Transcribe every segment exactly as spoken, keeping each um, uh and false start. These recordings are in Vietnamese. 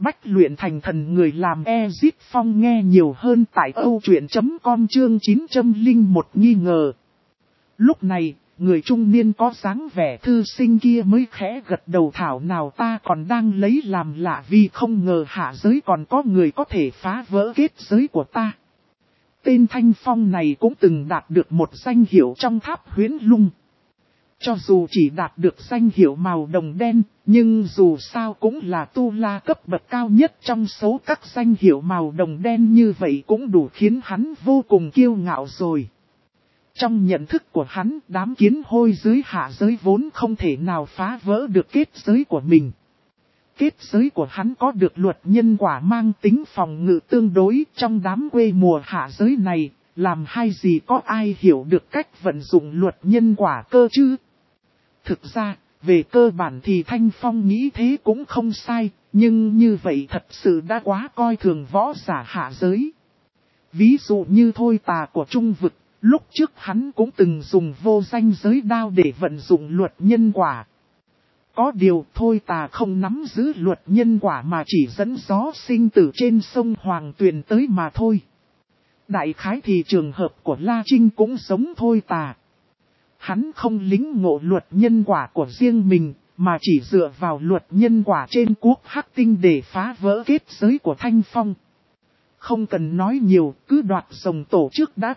Bách luyện thành thần người làm Ezit Phong nghe nhiều hơn tại âu truyện chấm com chương chín trăm lẻ một nghi ngờ. Lúc này, người trung niên có dáng vẻ thư sinh kia mới khẽ gật đầu thảo nào ta còn đang lấy làm lạ vì không ngờ hạ giới còn có người có thể phá vỡ kết giới của ta. Tên Thanh Phong này cũng từng đạt được một danh hiệu trong tháp huyễn lung. Cho dù chỉ đạt được danh hiệu màu đồng đen, nhưng dù sao cũng là tu la cấp bậc cao nhất trong số các danh hiệu màu đồng đen như vậy cũng đủ khiến hắn vô cùng kiêu ngạo rồi. Trong nhận thức của hắn, đám kiến hôi dưới hạ giới vốn không thể nào phá vỡ được kết giới của mình. Kết giới của hắn có được luật nhân quả mang tính phòng ngự tương đối trong đám quê mùa hạ giới này, làm hay gì có ai hiểu được cách vận dụng luật nhân quả cơ chứ? Thực ra, về cơ bản thì Thanh Phong nghĩ thế cũng không sai, nhưng như vậy thật sự đã quá coi thường võ giả hạ giới. Ví dụ như thôi tà của trung vực, lúc trước hắn cũng từng dùng vô danh giới đao để vận dụng luật nhân quả. Có điều thôi tà không nắm giữ luật nhân quả mà chỉ dẫn gió sinh tử trên sông Hoàng Tuyền tới mà thôi. Đại khái thì trường hợp của La Trinh cũng giống thôi tà. Hắn không lính ngộ luật nhân quả của riêng mình, mà chỉ dựa vào luật nhân quả trên quốc hắc tinh để phá vỡ kết giới của Thanh Phong. Không cần nói nhiều, cứ đoạt rồng tổ trước đã.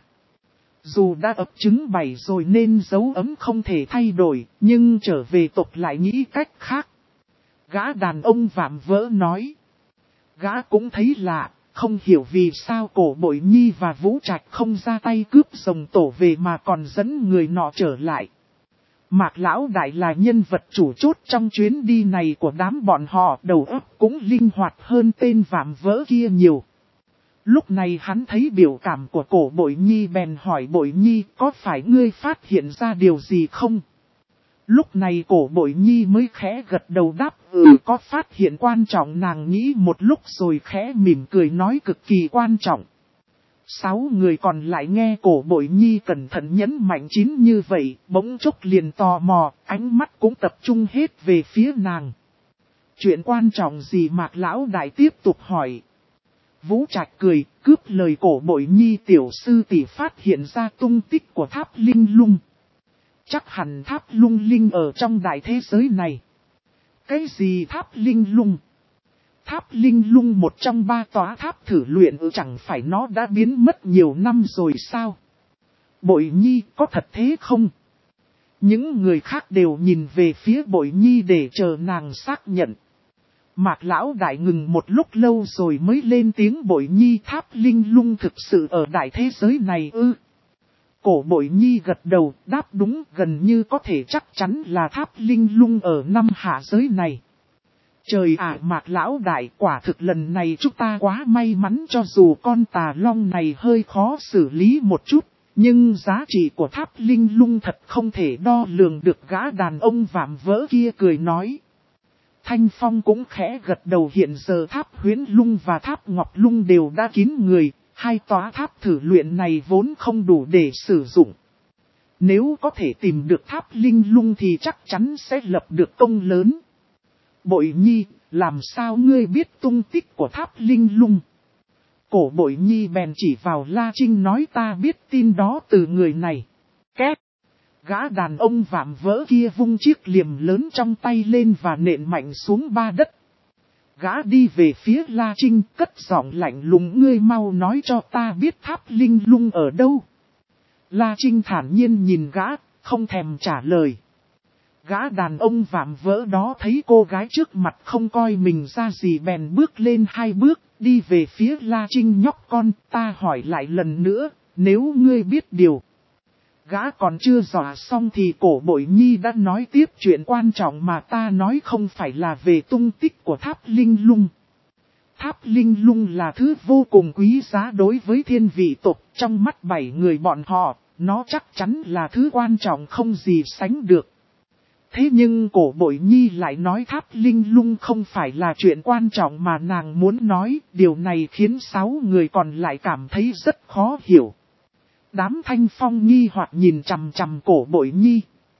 Dù đã ấp trứng bảy rồi nên dấu ấm không thể thay đổi, nhưng trở về tộc lại nghĩ cách khác. Gã đàn ông vạm vỡ nói. Gã cũng thấy lạ, không hiểu vì sao Cổ Bội Nhi và Vũ Trạch không ra tay cướp rồng tổ về mà còn dẫn người nọ trở lại. Mạc Lão Đại là nhân vật chủ chốt trong chuyến đi này của đám bọn họ, đầu óc cũng linh hoạt hơn tên vạm vỡ kia nhiều. Lúc này hắn thấy biểu cảm của Cổ Bội Nhi bèn hỏi Bội Nhi có phải ngươi phát hiện ra điều gì không? Lúc này Cổ Bội Nhi mới khẽ gật đầu đáp ừ có phát hiện quan trọng. Nàng nghĩ một lúc rồi khẽ mỉm cười nói cực kỳ quan trọng. Sáu người còn lại nghe Cổ Bội Nhi cẩn thận nhấn mạnh chín như vậy, bỗng chốc liền tò mò, ánh mắt cũng tập trung hết về phía nàng. Chuyện quan trọng gì Mạc Lão Đại tiếp tục hỏi. Vũ Trạch cười, cướp lời Cổ Bội Nhi tiểu sư tỷ phát hiện ra tung tích của tháp linh lung. Chắc hẳn tháp lung linh ở trong đại thế giới này. Cái gì tháp linh lung? Tháp linh lung một trong ba tòa tháp thử luyện ừ chẳng phải nó đã biến mất nhiều năm rồi sao? Bội Nhi có thật thế không? Những người khác đều nhìn về phía Bội Nhi để chờ nàng xác nhận. Mạc Lão Đại ngừng một lúc lâu rồi mới lên tiếng Bội Nhi tháp linh lung thực sự ở đại thế giới này ư. Cổ Bội Nhi gật đầu đáp đúng gần như có thể chắc chắn là tháp linh lung ở năm hạ giới này. Trời ạ Mạc Lão Đại quả thực lần này chúng ta quá may mắn cho dù con tà long này hơi khó xử lý một chút. Nhưng giá trị của tháp linh lung thật không thể đo lường được gã đàn ông vạm vỡ kia cười nói. Thanh Phong cũng khẽ gật đầu hiện giờ tháp huyễn lung và tháp ngọc lung đều đã kín người, hai tòa tháp thử luyện này vốn không đủ để sử dụng. Nếu có thể tìm được tháp linh lung thì chắc chắn sẽ lập được công lớn. Bội Nhi, làm sao ngươi biết tung tích của tháp linh lung? Cổ Bội Nhi bèn chỉ vào La Trinh nói ta biết tin đó từ người này. Két! Gã đàn ông vạm vỡ kia vung chiếc liềm lớn trong tay lên và nện mạnh xuống ba đất. Gã đi về phía La Trinh cất giọng lạnh lùng ngươi mau nói cho ta biết tháp linh lung ở đâu. La Trinh thản nhiên nhìn gã, không thèm trả lời. Gã đàn ông vạm vỡ đó thấy cô gái trước mặt không coi mình ra gì bèn bước lên hai bước, đi về phía La Trinh nhóc con ta hỏi lại lần nữa, nếu ngươi biết điều. Gã còn chưa dọa xong thì Cổ Bội Nhi đã nói tiếp chuyện quan trọng mà ta nói không phải là về tung tích của tháp linh lung. Tháp linh lung là thứ vô cùng quý giá đối với thiên vị tộc trong mắt bảy người bọn họ, nó chắc chắn là thứ quan trọng không gì sánh được. Thế nhưng Cổ Bội Nhi lại nói tháp linh lung không phải là chuyện quan trọng mà nàng muốn nói, điều này khiến sáu người còn lại cảm thấy rất khó hiểu. Đám Thanh Phong nghi hoặc nhìn chằm chằm Cổ Bội Nhi.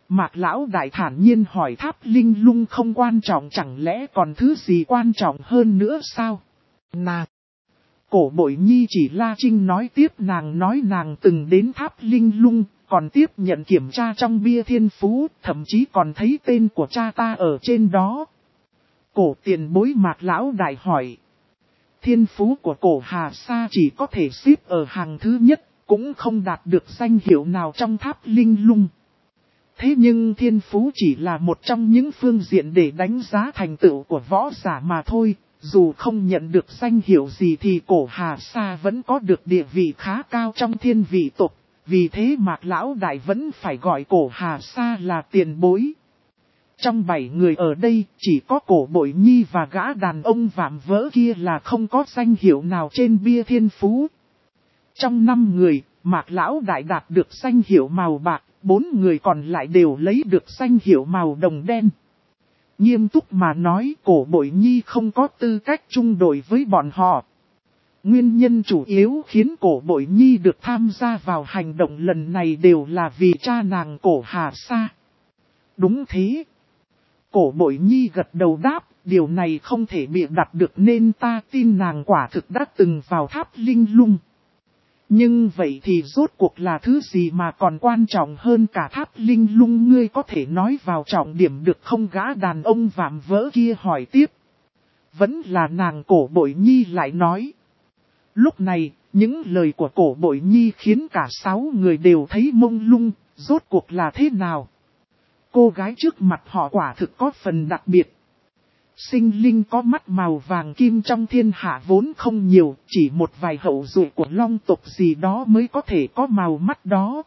Mạc Lão Đại thản nhiên hỏi tháp linh lung không quan trọng chẳng lẽ còn thứ gì quan trọng hơn nữa sao? Nàng! Cổ Bội Nhi chỉ La Trinh nói tiếp nàng nói nàng từng đến tháp linh lung, còn tiếp nhận kiểm tra trong bia thiên phú, thậm chí còn thấy tên của cha ta ở trên đó. Cổ tiền bối Mạc Lão Đại hỏi. Thiên phú của cổ Hà Sa chỉ có thể xếp ở hàng thứ nhất, cũng không đạt được danh hiệu nào trong tháp linh lung. Thế nhưng thiên phú chỉ là một trong những phương diện để đánh giá thành tựu của võ giả mà thôi, dù không nhận được danh hiệu gì thì cổ Hà Sa vẫn có được địa vị khá cao trong thiên vị tộc, vì thế Mạc Lão Đại vẫn phải gọi cổ Hà Sa là tiền bối. Trong bảy người ở đây, chỉ có cổ Bội Nhi và gã đàn ông vạm vỡ kia là không có danh hiệu nào trên bia thiên phú. Trong năm người, Mạc Lão Đại đạt được danh hiệu màu bạc, bốn người còn lại đều lấy được danh hiệu màu đồng đen. Nghiêm túc mà nói cổ Bội Nhi không có tư cách chung đội với bọn họ. Nguyên nhân chủ yếu khiến cổ Bội Nhi được tham gia vào hành động lần này đều là vì cha nàng cổ Hà Sa. Đúng thế. Cổ Bội Nhi gật đầu đáp, điều này không thể bịa đặt được nên ta tin nàng quả thực đã từng vào tháp linh lung. Nhưng vậy thì rốt cuộc là thứ gì mà còn quan trọng hơn cả tháp linh lung ngươi có thể nói vào trọng điểm được không gã đàn ông vạm vỡ kia hỏi tiếp. Vẫn là nàng cổ Bội Nhi lại nói. Lúc này, những lời của cổ Bội Nhi khiến cả sáu người đều thấy mông lung, rốt cuộc là thế nào? Cô gái trước mặt họ quả thực có phần đặc biệt. Sinh linh có mắt màu vàng kim trong thiên hạ vốn không nhiều, chỉ một vài hậu duệ của long tộc gì đó mới có thể có màu mắt đó.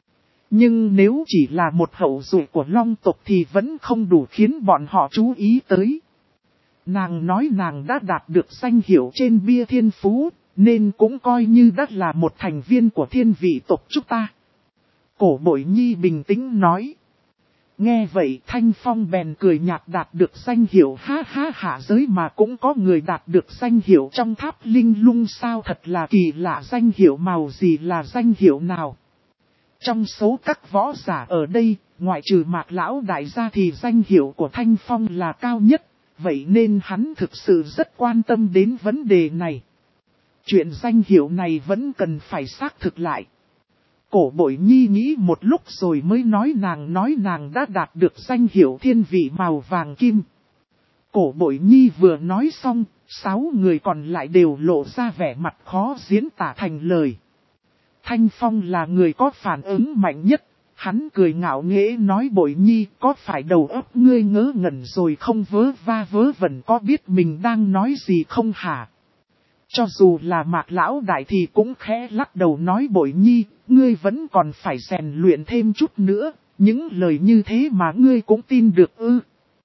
Nhưng nếu chỉ là một hậu duệ của long tộc thì vẫn không đủ khiến bọn họ chú ý tới. Nàng nói nàng đã đạt được danh hiệu trên bia thiên phú, nên cũng coi như đã là một thành viên của thiên vị tộc chúng ta. Cổ Bội Nhi bình tĩnh nói. Nghe vậy Thanh Phong bèn cười nhạt đạt được danh hiệu ha ha hạ giới mà cũng có người đạt được danh hiệu trong tháp linh lung sao thật là kỳ lạ danh hiệu màu gì là danh hiệu nào. Trong số các võ giả ở đây, ngoại trừ Mạc Lão Đại gia thì danh hiệu của Thanh Phong là cao nhất, vậy nên hắn thực sự rất quan tâm đến vấn đề này. Chuyện danh hiệu này vẫn cần phải xác thực lại. Cổ Bội Nhi nghĩ một lúc rồi mới nói nàng nói nàng đã đạt được danh hiệu thiên vị màu vàng kim. Cổ Bội Nhi vừa nói xong, sáu người còn lại đều lộ ra vẻ mặt khó diễn tả thành lời. Thanh Phong là người có phản ứng mạnh nhất, hắn cười ngạo nghễ nói Bội Nhi có phải đầu óc ngươi ngớ ngẩn rồi không vớ va vớ vẩn có biết mình đang nói gì không hả? Cho dù là Mạc Lão Đại thì cũng khẽ lắc đầu nói Bội Nhi, ngươi vẫn còn phải rèn luyện thêm chút nữa, những lời như thế mà ngươi cũng tin được ư.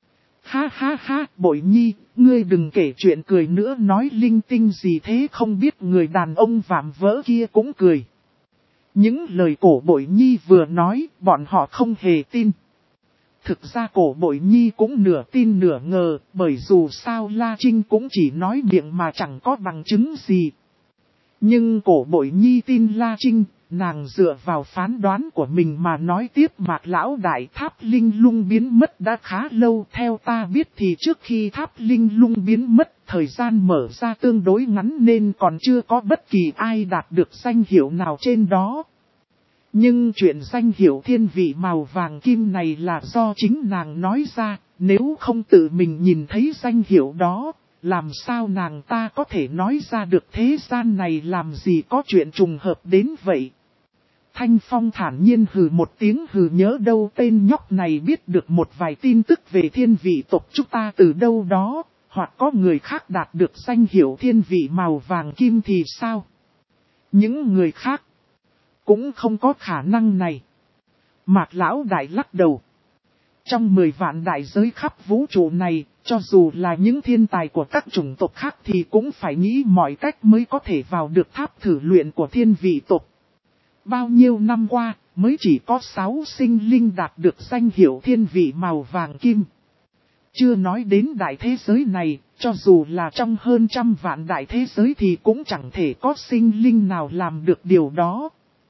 Ha ha ha, Bội Nhi, ngươi đừng kể chuyện cười nữa nói linh tinh gì thế không biết người đàn ông vạm vỡ kia cũng cười. Những lời cổ Bội Nhi vừa nói, bọn họ không hề tin. Thực ra cổ Bội Nhi cũng nửa tin nửa ngờ, bởi dù sao La Trinh cũng chỉ nói miệng mà chẳng có bằng chứng gì. Nhưng cổ Bội Nhi tin La Trinh, nàng dựa vào phán đoán của mình mà nói tiếp Mạc Lão Đại tháp linh lung biến mất đã khá lâu. Theo ta biết thì trước khi tháp linh lung biến mất, thời gian mở ra tương đối ngắn nên còn chưa có bất kỳ ai đạt được danh hiệu nào trên đó. Nhưng chuyện danh hiệu thiên vị màu vàng kim này là do chính nàng nói ra, nếu không tự mình nhìn thấy danh hiệu đó, làm sao nàng ta có thể nói ra được thế gian này làm gì có chuyện trùng hợp đến vậy. Thanh Phong thản nhiên hừ một tiếng hừ nhớ đâu tên nhóc này biết được một vài tin tức về thiên vị tộc chúng ta từ đâu đó, hoặc có người khác đạt được danh hiệu thiên vị màu vàng kim thì sao? Những người khác cũng không có khả năng này. Mạc Lão Đại lắc đầu. Trong mười vạn đại giới khắp vũ trụ này, cho dù là những thiên tài của các chủng tộc khác thì cũng phải nghĩ mọi cách mới có thể vào được tháp thử luyện của thiên vị tộc. Bao nhiêu năm qua, mới chỉ có sáu sinh linh đạt được danh hiệu thiên vị màu vàng kim. Chưa nói đến đại thế giới này, cho dù là trong hơn trăm vạn đại thế giới thì cũng chẳng thể có sinh linh nào làm được điều đó.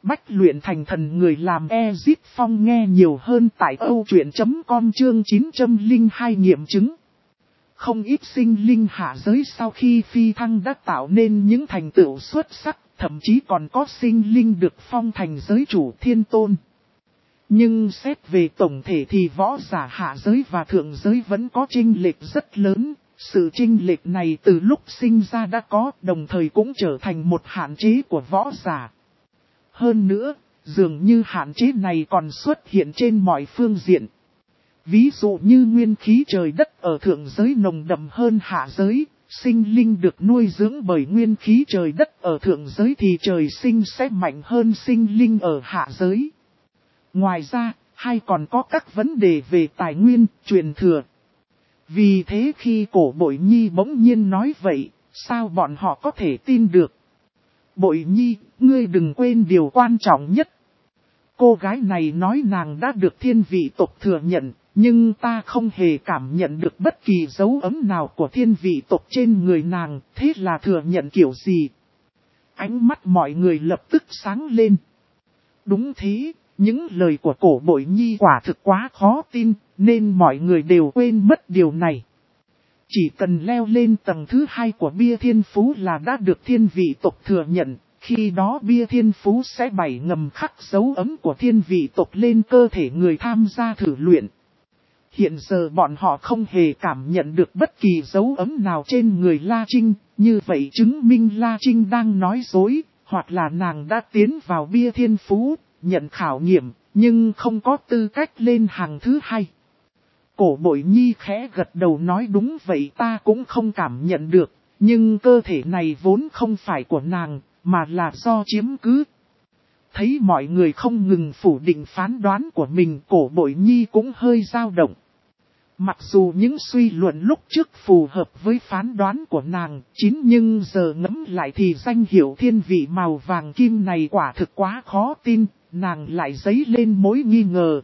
Bách luyện thành thần người làm Ezit Phong nghe nhiều hơn tại âu truyện chấm com chương chín trăm lẻ hai nghiệm chứng. Không ít sinh linh hạ giới sau khi phi thăng đã tạo nên những thành tựu xuất sắc, thậm chí còn có sinh linh được phong thành giới chủ thiên tôn. Nhưng xét về tổng thể thì võ giả hạ giới và thượng giới vẫn có chênh lệch rất lớn. Sự chênh lệch này từ lúc sinh ra đã có, đồng thời cũng trở thành một hạn chế của võ giả. Hơn nữa, dường như hạn chế này còn xuất hiện trên mọi phương diện. Ví dụ như nguyên khí trời đất ở thượng giới nồng đậm hơn hạ giới, sinh linh được nuôi dưỡng bởi nguyên khí trời đất ở thượng giới thì trời sinh sẽ mạnh hơn sinh linh ở hạ giới. Ngoài ra, hay còn có các vấn đề về tài nguyên, truyền thừa. Vì thế khi Cổ Bội Nhi bỗng nhiên nói vậy, sao bọn họ có thể tin được? Bội Nhi, ngươi đừng quên điều quan trọng nhất. Cô gái này nói nàng đã được thiên vị tộc thừa nhận, nhưng ta không hề cảm nhận được bất kỳ dấu ấm nào của thiên vị tộc trên người nàng, thế là thừa nhận kiểu gì? Ánh mắt mọi người lập tức sáng lên. Đúng thế, những lời của Cổ Bội Nhi quả thực quá khó tin, nên mọi người đều quên mất điều này. Chỉ cần leo lên tầng thứ hai của bia thiên phú là đã được thiên vị tộc thừa nhận, khi đó bia thiên phú sẽ bày ngầm khắc dấu ấm của thiên vị tộc lên cơ thể người tham gia thử luyện. Hiện giờ bọn họ không hề cảm nhận được bất kỳ dấu ấm nào trên người La Trinh, như vậy chứng minh La Trinh đang nói dối, hoặc là nàng đã tiến vào bia thiên phú, nhận khảo nghiệm, nhưng không có tư cách lên hàng thứ hai. Cổ Bội Nhi khẽ gật đầu nói đúng vậy, ta cũng không cảm nhận được, nhưng cơ thể này vốn không phải của nàng, mà là do chiếm cứ. Thấy mọi người không ngừng phủ định phán đoán của mình, Cổ Bội Nhi cũng hơi dao động. Mặc dù những suy luận lúc trước phù hợp với phán đoán của nàng, chín nhưng giờ ngẫm lại thì danh hiệu thiên vị màu vàng kim này quả thực quá khó tin, nàng lại dấy lên mối nghi ngờ.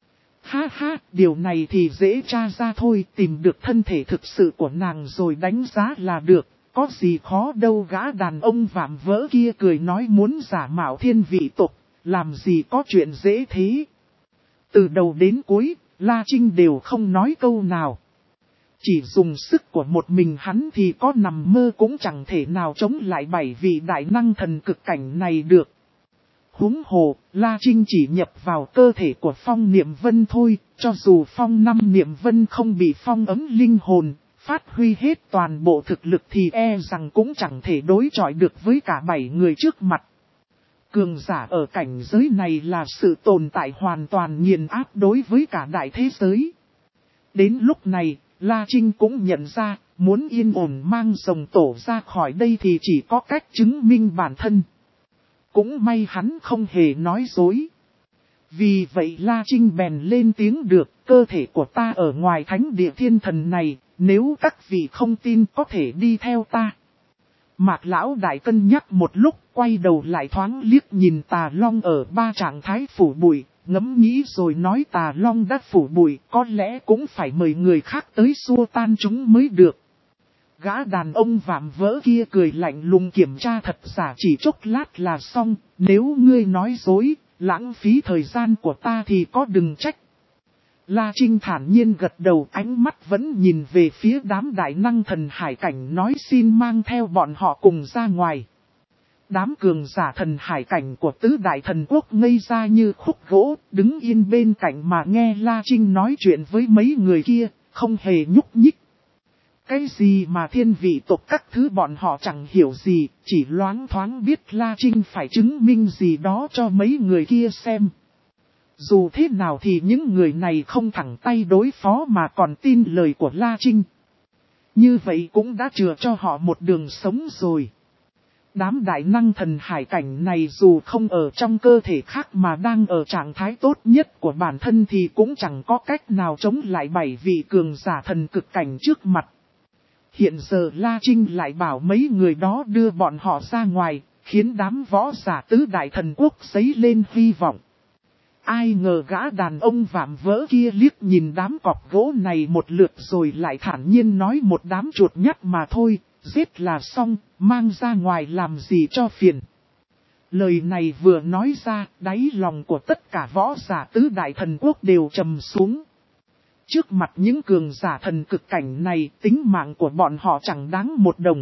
Ha ha, điều này thì dễ tra ra thôi, tìm được thân thể thực sự của nàng rồi đánh giá là được, có gì khó đâu. Gã đàn ông vạm vỡ kia cười nói muốn giả mạo thiên vị tộc, làm gì có chuyện dễ thế. Từ đầu đến cuối, La Trinh đều không nói câu nào. Chỉ dùng sức của một mình hắn thì có nằm mơ cũng chẳng thể nào chống lại bảy vị đại năng thần cực cảnh này được. Huống hồ, La Trinh chỉ nhập vào cơ thể của Phong Niệm Vân thôi, cho dù Phong Năm Niệm Vân không bị phong ấm linh hồn, phát huy hết toàn bộ thực lực thì e rằng cũng chẳng thể đối chọi được với cả bảy người trước mặt. Cường giả ở cảnh giới này là sự tồn tại hoàn toàn nghiền áp đối với cả đại thế giới. Đến lúc này, La Trinh cũng nhận ra, muốn yên ổn mang rồng tổ ra khỏi đây thì chỉ có cách chứng minh bản thân. Cũng may hắn không hề nói dối. Vì vậy La Trinh bèn lên tiếng được, cơ thể của ta ở ngoài thánh địa thiên thần này, nếu các vị không tin có thể đi theo ta. Mạc Lão Đại cân nhắc một lúc, quay đầu lại thoáng liếc nhìn Tà Long ở ba trạng thái phủ bụi, ngẫm nghĩ rồi nói Tà Long đã phủ bụi, có lẽ cũng phải mời người khác tới xua tan chúng mới được. Gã đàn ông vạm vỡ kia cười lạnh lùng kiểm tra thật giả chỉ chốc lát là xong, nếu ngươi nói dối, lãng phí thời gian của ta thì có đừng trách. La Trinh thản nhiên gật đầu, ánh mắt vẫn nhìn về phía đám đại năng thần hải cảnh nói xin mang theo bọn họ cùng ra ngoài. Đám cường giả thần hải cảnh của tứ đại thần quốc ngây ra như khúc gỗ, đứng yên bên cạnh mà nghe La Trinh nói chuyện với mấy người kia, không hề nhúc nhích. Cái gì mà thiên vị tộc các thứ bọn họ chẳng hiểu gì, chỉ loáng thoáng biết La Trinh phải chứng minh gì đó cho mấy người kia xem. Dù thế nào thì những người này không thẳng tay đối phó mà còn tin lời của La Trinh. Như vậy cũng đã chừa cho họ một đường sống rồi. Đám đại năng thần hải cảnh này dù không ở trong cơ thể khác mà đang ở trạng thái tốt nhất của bản thân thì cũng chẳng có cách nào chống lại bảy vị cường giả thần cực cảnh trước mặt. Hiện giờ La Trinh lại bảo mấy người đó đưa bọn họ ra ngoài, khiến đám võ giả tứ đại thần quốc dấy lên hy vọng. Ai ngờ gã đàn ông vạm vỡ kia liếc nhìn đám cọp gỗ này một lượt rồi lại thản nhiên nói một đám chuột nhắt mà thôi, giết là xong, mang ra ngoài làm gì cho phiền. Lời này vừa nói ra, đáy lòng của tất cả võ giả tứ đại thần quốc đều trầm xuống. Trước mặt những cường giả thần cực cảnh này, tính mạng của bọn họ chẳng đáng một đồng.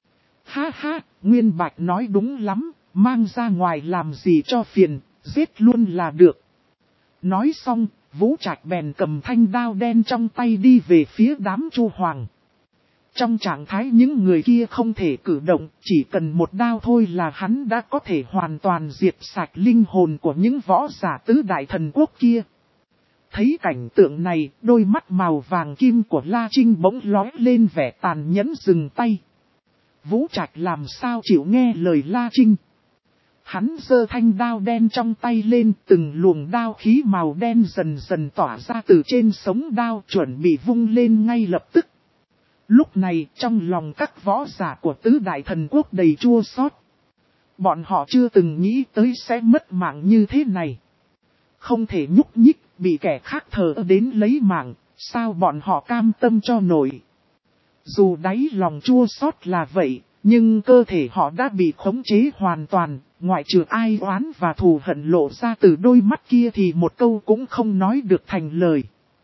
Ha ha, Nguyên Bạch nói đúng lắm, mang ra ngoài làm gì cho phiền, giết luôn là được. Nói xong, Vũ Trạch bèn cầm thanh đao đen trong tay đi về phía đám Chu Hoàng. Trong trạng thái những người kia không thể cử động, chỉ cần một đao thôi là hắn đã có thể hoàn toàn diệt sạch linh hồn của những võ giả tứ đại thần quốc kia. Thấy cảnh tượng này, đôi mắt màu vàng kim của La Trinh bỗng lóe lên vẻ tàn nhẫn dừng tay. Vũ Trạch làm sao chịu nghe lời La Trinh. Hắn giơ thanh đao đen trong tay lên, từng luồng đao khí màu đen dần dần tỏa ra từ trên sống đao, chuẩn bị vung lên ngay lập tức. Lúc này, trong lòng các võ giả của tứ đại thần quốc đầy chua xót. Bọn họ chưa từng nghĩ tới sẽ mất mạng như thế này. Không thể nhúc nhích, bị kẻ khác thờ đến lấy mạng, sao bọn họ cam tâm cho nổi. Dù đáy lòng chua xót là vậy, nhưng cơ thể họ đã bị khống chế hoàn toàn, ngoại trừ ai oán và thù hận lộ ra từ đôi mắt kia thì một câu cũng không nói được thành lời.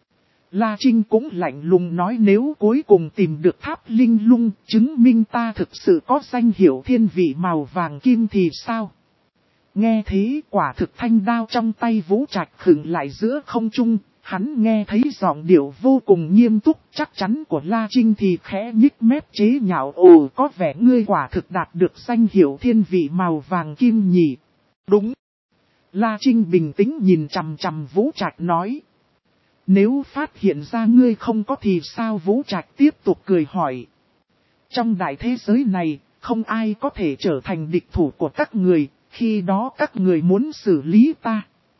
La Trinh cũng lạnh lùng nói nếu cuối cùng tìm được tháp linh lung, chứng minh ta thực sự có danh hiệu thiên vị màu vàng kim thì sao? Nghe thế quả thực thanh đao trong tay Vũ Trạch khựng lại giữa không trung, hắn nghe thấy giọng điệu vô cùng nghiêm túc chắc chắn của La Trinh thì khẽ nhích mép chế nhạo ồ có vẻ ngươi quả thực đạt được danh hiệu thiên vị màu vàng kim nhỉ. Đúng. La Trinh bình tĩnh nhìn chằm chằm Vũ Trạch nói. Nếu phát hiện ra ngươi không có thì sao Vũ Trạch tiếp tục cười hỏi. Trong đại thế giới này, không ai có thể trở thành địch thủ của các người, khi đó các người muốn xử lý ta.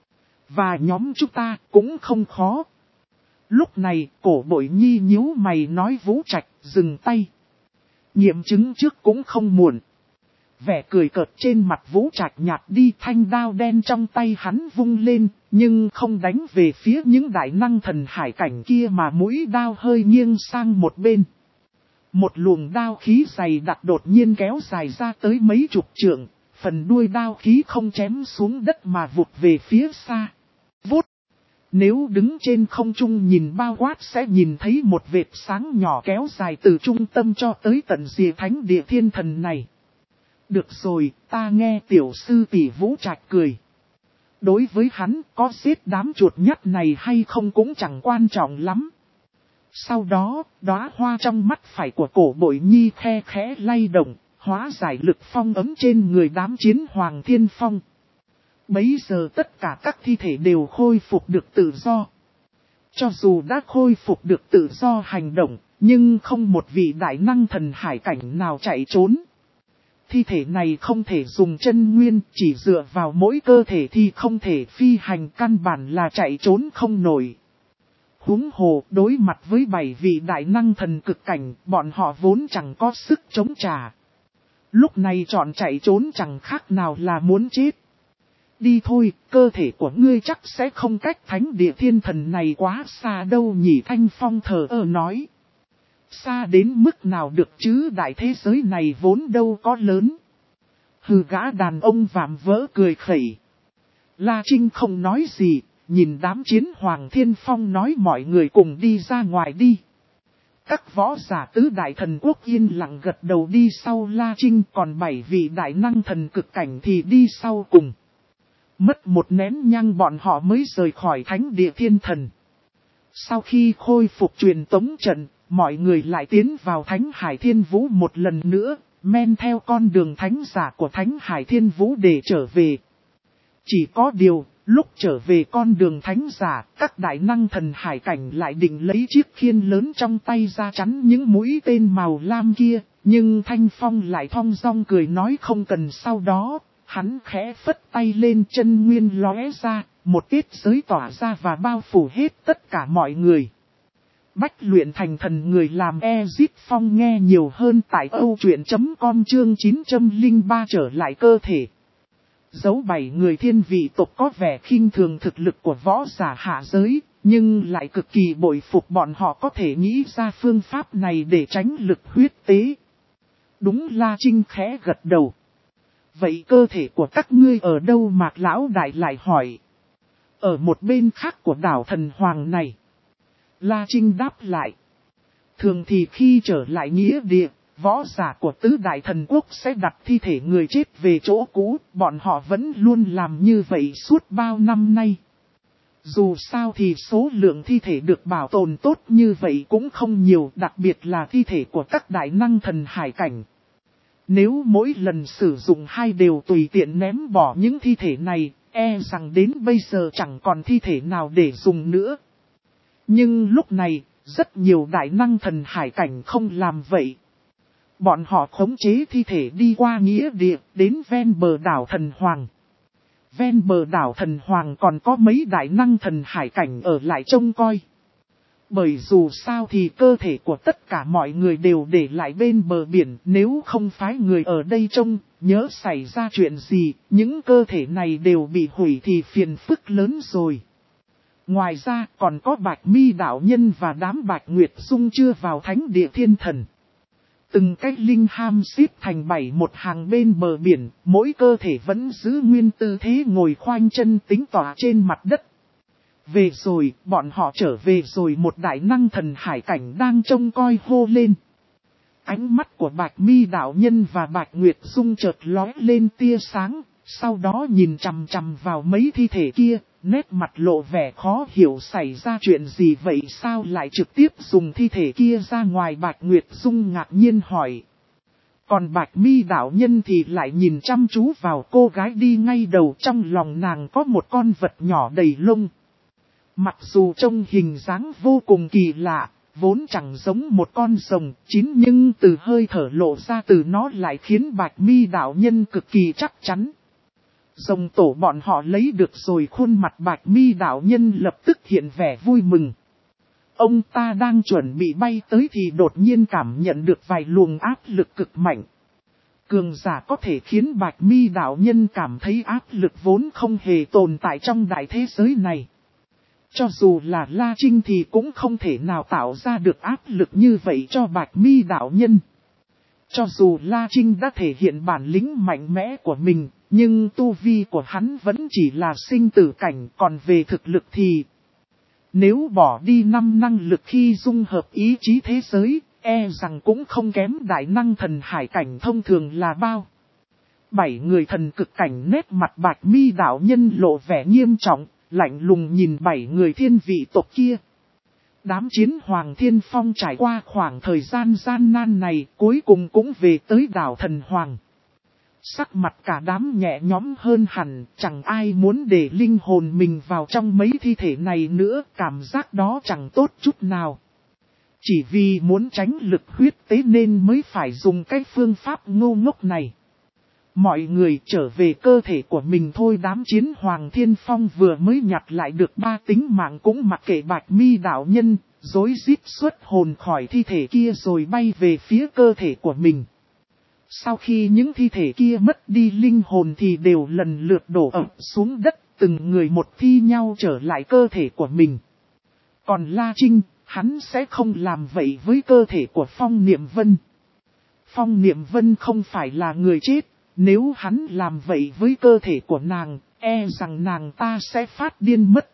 Và nhóm chúng ta cũng không khó. Lúc này, Cổ Bội Nhi nhíu mày nói Vũ Trạch dừng tay. Nghiệm chứng trước cũng không muộn. Vẻ cười cợt trên mặt Vũ Trạch nhạt đi thanh đao đen trong tay hắn vung lên, nhưng không đánh về phía những đại năng thần hải cảnh kia mà mũi đao hơi nghiêng sang một bên. Một luồng đao khí dày đặc đột nhiên kéo dài ra tới mấy chục trượng, phần đuôi đao khí không chém xuống đất mà vụt về phía xa. Vút! Nếu đứng trên không trung nhìn bao quát sẽ nhìn thấy một vệt sáng nhỏ kéo dài từ trung tâm cho tới tận rìa thánh địa thiên thần này. Được rồi, ta nghe tiểu sư tỷ Vũ Trạch cười. Đối với hắn, có giết đám chuột nhắt này hay không cũng chẳng quan trọng lắm. Sau đó, đóa hoa trong mắt phải của Cổ Bội Nhi khe khẽ lay động, hóa giải lực phong ấm trên người đám chiến hoàng thiên phong. Bấy giờ tất cả các thi thể đều khôi phục được tự do. Cho dù đã khôi phục được tự do hành động, nhưng không một vị đại năng thần hải cảnh nào chạy trốn. Thi thể này không thể dùng chân nguyên, chỉ dựa vào mỗi cơ thể thì không thể phi hành, căn bản là chạy trốn không nổi. Huống hồ, đối mặt với bảy vị đại năng thần cực cảnh, bọn họ vốn chẳng có sức chống trả. Lúc này chọn chạy trốn chẳng khác nào là muốn chết. Đi thôi, cơ thể của ngươi chắc sẽ không cách thánh địa thiên thần này quá xa đâu nhỉ. Thanh Phong thờ ơ nói. Xa đến mức nào được chứ, đại thế giới này vốn đâu có lớn. Hừ, gã đàn ông vạm vỡ cười khẩy. La Trinh không nói gì, nhìn đám chiến hoàng thiên phong nói mọi người cùng đi ra ngoài đi. Các võ giả tứ đại thần quốc yên lặng gật đầu đi sau La Trinh, còn bảy vị đại năng thần cực cảnh thì đi sau cùng. Mất một nén nhang bọn họ mới rời khỏi thánh địa thiên thần. Sau khi khôi phục truyền tống trận, mọi người lại tiến vào Thánh Hải Thiên Vũ một lần nữa, men theo con đường thánh giả của Thánh Hải Thiên Vũ để trở về. Chỉ có điều, lúc trở về con đường thánh giả, các đại năng thần hải cảnh lại định lấy chiếc khiên lớn trong tay ra chắn những mũi tên màu lam kia, nhưng Thanh Phong lại thong dong cười nói không cần. Sau đó, hắn khẽ phất tay lên, chân nguyên lóe ra, một kết giới tỏa ra và bao phủ hết tất cả mọi người. Bách luyện thành thần người làm Ezit Phong nghe nhiều hơn tại âu truyện chấm com chương chín trăm lẻ ba trở lại cơ thể. Dấu bảy người thiên vị tộc có vẻ khinh thường thực lực của võ giả hạ giới, nhưng lại cực kỳ bội phục bọn họ có thể nghĩ ra phương pháp này để tránh lực huyết tế. Đúng, La Trinh khẽ gật đầu. Vậy cơ thể của các ngươi ở đâu Mạc Lão Đại lại hỏi. Ở một bên khác của đảo thần hoàng này. La Trinh đáp lại. Thường thì khi trở lại nghĩa địa, võ giả của tứ đại thần quốc sẽ đặt thi thể người chết về chỗ cũ, bọn họ vẫn luôn làm như vậy suốt bao năm nay. Dù sao thì số lượng thi thể được bảo tồn tốt như vậy cũng không nhiều, đặc biệt là thi thể của các đại năng thần hải cảnh. Nếu mỗi lần sử dụng hai đều tùy tiện ném bỏ những thi thể này, e rằng đến bây giờ chẳng còn thi thể nào để dùng nữa. Nhưng lúc này, rất nhiều đại năng thần hải cảnh không làm vậy. Bọn họ khống chế thi thể đi qua nghĩa địa, đến ven bờ đảo thần hoàng. Ven bờ đảo thần hoàng còn có mấy đại năng thần hải cảnh ở lại trông coi. Bởi dù sao thì cơ thể của tất cả mọi người đều để lại bên bờ biển, nếu không phái người ở đây trông, nhớ xảy ra chuyện gì, những cơ thể này đều bị hủy thì phiền phức lớn rồi. Ngoài ra còn có Bạch Mi đạo nhân và đám Bạch Nguyệt Dung chưa vào thánh địa thiên thần. Từng cái linh ham xếp thành bảy một hàng bên bờ biển, mỗi cơ thể vẫn giữ nguyên tư thế ngồi khoanh chân tính tỏa trên mặt đất. Về rồi, bọn họ trở về rồi, một đại năng thần hải cảnh đang trông coi hô lên. Ánh mắt của Bạch Mi đạo nhân và Bạch Nguyệt Dung chợt lóe lên tia sáng, sau đó nhìn chằm chằm vào mấy thi thể kia, nét mặt lộ vẻ khó hiểu xảy ra chuyện gì vậy, sao lại trực tiếp dùng thi thể kia ra ngoài. Bạch Nguyệt Dung ngạc nhiên hỏi. Còn Bạch Mi đạo nhân thì lại nhìn chăm chú vào cô gái đi ngay đầu, trong lòng nàng có một con vật nhỏ đầy lông. Mặc dù trông hình dáng vô cùng kỳ lạ, vốn chẳng giống một con rồng chín, nhưng từ hơi thở lộ ra từ nó lại khiến Bạch Mi đạo nhân cực kỳ chắc chắn. Rồng tổ bọn họ lấy được rồi. Khuôn mặt Bạch Mi đạo nhân lập tức hiện vẻ vui mừng. Ông ta đang chuẩn bị bay tới thì đột nhiên cảm nhận được vài luồng áp lực cực mạnh. Cường giả có thể khiến Bạch Mi đạo nhân cảm thấy áp lực vốn không hề tồn tại trong đại thế giới này. Cho dù là La Trinh thì cũng không thể nào tạo ra được áp lực như vậy cho Bạch Mi đạo nhân. Cho dù La Trinh đã thể hiện bản lĩnh mạnh mẽ của mình, nhưng tu vi của hắn vẫn chỉ là sinh tử cảnh, còn về thực lực thì... Nếu bỏ đi năm năng lực khi dung hợp ý chí thế giới, e rằng cũng không kém đại năng thần hải cảnh thông thường là bao. Bảy người thần cực cảnh, nét mặt Bạch Mi đạo nhân lộ vẻ nghiêm trọng, lạnh lùng nhìn bảy người thiên vị tộc kia. Đám chiến hoàng thiên phong trải qua khoảng thời gian gian nan này, cuối cùng cũng về tới đảo thần hoàng. Sắc mặt cả đám nhẹ nhõm hơn hẳn, chẳng ai muốn để linh hồn mình vào trong mấy thi thể này nữa, cảm giác đó chẳng tốt chút nào. Chỉ vì muốn tránh lực huyết tế nên mới phải dùng cái phương pháp ngu ngốc này. Mọi người trở về cơ thể của mình thôi. Đám chiến hoàng thiên phong vừa mới nhặt lại được ba tính mạng cũng mặc kệ Bạch Mi đạo nhân, rối rít xuất hồn khỏi thi thể kia rồi bay về phía cơ thể của mình. Sau khi những thi thể kia mất đi linh hồn thì đều lần lượt đổ ập xuống đất, từng người một thi nhau trở lại cơ thể của mình. Còn La Trinh, hắn sẽ không làm vậy với cơ thể của Phong Niệm Vân. Phong Niệm Vân không phải là người chết, nếu hắn làm vậy với cơ thể của nàng, e rằng nàng ta sẽ phát điên mất.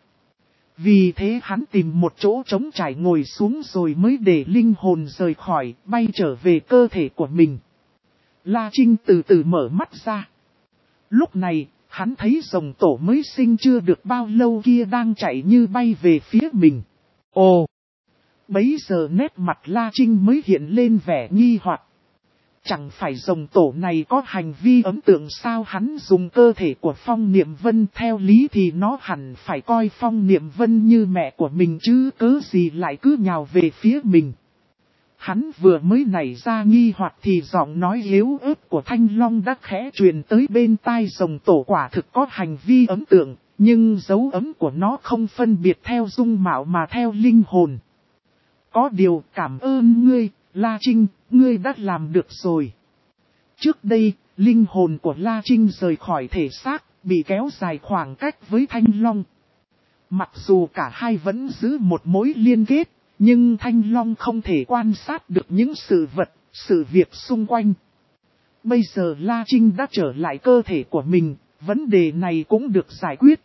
Vì thế hắn tìm một chỗ trống trải ngồi xuống rồi mới để linh hồn rời khỏi, bay trở về cơ thể của mình. La Trinh từ từ mở mắt ra. Lúc này, hắn thấy rồng tổ mới sinh chưa được bao lâu kia đang chạy như bay về phía mình. Ồ! Bấy giờ nét mặt La Trinh mới hiện lên vẻ nghi hoặc. Chẳng phải rồng tổ này có hành vi ấn tượng sao? Hắn dùng cơ thể của Phong Niệm Vân, theo lý thì nó hẳn phải coi Phong Niệm Vân như mẹ của mình chứ, cớ gì lại cứ nhào về phía mình. Hắn vừa mới nảy ra nghi hoặc thì giọng nói yếu ớt của Thanh Long đã khẽ truyền tới bên tai. Rồng tổ quả thực có hành vi ấn tượng, nhưng dấu ấn của nó không phân biệt theo dung mạo mà theo linh hồn. Có điều cảm ơn ngươi, La Trinh, ngươi đã làm được rồi. Trước đây, linh hồn của La Trinh rời khỏi thể xác, bị kéo dài khoảng cách với Thanh Long. Mặc dù cả hai vẫn giữ một mối liên kết, nhưng Thanh Long không thể quan sát được những sự vật, sự việc xung quanh. Bây giờ La Trinh đã trở lại cơ thể của mình, vấn đề này cũng được giải quyết.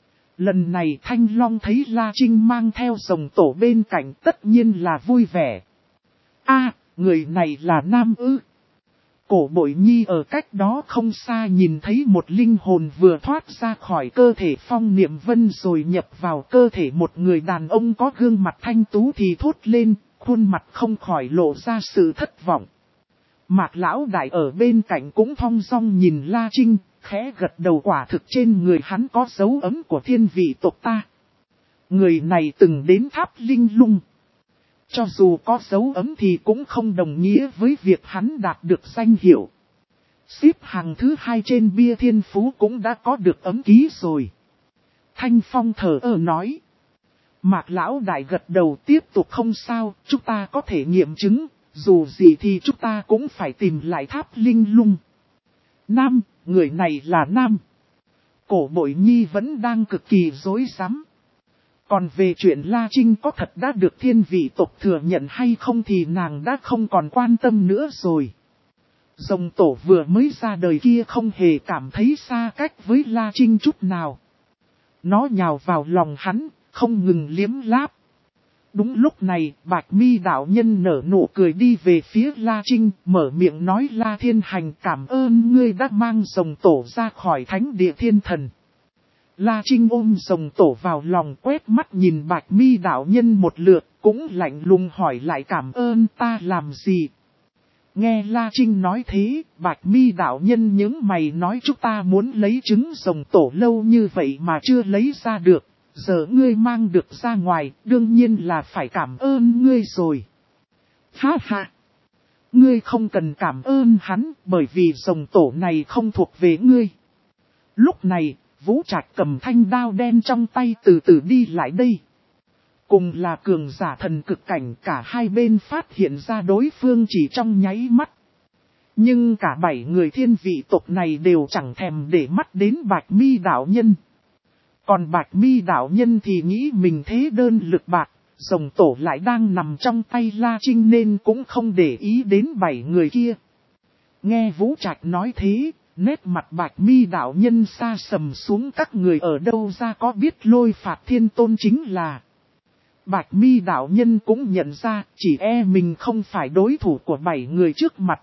Lần này Thanh Long thấy La Trinh mang theo rồng tổ bên cạnh tất nhiên là vui vẻ. A, người này là nam ư. Cổ Bội Nhi ở cách đó không xa nhìn thấy một linh hồn vừa thoát ra khỏi cơ thể Phong Niệm Vân rồi nhập vào cơ thể một người đàn ông có gương mặt thanh tú thì thốt lên, khuôn mặt không khỏi lộ ra sự thất vọng. Mạc Lão Đại ở bên cạnh cũng thong dong nhìn La Trinh, khẽ gật đầu, quả thực trên người hắn có dấu ấn của thiên vị tộc ta. Người này từng đến tháp Linh Lung. Cho dù có dấu ấn thì cũng không đồng nghĩa với việc hắn đạt được danh hiệu. Xếp hàng thứ hai trên bia thiên phú cũng đã có được ấn ký rồi. Thanh Phong thở ơ nói. Mạc Lão Đại gật đầu, tiếp tục, không sao, chúng ta có thể nghiệm chứng, dù gì thì chúng ta cũng phải tìm lại tháp Linh Lung. Nam, người này là Nam. Cổ Bội Nhi vẫn đang cực kỳ rối rắm. Còn về chuyện La Trinh có thật đã được thiên vị tộc thừa nhận hay không thì nàng đã không còn quan tâm nữa rồi. Rồng tổ vừa mới ra đời kia không hề cảm thấy xa cách với La Trinh chút nào. Nó nhào vào lòng hắn, không ngừng liếm láp. Đúng lúc này, Bạch Mi đạo nhân nở nụ cười đi về phía La Trinh, mở miệng nói: La Thiên Hành, cảm ơn ngươi đã mang rồng tổ ra khỏi thánh địa thiên thần. La Trinh ôm rồng tổ vào lòng, quét mắt nhìn Bạch Mi đạo nhân một lượt, cũng lạnh lùng hỏi lại: cảm ơn ta làm gì? Nghe La Trinh nói thế, Bạch Mi đạo nhân nhướng mày nói: chúng ta muốn lấy trứng rồng tổ lâu như vậy mà chưa lấy ra được. Giờ ngươi mang được ra ngoài, đương nhiên là phải cảm ơn ngươi rồi. Ha ha! Ngươi không cần cảm ơn hắn, bởi vì rồng tổ này không thuộc về ngươi. Lúc này, Vũ Trạch cầm thanh đao đen trong tay từ từ đi lại đây. Cùng là cường giả thần cực cảnh, cả hai bên phát hiện ra đối phương chỉ trong nháy mắt. Nhưng cả bảy người thiên vị tộc này đều chẳng thèm để mắt đến Bạch Mi đạo nhân. Còn Bạch Mi đạo nhân thì nghĩ mình thế đơn lực bạc, rồng tổ lại đang nằm trong tay La Trinh nên cũng không để ý đến bảy người kia. Nghe Vũ Trạch nói thế, nét mặt Bạch Mi đạo nhân xa sầm xuống, các người ở đâu ra có biết Lôi Phạt Thiên Tôn chính là. Bạch Mi đạo nhân cũng nhận ra, chỉ e mình không phải đối thủ của bảy người trước mặt.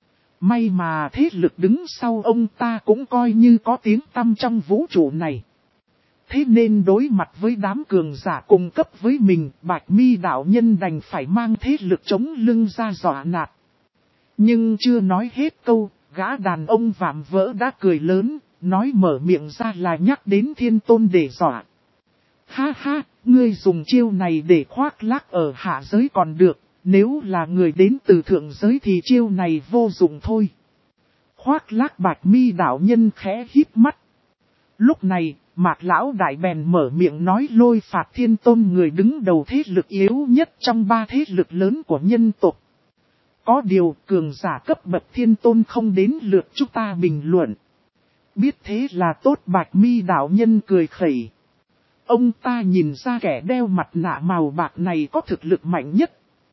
May mà thế lực đứng sau ông ta cũng coi như có tiếng tăm trong vũ trụ này. Thế nên đối mặt với đám cường giả cùng cấp với mình, Bạch Mi đạo nhân đành phải mang thế lực chống lưng ra dọa nạt. Nhưng chưa nói hết câu, gã đàn ông vạm vỡ đã cười lớn, nói mở miệng ra là nhắc đến Thiên Tôn để dọa. Ha ha, ngươi dùng chiêu này để khoác lác ở hạ giới còn được, nếu là người đến từ thượng giới thì chiêu này vô dụng thôi. Khoác lác, Bạch Mi đạo nhân khẽ híp mắt. Lúc này, Mạc Lão Đại bèn mở miệng nói: Lôi Phạt Thiên Tôn, người đứng đầu thế lực yếu nhất trong ba thế lực lớn của nhân tộc. Có điều cường giả cấp bậc Thiên Tôn không đến lượt chúng ta bình luận. Biết thế là tốt. Bạch Mi đạo nhân cười khẩy. Ông ta nhìn ra kẻ đeo mặt nạ màu bạc này có thực lực mạnh nhất.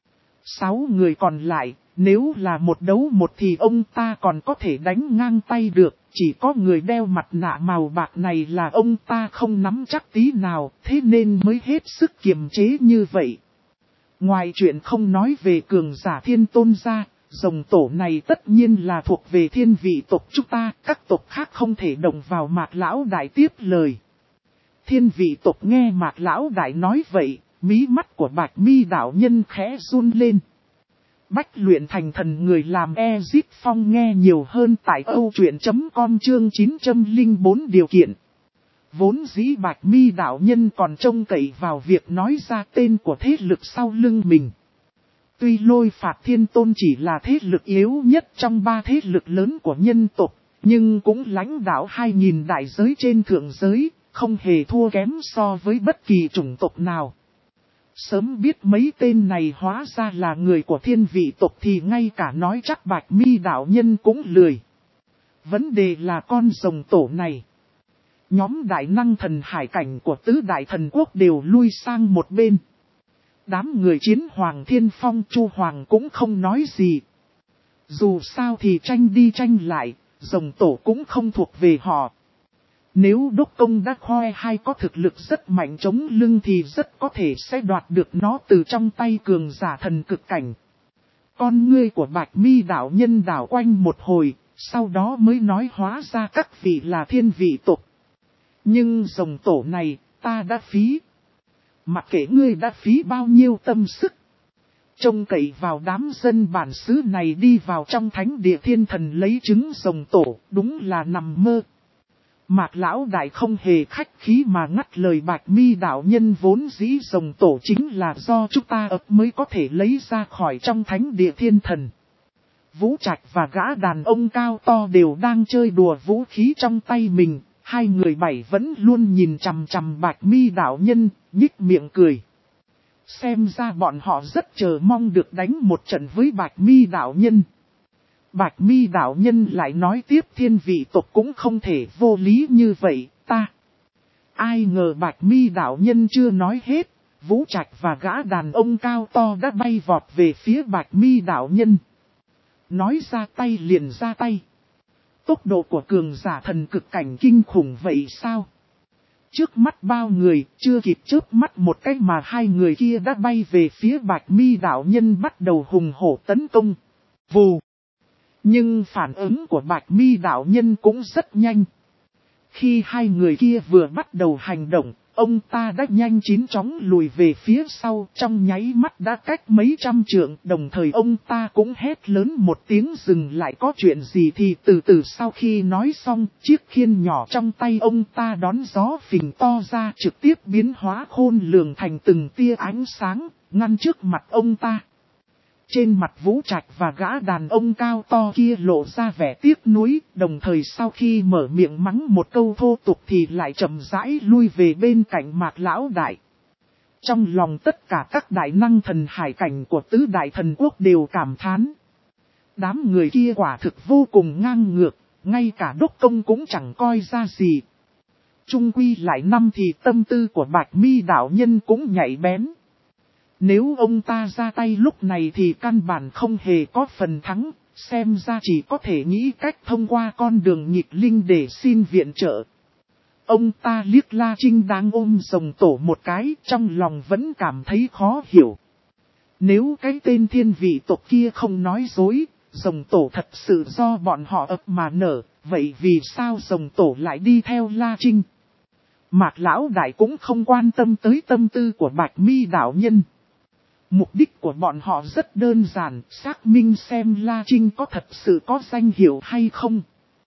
Sáu người còn lại, nếu là một đấu một thì ông ta còn có thể đánh ngang tay được. Chỉ có người đeo mặt nạ màu bạc này là ông ta không nắm chắc tí nào, thế nên mới hết sức kiềm chế như vậy. Ngoài chuyện không nói về cường giả Thiên Tôn ra, rồng tổ này tất nhiên là thuộc về thiên vị tộc chúng ta, các tộc khác không thể động vào. Mạc Lão Đại tiếp lời. Thiên vị tộc nghe Mạc Lão Đại nói vậy, mí mắt của Bạch Mi đạo nhân khẽ run lên. Bách luyện thành thần, người làm Ezip Phong nghe nhiều hơn tại âu truyện chấm com chương chín trăm lẻ bốn điều kiện. Vốn dĩ Bạch Mi đạo nhân còn trông cậy vào việc nói ra tên của thế lực sau lưng mình. Tuy Lôi Phạt Thiên Tôn chỉ là thế lực yếu nhất trong ba thế lực lớn của nhân tộc, nhưng cũng lãnh đạo hai nghìn đại giới trên thượng giới, không hề thua kém so với bất kỳ chủng tộc nào. Sớm biết mấy tên này hóa ra là người của thiên vị tộc thì ngay cả nói chắc Bạch Mi đạo nhân cũng lười. Vấn đề là con rồng tổ này. Nhóm đại năng thần hải cảnh của tứ đại thần quốc đều lui sang một bên. Đám người Chiến Hoàng Thiên Phong Chu Hoàng cũng không nói gì. Dù sao thì tranh đi tranh lại, rồng tổ cũng không thuộc về họ. Nếu đốc công đã khoe hay có thực lực rất mạnh chống lưng thì rất có thể sẽ đoạt được nó từ trong tay cường giả thần cực cảnh. Con ngươi của Bạch Mi đạo nhân đảo quanh một hồi, sau đó mới nói hóa ra các vị là thiên vị tộc. Nhưng rồng tổ này, ta đã phí. Mặc kệ ngươi đã phí bao nhiêu tâm sức. Trông cậy vào đám dân bản xứ này đi vào trong thánh địa thiên thần lấy trứng rồng tổ, đúng là nằm mơ. Mạc lão đại không hề khách khí mà ngắt lời Bạch Mi đạo nhân, vốn dĩ rồng tổ chính là do chúng ta ấp mới có thể lấy ra khỏi trong thánh địa thiên thần. Vũ Trạch và gã đàn ông cao to đều đang chơi đùa vũ khí trong tay mình, hai người bảy vẫn luôn nhìn chằm chằm Bạch Mi đạo nhân, nhích miệng cười. Xem ra bọn họ rất chờ mong được đánh một trận với Bạch Mi đạo nhân. Bạch Mi đạo nhân lại nói tiếp, thiên vị tộc cũng không thể vô lý như vậy, ta. Ai ngờ Bạch Mi đạo nhân chưa nói hết, Vũ Trạch và gã đàn ông cao to đã bay vọt về phía Bạch Mi đạo nhân. Nói ra tay liền ra tay. Tốc độ của cường giả thần cực cảnh kinh khủng vậy sao? Trước mắt bao người, chưa kịp chớp mắt một cái mà hai người kia đã bay về phía Bạch Mi đạo nhân, bắt đầu hùng hổ tấn công. Vù! Nhưng phản ứng của Bạch Mi đạo nhân cũng rất nhanh. Khi hai người kia vừa bắt đầu hành động, ông ta đã nhanh chín chóng lùi về phía sau, trong nháy mắt đã cách mấy trăm trượng, đồng thời ông ta cũng hét lớn một tiếng dừng lại, có chuyện gì thì từ từ. Sau khi nói xong, chiếc khiên nhỏ trong tay ông ta đón gió phình to ra, trực tiếp biến hóa khôn lường thành từng tia ánh sáng, ngăn trước mặt ông ta. Trên mặt Vũ Trạch và gã đàn ông cao to kia lộ ra vẻ tiếc nuối, đồng thời sau khi mở miệng mắng một câu thô tục thì lại chậm rãi lui về bên cạnh Mạc lão đại. Trong lòng tất cả các đại năng thần hải cảnh của tứ đại thần quốc đều cảm thán. Đám người kia quả thực vô cùng ngang ngược, ngay cả đốc công cũng chẳng coi ra gì. Chung quy lại năm thì tâm tư của Bạch Mi đạo nhân cũng nhạy bén. Nếu ông ta ra tay lúc này thì căn bản không hề có phần thắng, xem ra chỉ có thể nghĩ cách thông qua con đường nghịch linh để xin viện trợ. Ông ta liếc La Trinh đang ôm rồng tổ một cái, trong lòng vẫn cảm thấy khó hiểu. Nếu cái tên thiên vị tộc kia không nói dối, rồng tổ thật sự do bọn họ ấp mà nở, vậy vì sao rồng tổ lại đi theo La Trinh? Mạc lão đại cũng không quan tâm tới tâm tư của Bạch Mi đạo nhân. Mục đích của bọn họ rất đơn giản, xác minh xem La Trinh có thật sự có danh hiệu hay không.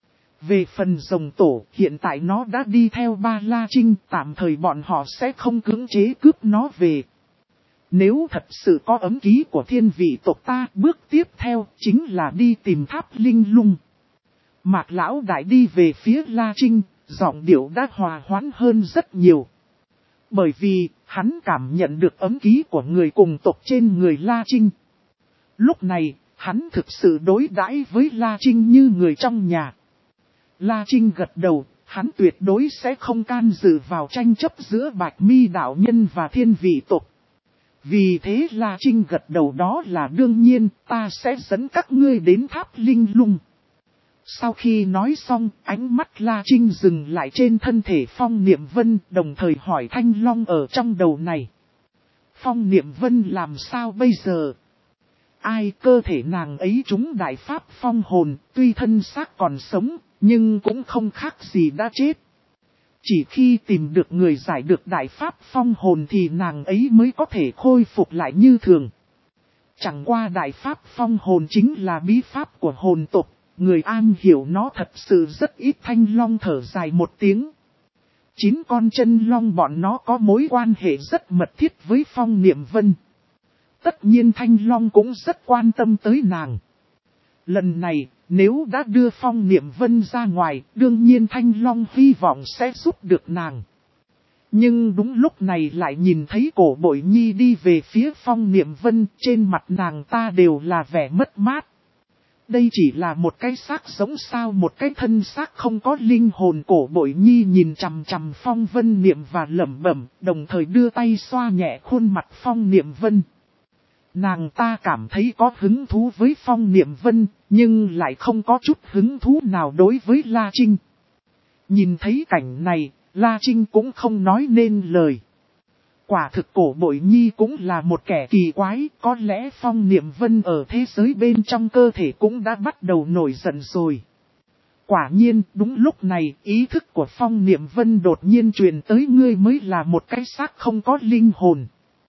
Về phần rồng tổ, hiện tại nó đã đi theo ba La Trinh, tạm thời bọn họ sẽ không cưỡng chế cướp nó về. Nếu thật sự có ấm ký của thiên vị tộc ta, bước tiếp theo chính là đi tìm tháp linh lung. Mạc lão đại đi về phía La Trinh, giọng điệu đã hòa hoãn hơn rất nhiều. Bởi vì, hắn cảm nhận được ấm ký của người cùng tộc trên người La Trinh. Lúc này, hắn thực sự đối đãi với La Trinh như người trong nhà. La Trinh gật đầu, hắn tuyệt đối sẽ không can dự vào tranh chấp giữa Bạch Mi đạo nhân và thiên vị tộc. Vì thế La Trinh gật đầu, đó là đương nhiên, ta sẽ dẫn các ngươi đến tháp linh lung. Sau khi nói xong, ánh mắt La Trinh dừng lại trên thân thể Phong Niệm Vân, đồng thời hỏi Thanh Long ở trong đầu này. Phong Niệm Vân làm sao bây giờ? Ai, cơ thể nàng ấy trúng đại pháp phong hồn, tuy thân xác còn sống, nhưng cũng không khác gì đã chết. Chỉ khi tìm được người giải được đại pháp phong hồn thì nàng ấy mới có thể khôi phục lại như thường. Chẳng qua đại pháp phong hồn chính là bí pháp của hồn tộc. Người an hiểu nó thật sự rất ít. Thanh Long thở dài một tiếng. Chín con chân long bọn nó có mối quan hệ rất mật thiết với Phong Niệm Vân. Tất nhiên Thanh Long cũng rất quan tâm tới nàng. Lần này, nếu đã đưa Phong Niệm Vân ra ngoài, đương nhiên Thanh Long hy vọng sẽ giúp được nàng. Nhưng đúng lúc này lại nhìn thấy Cổ Bội Nhi đi về phía Phong Niệm Vân, trên mặt nàng ta đều là vẻ mất mát. Đây chỉ là một cái xác sống sao, một cái thân xác không có linh hồn. Cổ Bội Nhi nhìn chằm chằm Phong Vân Niệm và lẩm bẩm, đồng thời đưa tay xoa nhẹ khuôn mặt Phong Niệm Vân. Nàng ta cảm thấy có hứng thú với Phong Niệm Vân, nhưng lại không có chút hứng thú nào đối với La Trinh. Nhìn thấy cảnh này, La Trinh cũng không nói nên lời. Quả thực Cổ Bội Nhi cũng là một kẻ kỳ quái, có lẽ Phong Niệm Vân ở thế giới bên trong cơ thể cũng đã bắt đầu nổi giận rồi. Quả nhiên, đúng lúc này, ý thức của Phong Niệm Vân đột nhiên truyền tới ngươi mới là một cái xác không có linh hồn.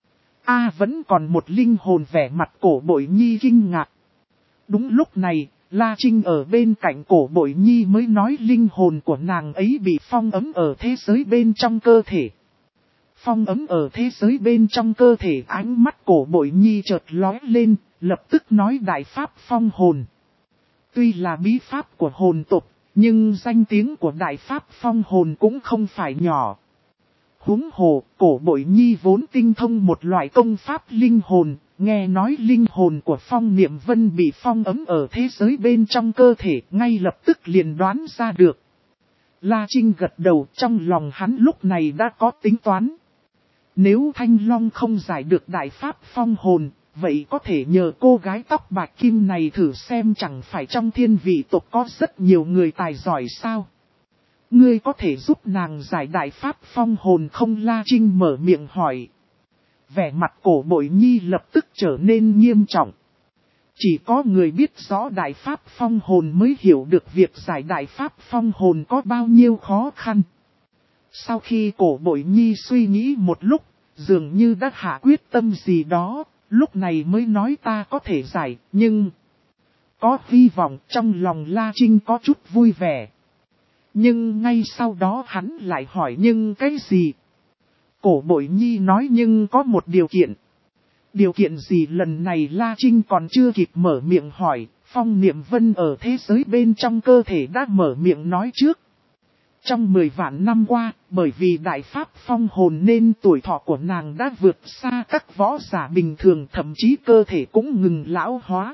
A vẫn còn một linh hồn, vẻ mặt Cổ Bội Nhi kinh ngạc. Đúng lúc này, La Trinh ở bên cạnh Cổ Bội Nhi mới nói linh hồn của nàng ấy bị phong ấm ở thế giới bên trong cơ thể. Phong ấm ở thế giới bên trong cơ thể, ánh mắt Cổ Bội Nhi chợt lóe lên, lập tức nói đại pháp phong hồn. Tuy là bí pháp của hồn tộc, nhưng danh tiếng của đại pháp phong hồn cũng không phải nhỏ. Huống hồ, Cổ Bội Nhi vốn tinh thông một loại công pháp linh hồn, nghe nói linh hồn của Phong Niệm Vân bị phong ấm ở thế giới bên trong cơ thể, ngay lập tức liền đoán ra được. La Trinh gật đầu, trong lòng hắn lúc này đã có tính toán. Nếu Thanh Long không giải được đại pháp phong hồn, vậy có thể nhờ cô gái tóc bạc kim này thử xem, chẳng phải trong thiên vị tộc có rất nhiều người tài giỏi sao? Ngươi có thể giúp nàng giải đại pháp phong hồn không? La Trinh mở miệng hỏi. Vẻ mặt Cổ Bội Nhi lập tức trở nên nghiêm trọng. Chỉ có người biết rõ đại pháp phong hồn mới hiểu được việc giải đại pháp phong hồn có bao nhiêu khó khăn. Sau khi Cổ Bội Nhi suy nghĩ một lúc, dường như đã hạ quyết tâm gì đó, lúc này mới nói ta có thể giải, nhưng... Có hy vọng. Trong lòng La Trinh có chút vui vẻ. Nhưng ngay sau đó hắn lại hỏi nhưng cái gì? Cổ Bội Nhi nói nhưng có một điều kiện. Điều kiện gì? Lần này La Trinh còn chưa kịp mở miệng hỏi, Phong Niệm Vân ở thế giới bên trong cơ thể đã mở miệng nói trước. Trong mười vạn năm qua, bởi vì đại pháp phong hồn nên tuổi thọ của nàng đã vượt xa các võ giả bình thường, thậm chí cơ thể cũng ngừng lão hóa.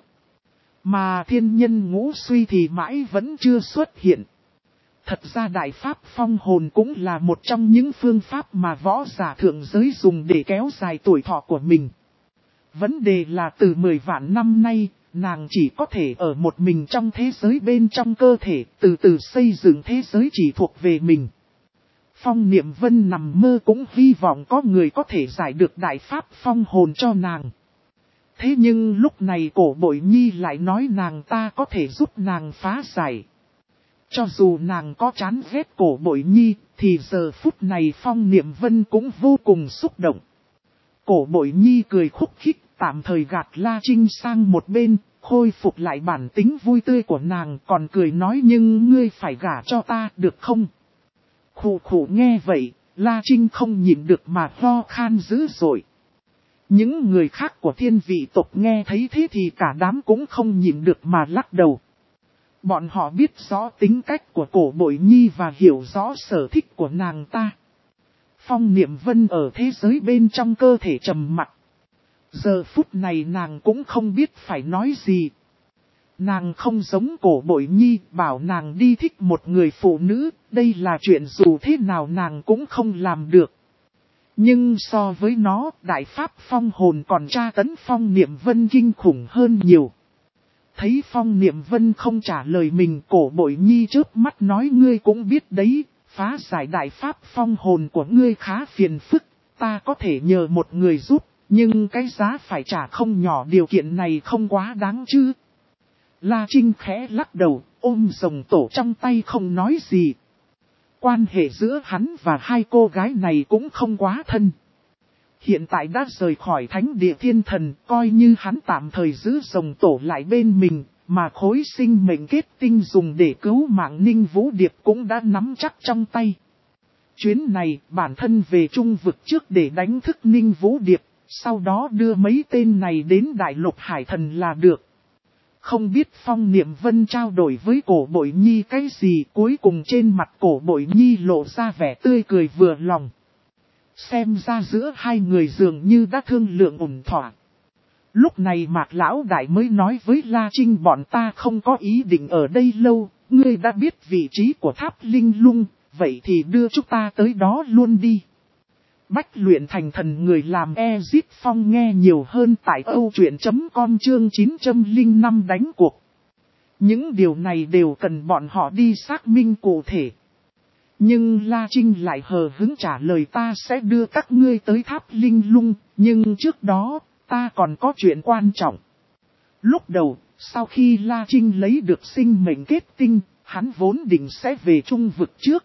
Mà thiên nhân ngũ suy thì mãi vẫn chưa xuất hiện. Thật ra đại pháp phong hồn cũng là một trong những phương pháp mà võ giả thượng giới dùng để kéo dài tuổi thọ của mình. Vấn đề là từ mười vạn năm nay, nàng chỉ có thể ở một mình trong thế giới bên trong cơ thể, từ từ xây dựng thế giới chỉ thuộc về mình. Phong Niệm Vân nằm mơ cũng hy vọng có người có thể giải được đại pháp phong hồn cho nàng. Thế nhưng lúc này Cổ Bội Nhi lại nói nàng ta có thể giúp nàng phá giải. Cho dù nàng có chán ghét Cổ Bội Nhi, thì giờ phút này Phong Niệm Vân cũng vô cùng xúc động. Cổ Bội Nhi cười khúc khích, tạm thời gạt La Trinh sang một bên, khôi phục lại bản tính vui tươi của nàng, còn cười nói nhưng ngươi phải gả cho ta được không? Khụ khụ nghe vậy, La Trinh không nhịn được mà ho khan dữ dội. Những người khác của thiên vị tộc nghe thấy thế thì cả đám cũng không nhịn được mà lắc đầu. Bọn họ biết rõ tính cách của Cổ Bội Nhi và hiểu rõ sở thích của nàng ta. Phong Niệm Vân ở thế giới bên trong cơ thể trầm mặc. Giờ phút này nàng cũng không biết phải nói gì. Nàng không giống Cổ Bội Nhi bảo nàng đi thích một người phụ nữ, đây là chuyện dù thế nào nàng cũng không làm được. Nhưng so với nó, đại pháp phong hồn còn tra tấn Phong Niệm Vân kinh khủng hơn nhiều. Thấy Phong Niệm Vân không trả lời mình, Cổ Bội Nhi chớp mắt nói ngươi cũng biết đấy, phá giải đại pháp phong hồn của ngươi khá phiền phức, ta có thể nhờ một người giúp, nhưng cái giá phải trả không nhỏ, điều kiện này không quá đáng chứ. La Trinh khẽ lắc đầu, ôm rồng tổ trong tay không nói gì. Quan hệ giữa hắn và hai cô gái này cũng không quá thân. Hiện tại đã rời khỏi thánh địa thiên thần, coi như hắn tạm thời giữ rồng tổ lại bên mình, mà khối sinh mệnh kết tinh dùng để cứu mạng Ninh Vũ Điệp cũng đã nắm chắc trong tay. Chuyến này bản thân về Trung vực trước để đánh thức Ninh Vũ Điệp, sau đó đưa mấy tên này đến Đại Lục Hải Thần là được. Không biết Phong Niệm Vân trao đổi với Cổ Bội Nhi cái gì, cuối cùng trên mặt Cổ Bội Nhi lộ ra vẻ tươi cười vừa lòng. Xem ra giữa hai người dường như đã thương lượng ổn thỏa. Lúc này Mạc Lão Đại mới nói với La Trinh bọn ta không có ý định ở đây lâu, ngươi đã biết vị trí của tháp linh lung, vậy thì đưa chúng ta tới đó luôn đi. Bách luyện thành thần người làm Ezip Phong nghe nhiều hơn tại âu truyện chấm com chương chín trăm lẻ năm đánh cuộc. Những điều này đều cần bọn họ đi xác minh cụ thể. Nhưng La Trinh lại hờ hững trả lời ta sẽ đưa các ngươi tới tháp linh lung, nhưng trước đó, ta còn có chuyện quan trọng. Lúc đầu, sau khi La Trinh lấy được sinh mệnh kết tinh, hắn vốn định sẽ về trung vực trước.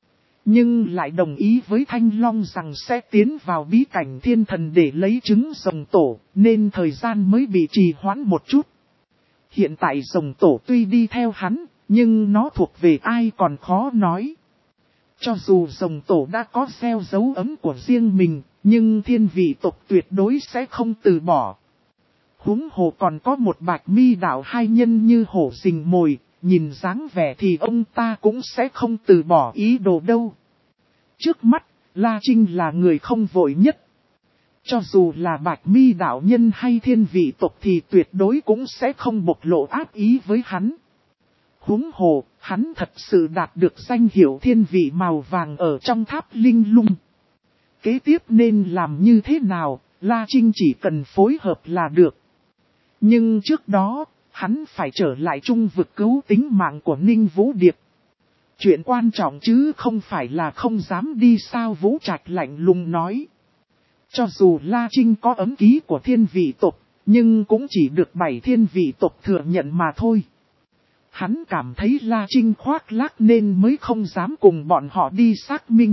Nhưng lại đồng ý với Thanh Long rằng sẽ tiến vào bí cảnh thiên thần để lấy trứng rồng tổ, nên thời gian mới bị trì hoãn một chút. Hiện tại rồng tổ tuy đi theo hắn, nhưng nó thuộc về ai còn khó nói. Cho dù rồng tổ đã có gieo dấu ấm của riêng mình, nhưng thiên vị tộc tuyệt đối sẽ không từ bỏ. Huống hồ còn có một bạch mi đạo hai nhân như hổ rình mồi, nhìn dáng vẻ thì ông ta cũng sẽ không từ bỏ ý đồ đâu. Trước mắt, La Trinh là người không vội nhất. Cho dù là bạch mi đạo nhân hay thiên vị tộc thì tuyệt đối cũng sẽ không bộc lộ ác ý với hắn. Huống hồ, hắn thật sự đạt được danh hiệu thiên vị màu vàng ở trong tháp linh lung. Kế tiếp nên làm như thế nào, La Trinh chỉ cần phối hợp là được. Nhưng trước đó, hắn phải trở lại trung vực cứu tính mạng của Ninh Vũ Điệp. Chuyện quan trọng chứ không phải là không dám đi sao, Vũ Trạch lạnh lùng nói. Cho dù La Trinh có ấm ký của thiên vị tộc, nhưng cũng chỉ được bảy thiên vị tộc thừa nhận mà thôi. Hắn cảm thấy La Trinh khoác lác nên mới không dám cùng bọn họ đi xác minh.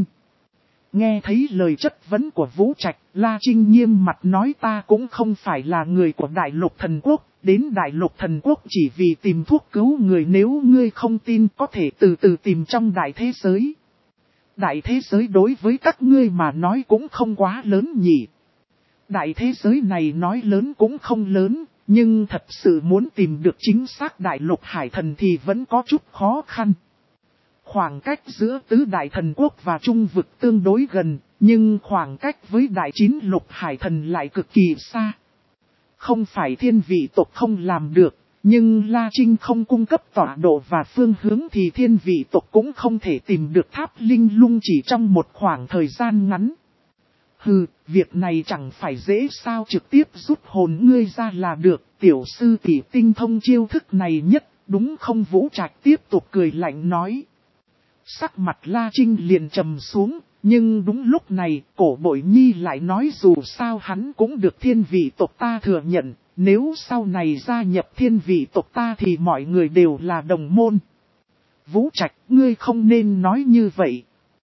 Nghe thấy lời chất vấn của Vũ Trạch, La Trinh nghiêm mặt nói ta cũng không phải là người của Đại Lục Thần Quốc, đến Đại Lục Thần Quốc chỉ vì tìm thuốc cứu người, nếu ngươi không tin có thể từ từ tìm trong đại thế giới. Đại thế giới đối với các ngươi mà nói cũng không quá lớn nhỉ. Đại thế giới này nói lớn cũng không lớn, nhưng thật sự muốn tìm được chính xác Đại Lục Hải Thần thì vẫn có chút khó khăn. Khoảng cách giữa tứ đại thần quốc và trung vực tương đối gần, nhưng khoảng cách với đại chín lục hải thần lại cực kỳ xa. Không phải thiên vị tộc không làm được, nhưng La Trinh không cung cấp tọa độ và phương hướng thì thiên vị tộc cũng không thể tìm được tháp linh lung chỉ trong một khoảng thời gian ngắn. Hừ, việc này chẳng phải dễ sao, trực tiếp rút hồn ngươi ra là được, tiểu sư tỷ tinh thông chiêu thức này nhất, đúng không? Vũ Trạch tiếp tục cười lạnh nói. Sắc mặt La Trinh liền trầm xuống, nhưng đúng lúc này, Cổ Bội Nhi lại nói dù sao hắn cũng được thiên vị tộc ta thừa nhận, nếu sau này gia nhập thiên vị tộc ta thì mọi người đều là đồng môn. Vũ Trạch, ngươi không nên nói như vậy.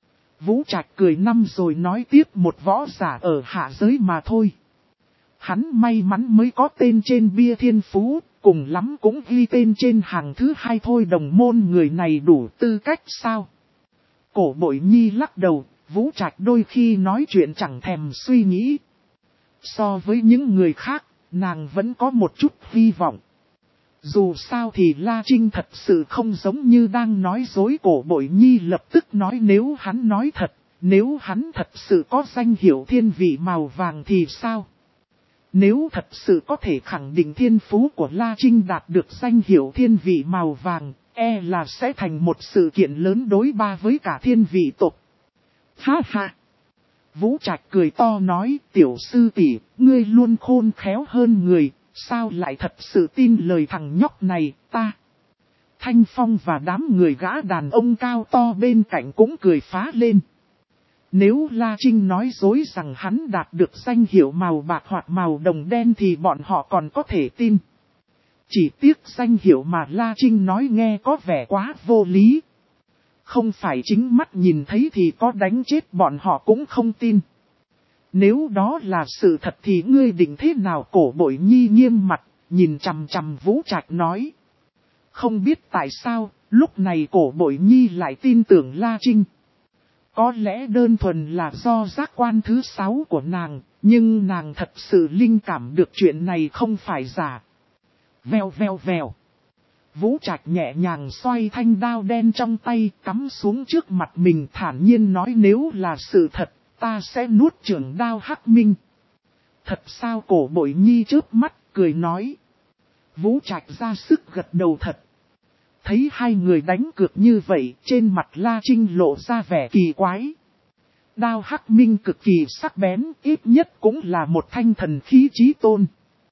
Vũ Trạch cười năm rồi nói tiếp, một võ giả ở hạ giới mà thôi. Hắn may mắn mới có tên trên bia thiên phú, cùng lắm cũng ghi tên trên hàng thứ hai thôi, đồng môn người này đủ tư cách sao? Cổ Bội Nhi lắc đầu, Vũ Trạch đôi khi nói chuyện chẳng thèm suy nghĩ. So với những người khác, nàng vẫn có một chút hy vọng. Dù sao thì La Trinh thật sự không giống như đang nói dối. Cổ Bội Nhi lập tức nói nếu hắn nói thật, nếu hắn thật sự có danh hiệu thiên vị màu vàng thì sao? Nếu thật sự có thể khẳng định thiên phú của La Trinh đạt được danh hiệu thiên vị màu vàng, e là sẽ thành một sự kiện lớn đối ba với cả thiên vị tộc. Ha ha! Vũ Trạch cười to nói, tiểu sư tỷ, ngươi luôn khôn khéo hơn người, sao lại thật sự tin lời thằng nhóc này, ta. Thanh Phong và đám người gã đàn ông cao to bên cạnh cũng cười phá lên. Nếu La Trinh nói dối rằng hắn đạt được danh hiệu màu bạc hoặc màu đồng đen thì bọn họ còn có thể tin. Chỉ tiếc danh hiệu mà La Trinh nói nghe có vẻ quá vô lý. Không phải chính mắt nhìn thấy thì có đánh chết bọn họ cũng không tin. Nếu đó là sự thật thì ngươi định thế nào? Cổ Bội Nhi nghiêm mặt, nhìn chằm chằm Vũ Trạch nói. Không biết tại sao, lúc này Cổ Bội Nhi lại tin tưởng La Trinh. Có lẽ đơn thuần là do giác quan thứ sáu của nàng, nhưng nàng thật sự linh cảm được chuyện này không phải giả. Vèo vèo vèo. Vũ Trạch nhẹ nhàng xoay thanh đao đen trong tay, cắm xuống trước mặt mình, thản nhiên nói nếu là sự thật, ta sẽ nuốt chửng đao hắc minh. Thật sao? Cổ Bội Nhi chớp mắt, cười nói. Vũ Trạch ra sức gật đầu thật. Thấy hai người đánh cược như vậy, trên mặt La Trinh lộ ra vẻ kỳ quái. Đao hắc minh cực kỳ sắc bén, ít nhất cũng là một thanh thần khí chí tôn.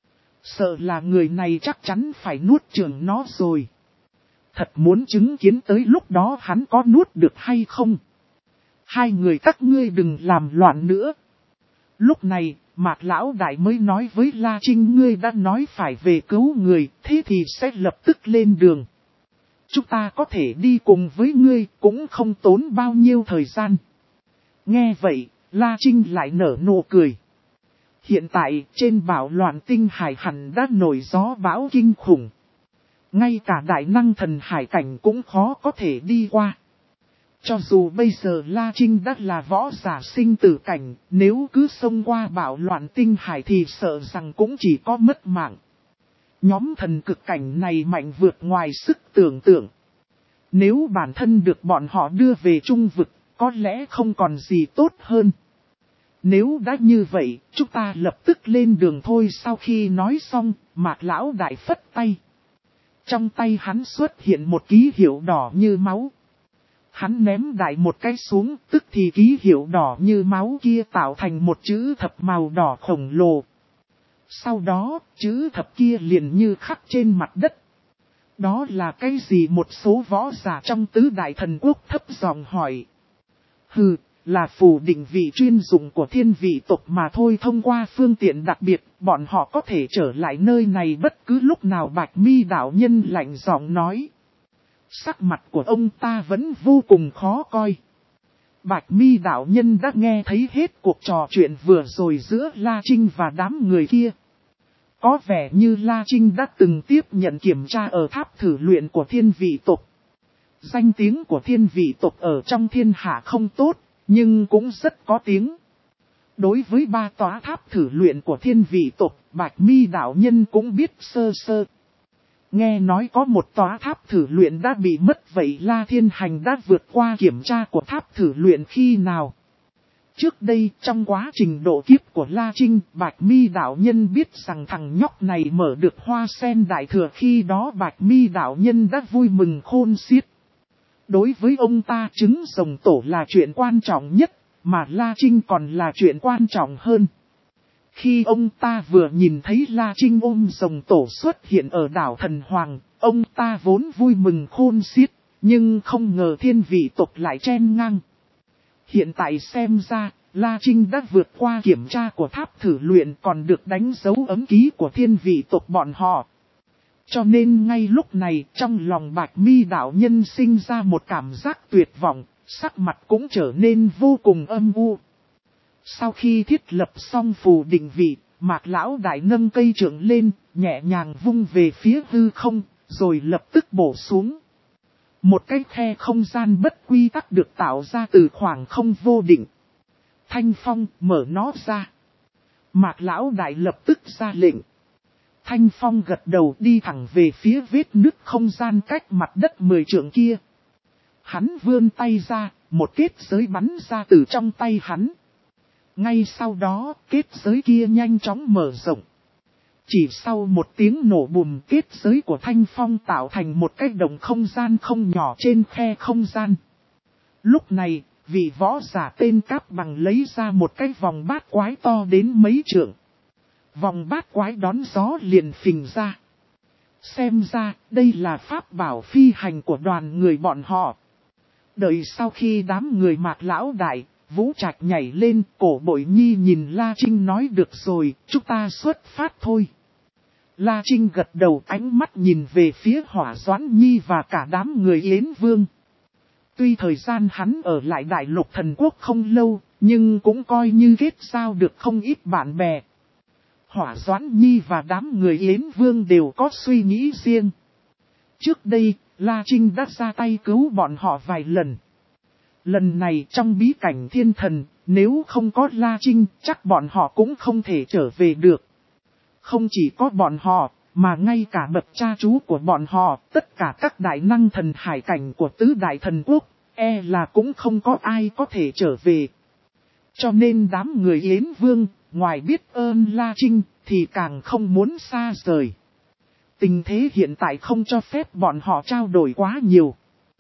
Sợ là người này chắc chắn phải nuốt chửng nó rồi. Thật muốn chứng kiến tới lúc đó hắn có nuốt được hay không. Hai người các ngươi đừng làm loạn nữa. Lúc này, Mạc Lão Đại mới nói với La Trinh, ngươi đã nói phải về cứu người, thế thì sẽ lập tức lên đường. Chúng ta có thể đi cùng với ngươi, cũng không tốn bao nhiêu thời gian. Nghe vậy, La Trinh lại nở nụ cười. Hiện tại, trên Bảo Loạn Tinh Hải hẳn đã nổi gió bão kinh khủng. Ngay cả đại năng thần hải cảnh cũng khó có thể đi qua. Cho dù bây giờ La Trinh đã là võ giả sinh tử cảnh, nếu cứ xông qua Bảo Loạn Tinh Hải thì sợ rằng cũng chỉ có mất mạng. Nhóm thần cực cảnh này mạnh vượt ngoài sức tưởng tượng. Nếu bản thân được bọn họ đưa về trung vực, có lẽ không còn gì tốt hơn. Nếu đã như vậy, chúng ta lập tức lên đường thôi. Sau khi nói xong, Mạc Lão Đại phất tay. Trong tay hắn xuất hiện một ký hiệu đỏ như máu. Hắn ném đại một cái xuống, tức thì ký hiệu đỏ như máu kia tạo thành một chữ thập màu đỏ khổng lồ. Sau đó, chữ thập kia liền như khắc trên mặt đất. Đó là cái gì? Một số võ giả trong tứ đại thần quốc thấp giọng hỏi. Hừ, là phù định vị chuyên dụng của thiên vị tộc mà thôi. Thông qua phương tiện đặc biệt, bọn họ có thể trở lại nơi này bất cứ lúc nào. Bạch Mi đạo nhân lạnh giọng nói. Sắc mặt của ông ta vẫn vô cùng khó coi. Bạch Mi đạo nhân đã nghe thấy hết cuộc trò chuyện vừa rồi giữa La Trinh và đám người kia. Có vẻ như La Trinh đã từng tiếp nhận kiểm tra ở tháp thử luyện của thiên vị tộc. Danh tiếng của thiên vị tộc ở trong thiên hạ không tốt, nhưng cũng rất có tiếng. Đối với ba tòa tháp thử luyện của thiên vị tộc, Bạch Mi đạo nhân cũng biết sơ sơ. Nghe nói có một tòa tháp thử luyện đã bị mất, vậy La Thiên Hành đã vượt qua kiểm tra của tháp thử luyện khi nào? Trước đây, trong quá trình độ kiếp của La Trinh, Bạch Mi đạo nhân biết rằng thằng nhóc này mở được hoa sen đại thừa, khi đó Bạch Mi đạo nhân đã vui mừng khôn xiết. Đối với ông ta, trứng rồng tổ là chuyện quan trọng nhất, mà La Trinh còn là chuyện quan trọng hơn. Khi ông ta vừa nhìn thấy La Trinh ôm rồng tổ xuất hiện ở đảo Thần Hoàng, ông ta vốn vui mừng khôn xiết, nhưng không ngờ thiên vị tộc lại chen ngang. Hiện tại xem ra, La Trinh đã vượt qua kiểm tra của tháp thử luyện, còn được đánh dấu ấm ký của thiên vị tộc bọn họ. Cho nên ngay lúc này, trong lòng Bạch Mi đạo nhân sinh ra một cảm giác tuyệt vọng, sắc mặt cũng trở nên vô cùng âm u. Sau khi thiết lập xong phù định vị, Mạc Lão Đại nâng cây trượng lên, nhẹ nhàng vung về phía hư không, rồi lập tức bổ xuống. Một cái khe không gian bất quy tắc được tạo ra từ khoảng không vô định. Thanh Phong mở nó ra. Mạc Lão Đại lập tức ra lệnh. Thanh Phong gật đầu đi thẳng về phía vết nứt không gian cách mặt đất mười trượng kia. Hắn vươn tay ra, một kết giới bắn ra từ trong tay hắn. Ngay sau đó, kết giới kia nhanh chóng mở rộng. Chỉ sau một tiếng nổ bùm, kết giới của Thanh Phong tạo thành một cái động không gian không nhỏ trên khe không gian. Lúc này, vị võ giả tên Cáp Bằng lấy ra một cái vòng bát quái to đến mấy trượng. Vòng bát quái đón gió liền phình ra. Xem ra, đây là pháp bảo phi hành của đoàn người bọn họ. Đợi sau khi đám người Mạc Lão Đại, Vũ Trạch nhảy lên, Cổ Bội Nhi nhìn La Trinh nói được rồi, chúng ta xuất phát thôi. La Trinh gật đầu, ánh mắt nhìn về phía Hỏa Doãn Nhi và cả đám người Yến Vương. Tuy thời gian hắn ở lại Đại Lục Thần Quốc không lâu, nhưng cũng coi như kết giao được không ít bạn bè. Hỏa Doãn Nhi và đám người Yến Vương đều có suy nghĩ riêng. Trước đây, La Trinh đã ra tay cứu bọn họ vài lần. Lần này trong bí cảnh thiên thần, nếu không có La Trinh, chắc bọn họ cũng không thể trở về được. Không chỉ có bọn họ, mà ngay cả bậc cha chú của bọn họ, tất cả các đại năng thần hải cảnh của tứ đại thần quốc, e là cũng không có ai có thể trở về. Cho nên đám người Yến Vương, ngoài biết ơn La Trinh, thì càng không muốn xa rời. Tình thế hiện tại không cho phép bọn họ trao đổi quá nhiều.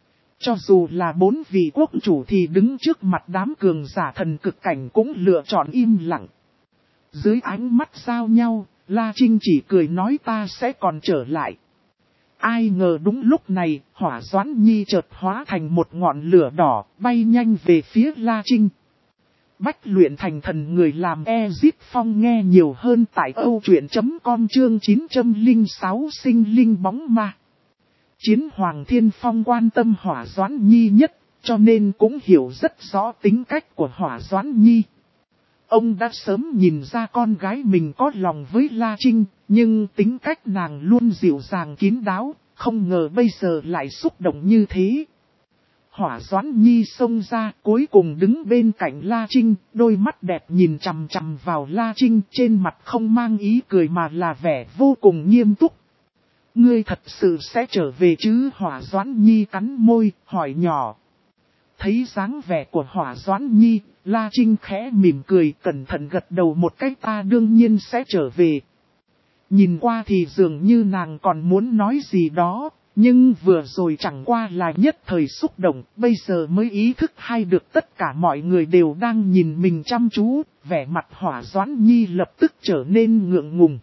Cho dù là bốn vị quốc chủ thì đứng trước mặt đám cường giả thần cực cảnh cũng lựa chọn im lặng. Dưới ánh mắt giao nhau, La Trinh chỉ cười nói ta sẽ còn trở lại. Ai ngờ đúng lúc này, Hỏa Doãn Nhi chợt hóa thành một ngọn lửa đỏ, bay nhanh về phía La Trinh. Bách luyện thành thần người làm Ezip Phong nghe nhiều hơn tại âu truyện chấm com chương chín trăm lẻ sáu sinh linh bóng ma. Chiến Hoàng Thiên Phong quan tâm Hỏa Doãn Nhi nhất, cho nên cũng hiểu rất rõ tính cách của Hỏa Doãn Nhi. Ông đã sớm nhìn ra con gái mình có lòng với La Trinh, nhưng tính cách nàng luôn dịu dàng kín đáo, không ngờ bây giờ lại xúc động như thế. Hỏa Doãn Nhi xông ra, cuối cùng đứng bên cạnh La Trinh, đôi mắt đẹp nhìn chằm chằm vào La Trinh, trên mặt không mang ý cười mà là vẻ vô cùng nghiêm túc. Ngươi thật sự sẽ trở về chứ? Hỏa Doãn Nhi cắn môi, hỏi nhỏ. Thấy dáng vẻ của Hỏa Doãn Nhi, La Trinh khẽ mỉm cười, cẩn thận gật đầu một cách ta đương nhiên sẽ trở về. Nhìn qua thì dường như nàng còn muốn nói gì đó, nhưng vừa rồi chẳng qua là nhất thời xúc động, bây giờ mới ý thức hay được tất cả mọi người đều đang nhìn mình chăm chú, vẻ mặt Hỏa Doãn Nhi lập tức trở nên ngượng ngùng.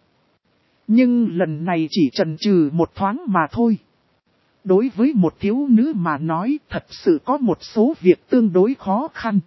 Nhưng lần này chỉ chần chừ một thoáng mà thôi. Đối với một thiếu nữ mà nói thật sự có một số việc tương đối khó khăn.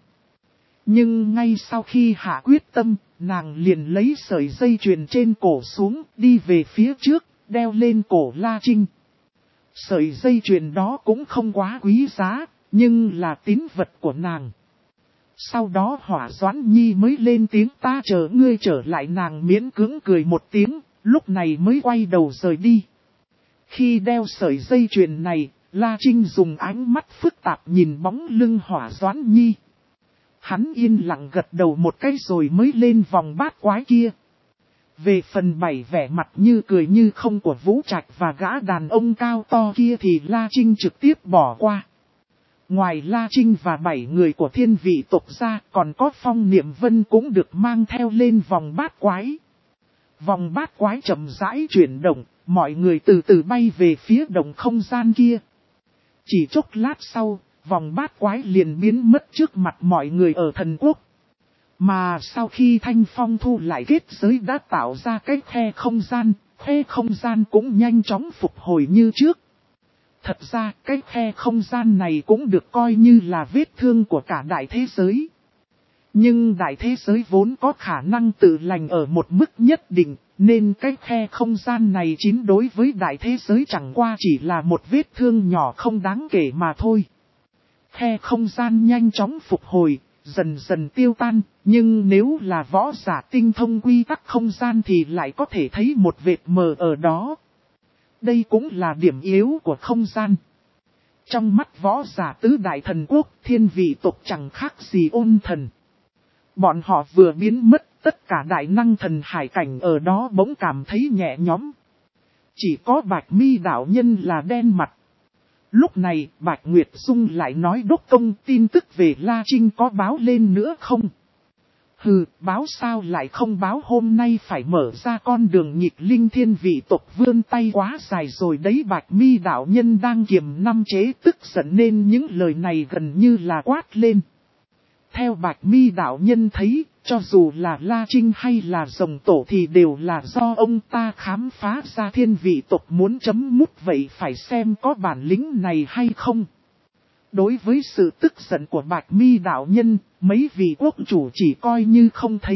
Nhưng ngay sau khi hạ quyết tâm, nàng liền lấy sợi dây chuyền trên cổ xuống, đi về phía trước, đeo lên cổ La Trinh. Sợi dây chuyền đó cũng không quá quý giá, nhưng là tín vật của nàng. Sau đó Hỏa Doãn Nhi mới lên tiếng ta chờ ngươi trở lại, nàng miễn cưỡng cười một tiếng, lúc này mới quay đầu rời đi. Khi đeo sợi dây chuyền này, La Trinh dùng ánh mắt phức tạp nhìn bóng lưng Hỏa Doãn Nhi. Hắn yên lặng gật đầu một cái rồi mới lên vòng bát quái kia. Về phần bảy vẻ mặt như cười như không của Vũ Trạch và gã đàn ông cao to kia thì La Trinh trực tiếp bỏ qua. Ngoài La Trinh và bảy người của thiên vị tộc ra, còn có Phong Niệm Vân cũng được mang theo lên vòng bát quái. Vòng bát quái chậm rãi chuyển động, mọi người từ từ bay về phía động không gian kia. Chỉ chốc lát sau, vòng bát quái liền biến mất trước mặt mọi người ở thần quốc. Mà sau khi Thanh Phong thu lại kết giới đã tạo ra cái khe không gian, khe không gian cũng nhanh chóng phục hồi như trước. Thật ra cái khe không gian này cũng được coi như là vết thương của cả đại thế giới. Nhưng đại thế giới vốn có khả năng tự lành ở một mức nhất định, nên cái khe không gian này chính đối với đại thế giới chẳng qua chỉ là một vết thương nhỏ không đáng kể mà thôi. Khe không gian nhanh chóng phục hồi, dần dần tiêu tan, nhưng nếu là võ giả tinh thông quy tắc không gian thì lại có thể thấy một vệt mờ ở đó. Đây cũng là điểm yếu của không gian. Trong mắt võ giả tứ đại thần quốc, thiên vị tộc chẳng khác gì ôn thần. Bọn họ vừa biến mất, tất cả đại năng thần hải cảnh ở đó bỗng cảm thấy nhẹ nhõm. Chỉ có Bạch Mi đạo nhân là đen mặt. Lúc này, Bạch Nguyệt Dung lại nói đốc công tin tức về La Trinh có báo lên nữa không? Hừ, báo sao lại không báo, hôm nay phải mở ra con đường nhịp linh thiên vị tộc vươn tay quá dài rồi đấy. Bạch Mi đạo nhân đang kiềm năm chế tức giận nên những lời này gần như là quát lên. Theo Bạch Mi đạo nhân thấy, cho dù là La Trinh hay là Rồng Tổ thì đều là do ông ta khám phá ra thiên vị tộc muốn chấm mút, vậy phải xem có bản lĩnh này hay không. Đối với sự tức giận của Bạch Mi đạo nhân, mấy vị quốc chủ chỉ coi như không thấy.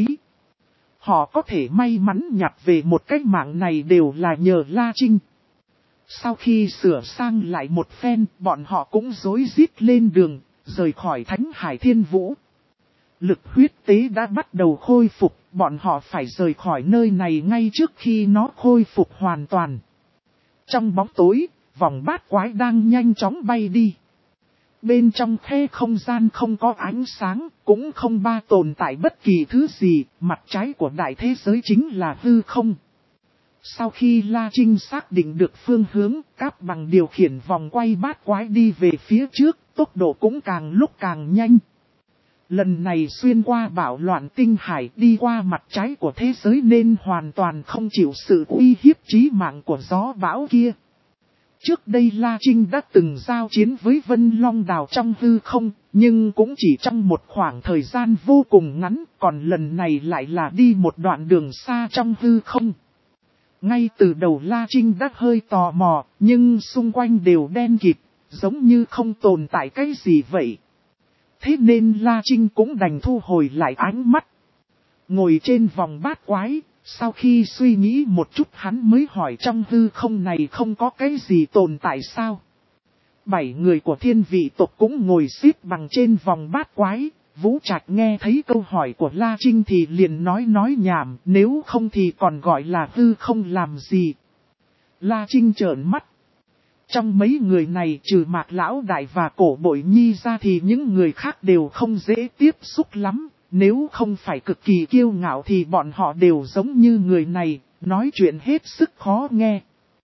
Họ có thể may mắn nhặt về một cái mạng này đều là nhờ La Trinh. Sau khi sửa sang lại một phen, bọn họ cũng rối rít lên đường, rời khỏi Thánh Hải Thiên Vũ. Lực huyết tế đã bắt đầu khôi phục, bọn họ phải rời khỏi nơi này ngay trước khi nó khôi phục hoàn toàn. Trong bóng tối, vòng bát quái đang nhanh chóng bay đi. Bên trong khe không gian không có ánh sáng, cũng không ba tồn tại bất kỳ thứ gì, mặt trái của đại thế giới chính là hư không. Sau khi La Trinh xác định được phương hướng, Cáp Bằng điều khiển vòng quay bát quái đi về phía trước, tốc độ cũng càng lúc càng nhanh. Lần này xuyên qua bạo loạn tinh hải đi qua mặt trái của thế giới nên hoàn toàn không chịu sự uy hiếp chí mạng của gió bão kia. Trước đây La Trinh đã từng giao chiến với Vân Long Đào trong hư không, nhưng cũng chỉ trong một khoảng thời gian vô cùng ngắn, còn lần này lại là đi một đoạn đường xa trong hư không. Ngay từ đầu La Trinh đã hơi tò mò, nhưng xung quanh đều đen kịt, giống như không tồn tại cái gì vậy. Thế nên La Trinh cũng đành thu hồi lại ánh mắt. Ngồi trên vòng bát quái, sau khi suy nghĩ một chút hắn mới hỏi trong hư không này không có cái gì tồn tại sao. Bảy người của thiên vị tộc cũng ngồi xếp bằng trên vòng bát quái. Vũ Trạch nghe thấy câu hỏi của La Trinh thì liền nói nói nhảm, nếu không thì còn gọi là hư không làm gì. La Trinh trợn mắt. Trong mấy người này trừ Mạc Lão Đại và Cổ Bội Nhi ra thì những người khác đều không dễ tiếp xúc lắm. Nếu không phải cực kỳ kiêu ngạo thì bọn họ đều giống như người này, nói chuyện hết sức khó nghe.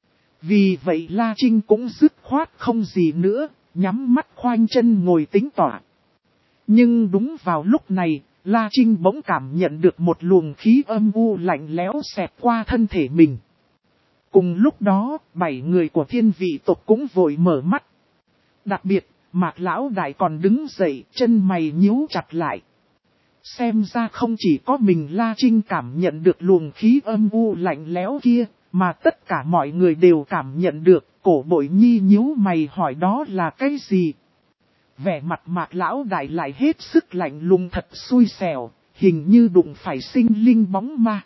Vì vậy La Trinh cũng dứt khoát không gì nữa, nhắm mắt khoanh chân ngồi tính tọa. Nhưng đúng vào lúc này, La Trinh bỗng cảm nhận được một luồng khí âm u lạnh lẽo xẹt qua thân thể mình. Cùng lúc đó, bảy người của thiên vị tộc cũng vội mở mắt. Đặc biệt, Mạc Lão Đại còn đứng dậy, chân mày nhíu chặt lại. Xem ra không chỉ có mình La Trinh cảm nhận được luồng khí âm u lạnh lẽo kia, mà tất cả mọi người đều cảm nhận được. Cổ Bội Nhi nhíu mày hỏi đó là cái gì? Vẻ mặt Mạc Lão Đại lại hết sức lạnh lùng thật xui xẻo, hình như đụng phải sinh linh bóng ma.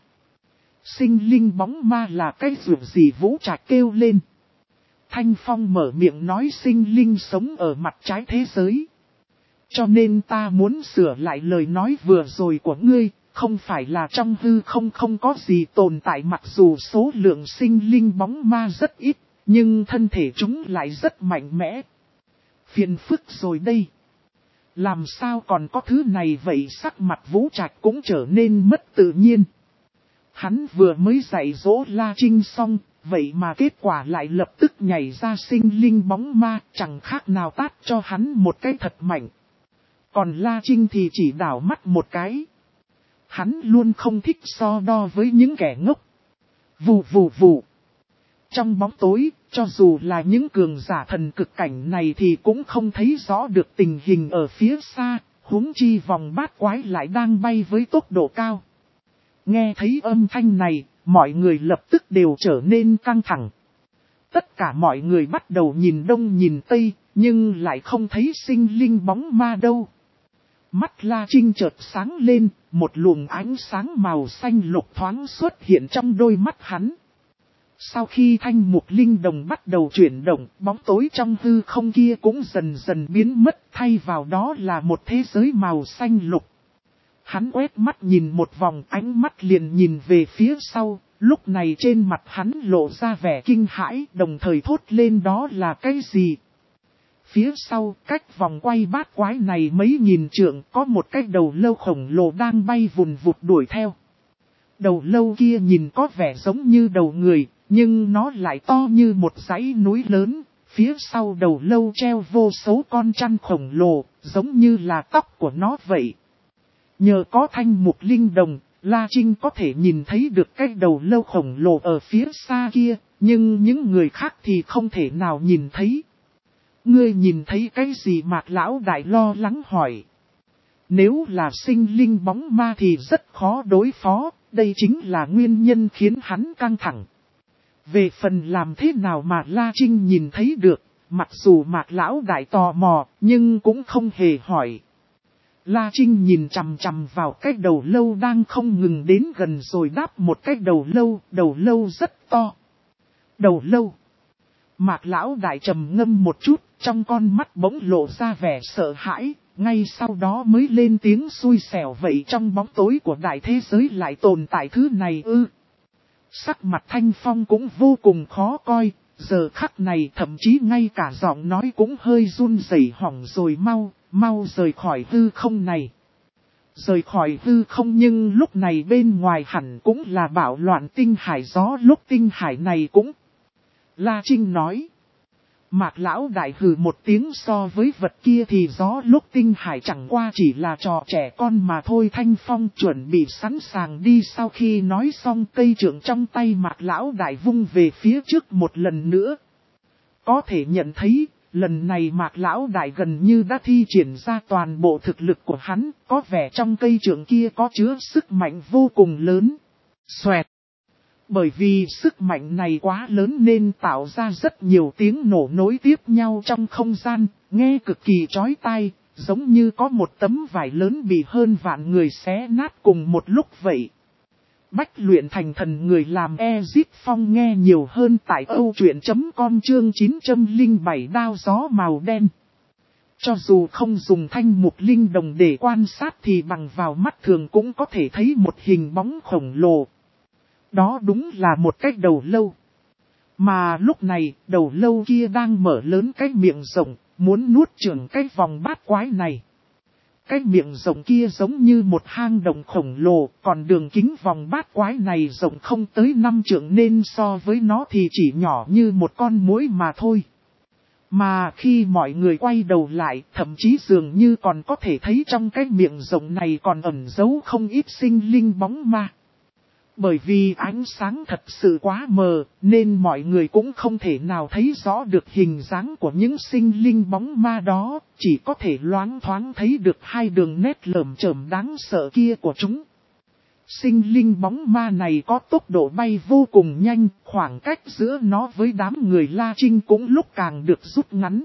Sinh linh bóng ma là cái dụng gì? Vũ Trạch kêu lên. Thanh Phong mở miệng nói sinh linh sống ở mặt trái thế giới. Cho nên ta muốn sửa lại lời nói vừa rồi của ngươi, không phải là trong hư không không có gì tồn tại, mặc dù số lượng sinh linh bóng ma rất ít, nhưng thân thể chúng lại rất mạnh mẽ. Phiền phức rồi đây. Làm sao còn có thứ này vậy? Sắc mặt Vũ Trạch cũng trở nên mất tự nhiên. Hắn vừa mới dạy dỗ La Trinh xong, vậy mà kết quả lại lập tức nhảy ra sinh linh bóng ma, chẳng khác nào tát cho hắn một cái thật mạnh. Còn La Trinh thì chỉ đảo mắt một cái. Hắn luôn không thích so đo với những kẻ ngốc. Vù vù vù. Trong bóng tối, cho dù là những cường giả thần cực cảnh này thì cũng không thấy rõ được tình hình ở phía xa, huống chi vòng bát quái lại đang bay với tốc độ cao. Nghe thấy âm thanh này, mọi người lập tức đều trở nên căng thẳng. Tất cả mọi người bắt đầu nhìn đông nhìn tây, nhưng lại không thấy sinh linh bóng ma đâu. Mắt La Trinh chợt sáng lên, một luồng ánh sáng màu xanh lục thoáng xuất hiện trong đôi mắt hắn. Sau khi thanh mục linh đồng bắt đầu chuyển động, bóng tối trong hư không kia cũng dần dần biến mất, thay vào đó là một thế giới màu xanh lục. Hắn quét mắt nhìn một vòng, ánh mắt liền nhìn về phía sau, lúc này trên mặt hắn lộ ra vẻ kinh hãi, đồng thời thốt lên đó là cái gì? Phía sau, cách vòng quay bát quái này mấy nghìn trượng, có một cái đầu lâu khổng lồ đang bay vùn vụt đuổi theo. Đầu lâu kia nhìn có vẻ giống như đầu người, nhưng nó lại to như một dãy núi lớn, phía sau đầu lâu treo vô số con chăn khổng lồ, giống như là tóc của nó vậy. Nhờ có thanh mục linh đồng, La Trinh có thể nhìn thấy được cái đầu lâu khổng lồ ở phía xa kia, nhưng những người khác thì không thể nào nhìn thấy. Ngươi nhìn thấy cái gì? Mạc Lão Đại lo lắng hỏi. Nếu là sinh linh bóng ma thì rất khó đối phó, đây chính là nguyên nhân khiến hắn căng thẳng. Về phần làm thế nào mà La Trinh nhìn thấy được, mặc dù Mạc Lão Đại tò mò, nhưng cũng không hề hỏi. La Trinh nhìn chằm chằm vào cái đầu lâu đang không ngừng đến gần rồi đáp một cái đầu lâu, đầu lâu rất to. Đầu lâu. Mạc Lão Đại trầm ngâm một chút, trong con mắt bỗng lộ ra vẻ sợ hãi, ngay sau đó mới lên tiếng xui xẻo vậy, trong bóng tối của đại thế giới lại tồn tại thứ này ư. Sắc mặt Thanh Phong cũng vô cùng khó coi, giờ khắc này thậm chí ngay cả giọng nói cũng hơi run rẩy. Hỏng rồi, mau, mau rời khỏi hư không này. Rời khỏi hư không, nhưng lúc này bên ngoài hẳn cũng là bạo loạn tinh hải, gió lúc tinh hải này cũng. La Trinh nói. Mạc Lão Đại hừ một tiếng, so với vật kia thì gió lúc tinh hải chẳng qua chỉ là trò trẻ con mà thôi. Thanh Phong chuẩn bị sẵn sàng đi, sau khi nói xong cây trượng trong tay Mạc Lão Đại vung về phía trước một lần nữa. Có thể nhận thấy, lần này Mạc Lão Đại gần như đã thi triển ra toàn bộ thực lực của hắn, có vẻ trong cây trượng kia có chứa sức mạnh vô cùng lớn. Xoẹt! Bởi vì sức mạnh này quá lớn nên tạo ra rất nhiều tiếng nổ nối tiếp nhau trong không gian, nghe cực kỳ chói tai, giống như có một tấm vải lớn bị hơn vạn người xé nát cùng một lúc vậy. Bách luyện thành thần người làm Ezip Phong nghe nhiều hơn tại âu truyện chấm com chương chín trăm lẻ bảy đao gió màu đen. Cho dù không dùng thanh mục linh đồng để quan sát thì bằng vào mắt thường cũng có thể thấy một hình bóng khổng lồ. Đó đúng là một cái đầu lâu. Mà lúc này, đầu lâu kia đang mở lớn cái miệng rộng, muốn nuốt chửng cái vòng bát quái này. Cái miệng rộng kia giống như một hang động khổng lồ, còn đường kính vòng bát quái này rộng không tới năm trượng nên so với nó thì chỉ nhỏ như một con muỗi mà thôi. Mà khi mọi người quay đầu lại, thậm chí dường như còn có thể thấy trong cái miệng rộng này còn ẩn giấu không ít sinh linh bóng ma. Bởi vì ánh sáng thật sự quá mờ, nên mọi người cũng không thể nào thấy rõ được hình dáng của những sinh linh bóng ma đó, chỉ có thể loáng thoáng thấy được hai đường nét lởm chởm đáng sợ kia của chúng. Sinh linh bóng ma này có tốc độ bay vô cùng nhanh, khoảng cách giữa nó với đám người La Trinh cũng lúc càng được rút ngắn.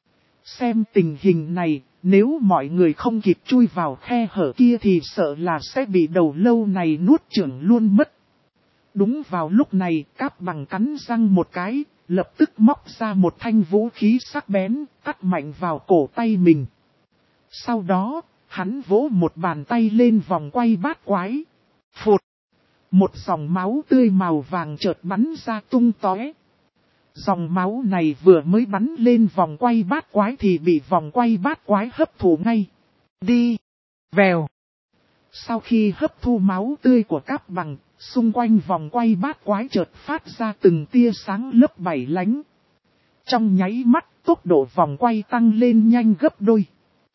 Xem tình hình này, nếu mọi người không kịp chui vào khe hở kia thì sợ là sẽ bị đầu lâu này nuốt chửng luôn mất. Đúng vào lúc này, Cáp Bằng cắn răng một cái, lập tức móc ra một thanh vũ khí sắc bén, cắt mạnh vào cổ tay mình. Sau đó, hắn vỗ một bàn tay lên vòng quay bát quái. Phụt! Một dòng máu tươi màu vàng chợt bắn ra tung tóe. Dòng máu này vừa mới bắn lên vòng quay bát quái thì bị vòng quay bát quái hấp thụ ngay. Đi! Vèo! Sau khi hấp thu máu tươi của Cáp Bằng, xung quanh vòng quay bát quái chợt phát ra từng tia sáng lấp bảy lánh. Trong nháy mắt, tốc độ vòng quay tăng lên nhanh gấp đôi.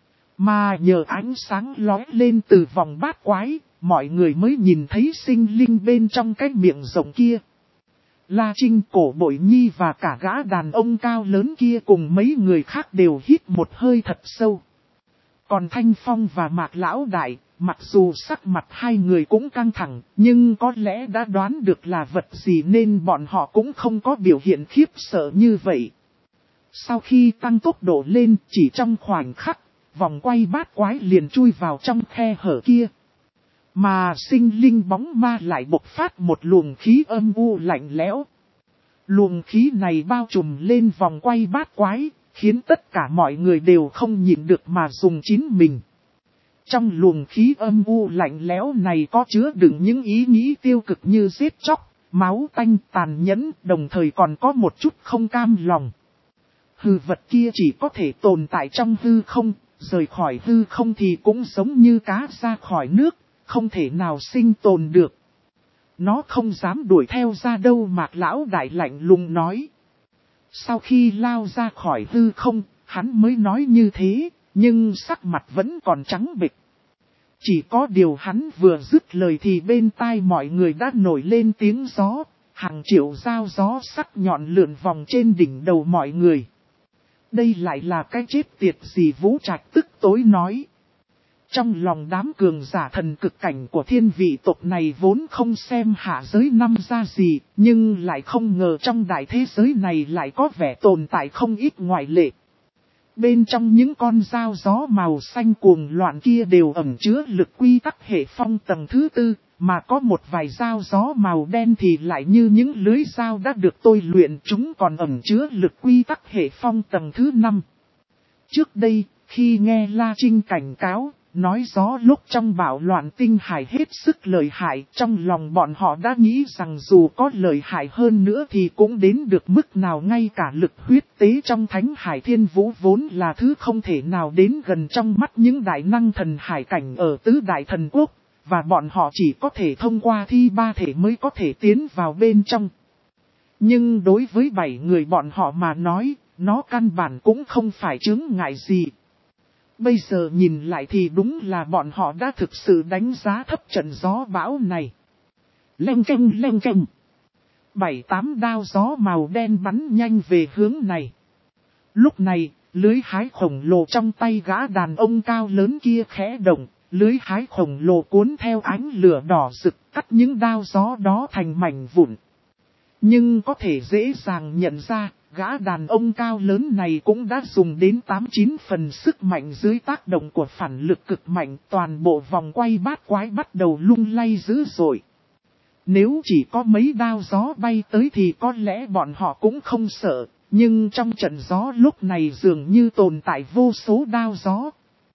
Mà nhờ ánh sáng lóe lên từ vòng bát quái, mọi người mới nhìn thấy sinh linh bên trong cái miệng rộng kia. La Trinh, Cổ Bội Nhi và cả gã đàn ông cao lớn kia cùng mấy người khác đều hít một hơi thật sâu. Còn Thanh Phong và Mạc Lão Đại, mặc dù sắc mặt hai người cũng căng thẳng, nhưng có lẽ đã đoán được là vật gì nên bọn họ cũng không có biểu hiện khiếp sợ như vậy. Sau khi tăng tốc độ lên, chỉ trong khoảnh khắc, vòng quay bát quái liền chui vào trong khe hở kia. Mà sinh linh bóng ma lại bộc phát một luồng khí âm u lạnh lẽo. Luồng khí này bao trùm lên vòng quay bát quái, khiến tất cả mọi người đều không nhịn được mà dùng chín mình. Trong luồng khí âm u lạnh lẽo này có chứa đựng những ý nghĩ tiêu cực như giết chóc, máu tanh tàn nhẫn, đồng thời còn có một chút không cam lòng. Hư vật kia chỉ có thể tồn tại trong hư không, rời khỏi hư không thì cũng giống như cá ra khỏi nước, không thể nào sinh tồn được. Nó không dám đuổi theo ra đâu, Mạc Lão Đại lạnh lùng nói. Sau khi lao ra khỏi hư không, hắn mới nói như thế, nhưng sắc mặt vẫn còn trắng bệch. Chỉ có điều hắn vừa dứt lời thì bên tai mọi người đã nổi lên tiếng gió, hàng triệu dao gió sắc nhọn lượn vòng trên đỉnh đầu mọi người. Đây lại là cái chết tiệt gì, Vũ Trạch tức tối nói. Trong lòng đám cường giả thần cực cảnh của thiên vị tộc này vốn không xem hạ giới năm ra gì, nhưng lại không ngờ trong đại thế giới này lại có vẻ tồn tại không ít ngoại lệ. Bên trong những con dao gió màu xanh cuồng loạn kia đều ẩn chứa lực quy tắc hệ phong tầng thứ tư, mà có một vài dao gió màu đen thì lại như những lưới dao đã được tôi luyện, chúng còn ẩn chứa lực quy tắc hệ phong tầng thứ năm. Trước đây, khi nghe La Trinh cảnh cáo, nói gió lúc trong bạo loạn tinh hải hết sức lợi hại, trong lòng bọn họ đã nghĩ rằng dù có lợi hại hơn nữa thì cũng đến được mức nào, ngay cả lực huyết tế trong thánh hải thiên vũ vốn là thứ không thể nào đến gần trong mắt những đại năng thần hải cảnh ở tứ đại thần quốc, và bọn họ chỉ có thể thông qua thi ba thể mới có thể tiến vào bên trong. Nhưng đối với bảy người bọn họ mà nói, nó căn bản cũng không phải chướng ngại gì. Bây giờ nhìn lại thì đúng là bọn họ đã thực sự đánh giá thấp trận gió bão này. Leng keng leng keng. Bảy tám đao gió màu đen bắn nhanh về hướng này. Lúc này, lưới hái khổng lồ trong tay gã đàn ông cao lớn kia khẽ động, lưới hái khổng lồ cuốn theo ánh lửa đỏ rực cắt những đao gió đó thành mảnh vụn. Nhưng có thể dễ dàng nhận ra, gã đàn ông cao lớn này cũng đã dùng đến tám chín phần sức mạnh dưới tác động của phản lực cực mạnh, toàn bộ vòng quay bát quái bắt đầu lung lay dữ dội. Nếu chỉ có mấy đao gió bay tới thì có lẽ bọn họ cũng không sợ, nhưng trong trận gió lúc này dường như tồn tại vô số đao gió.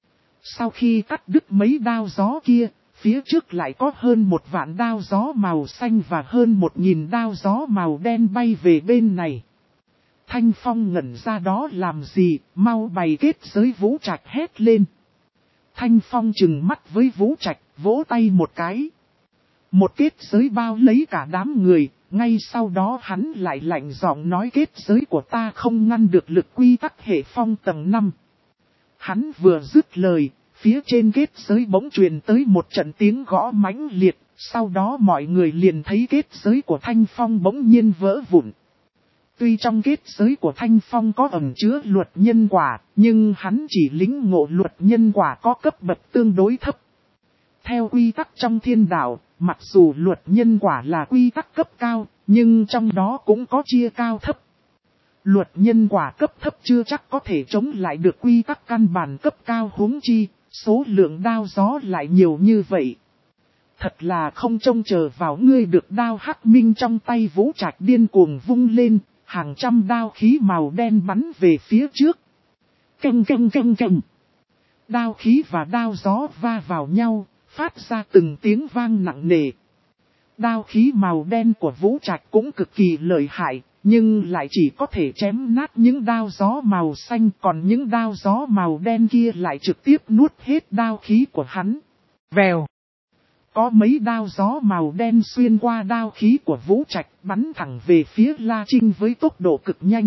Sau khi cắt đứt mấy đao gió kia, phía trước lại có hơn một vạn đao gió màu xanh và hơn một nghìn đao gió màu đen bay về bên này. Thanh Phong ngẩn ra đó làm gì, mau bày kết giới Vũ Trạch hét lên. Thanh Phong trừng mắt với Vũ Trạch, vỗ tay một cái. Một kết giới bao lấy cả đám người, ngay sau đó hắn lại lạnh giọng nói kết giới của ta không ngăn được lực quy tắc hệ phong tầng năm. Hắn vừa dứt lời, phía trên kết giới bỗng truyền tới một trận tiếng gõ mãnh liệt, sau đó mọi người liền thấy kết giới của Thanh Phong bỗng nhiên vỡ vụn. Tuy trong kết giới của Thanh Phong có ẩn chứa luật nhân quả, nhưng hắn chỉ lĩnh ngộ luật nhân quả có cấp bậc tương đối thấp. Theo quy tắc trong thiên đạo, mặc dù luật nhân quả là quy tắc cấp cao, nhưng trong đó cũng có chia cao thấp. Luật nhân quả cấp thấp chưa chắc có thể chống lại được quy tắc căn bản cấp cao, huống chi, số lượng đao gió lại nhiều như vậy. Thật là không trông chờ vào ngươi được. Đao hắc minh trong tay Vũ Trạch điên cuồng vung lên, hàng trăm đao khí màu đen bắn về phía trước. Canh canh canh canh. Đao khí và đao gió va vào nhau, phát ra từng tiếng vang nặng nề. Đao khí màu đen của Vũ Trạch cũng cực kỳ lợi hại, nhưng lại chỉ có thể chém nát những đao gió màu xanh, còn những đao gió màu đen kia lại trực tiếp nuốt hết đao khí của hắn. Vèo. Có mấy đao gió màu đen xuyên qua đao khí của Vũ Trạch bắn thẳng về phía La Trinh với tốc độ cực nhanh.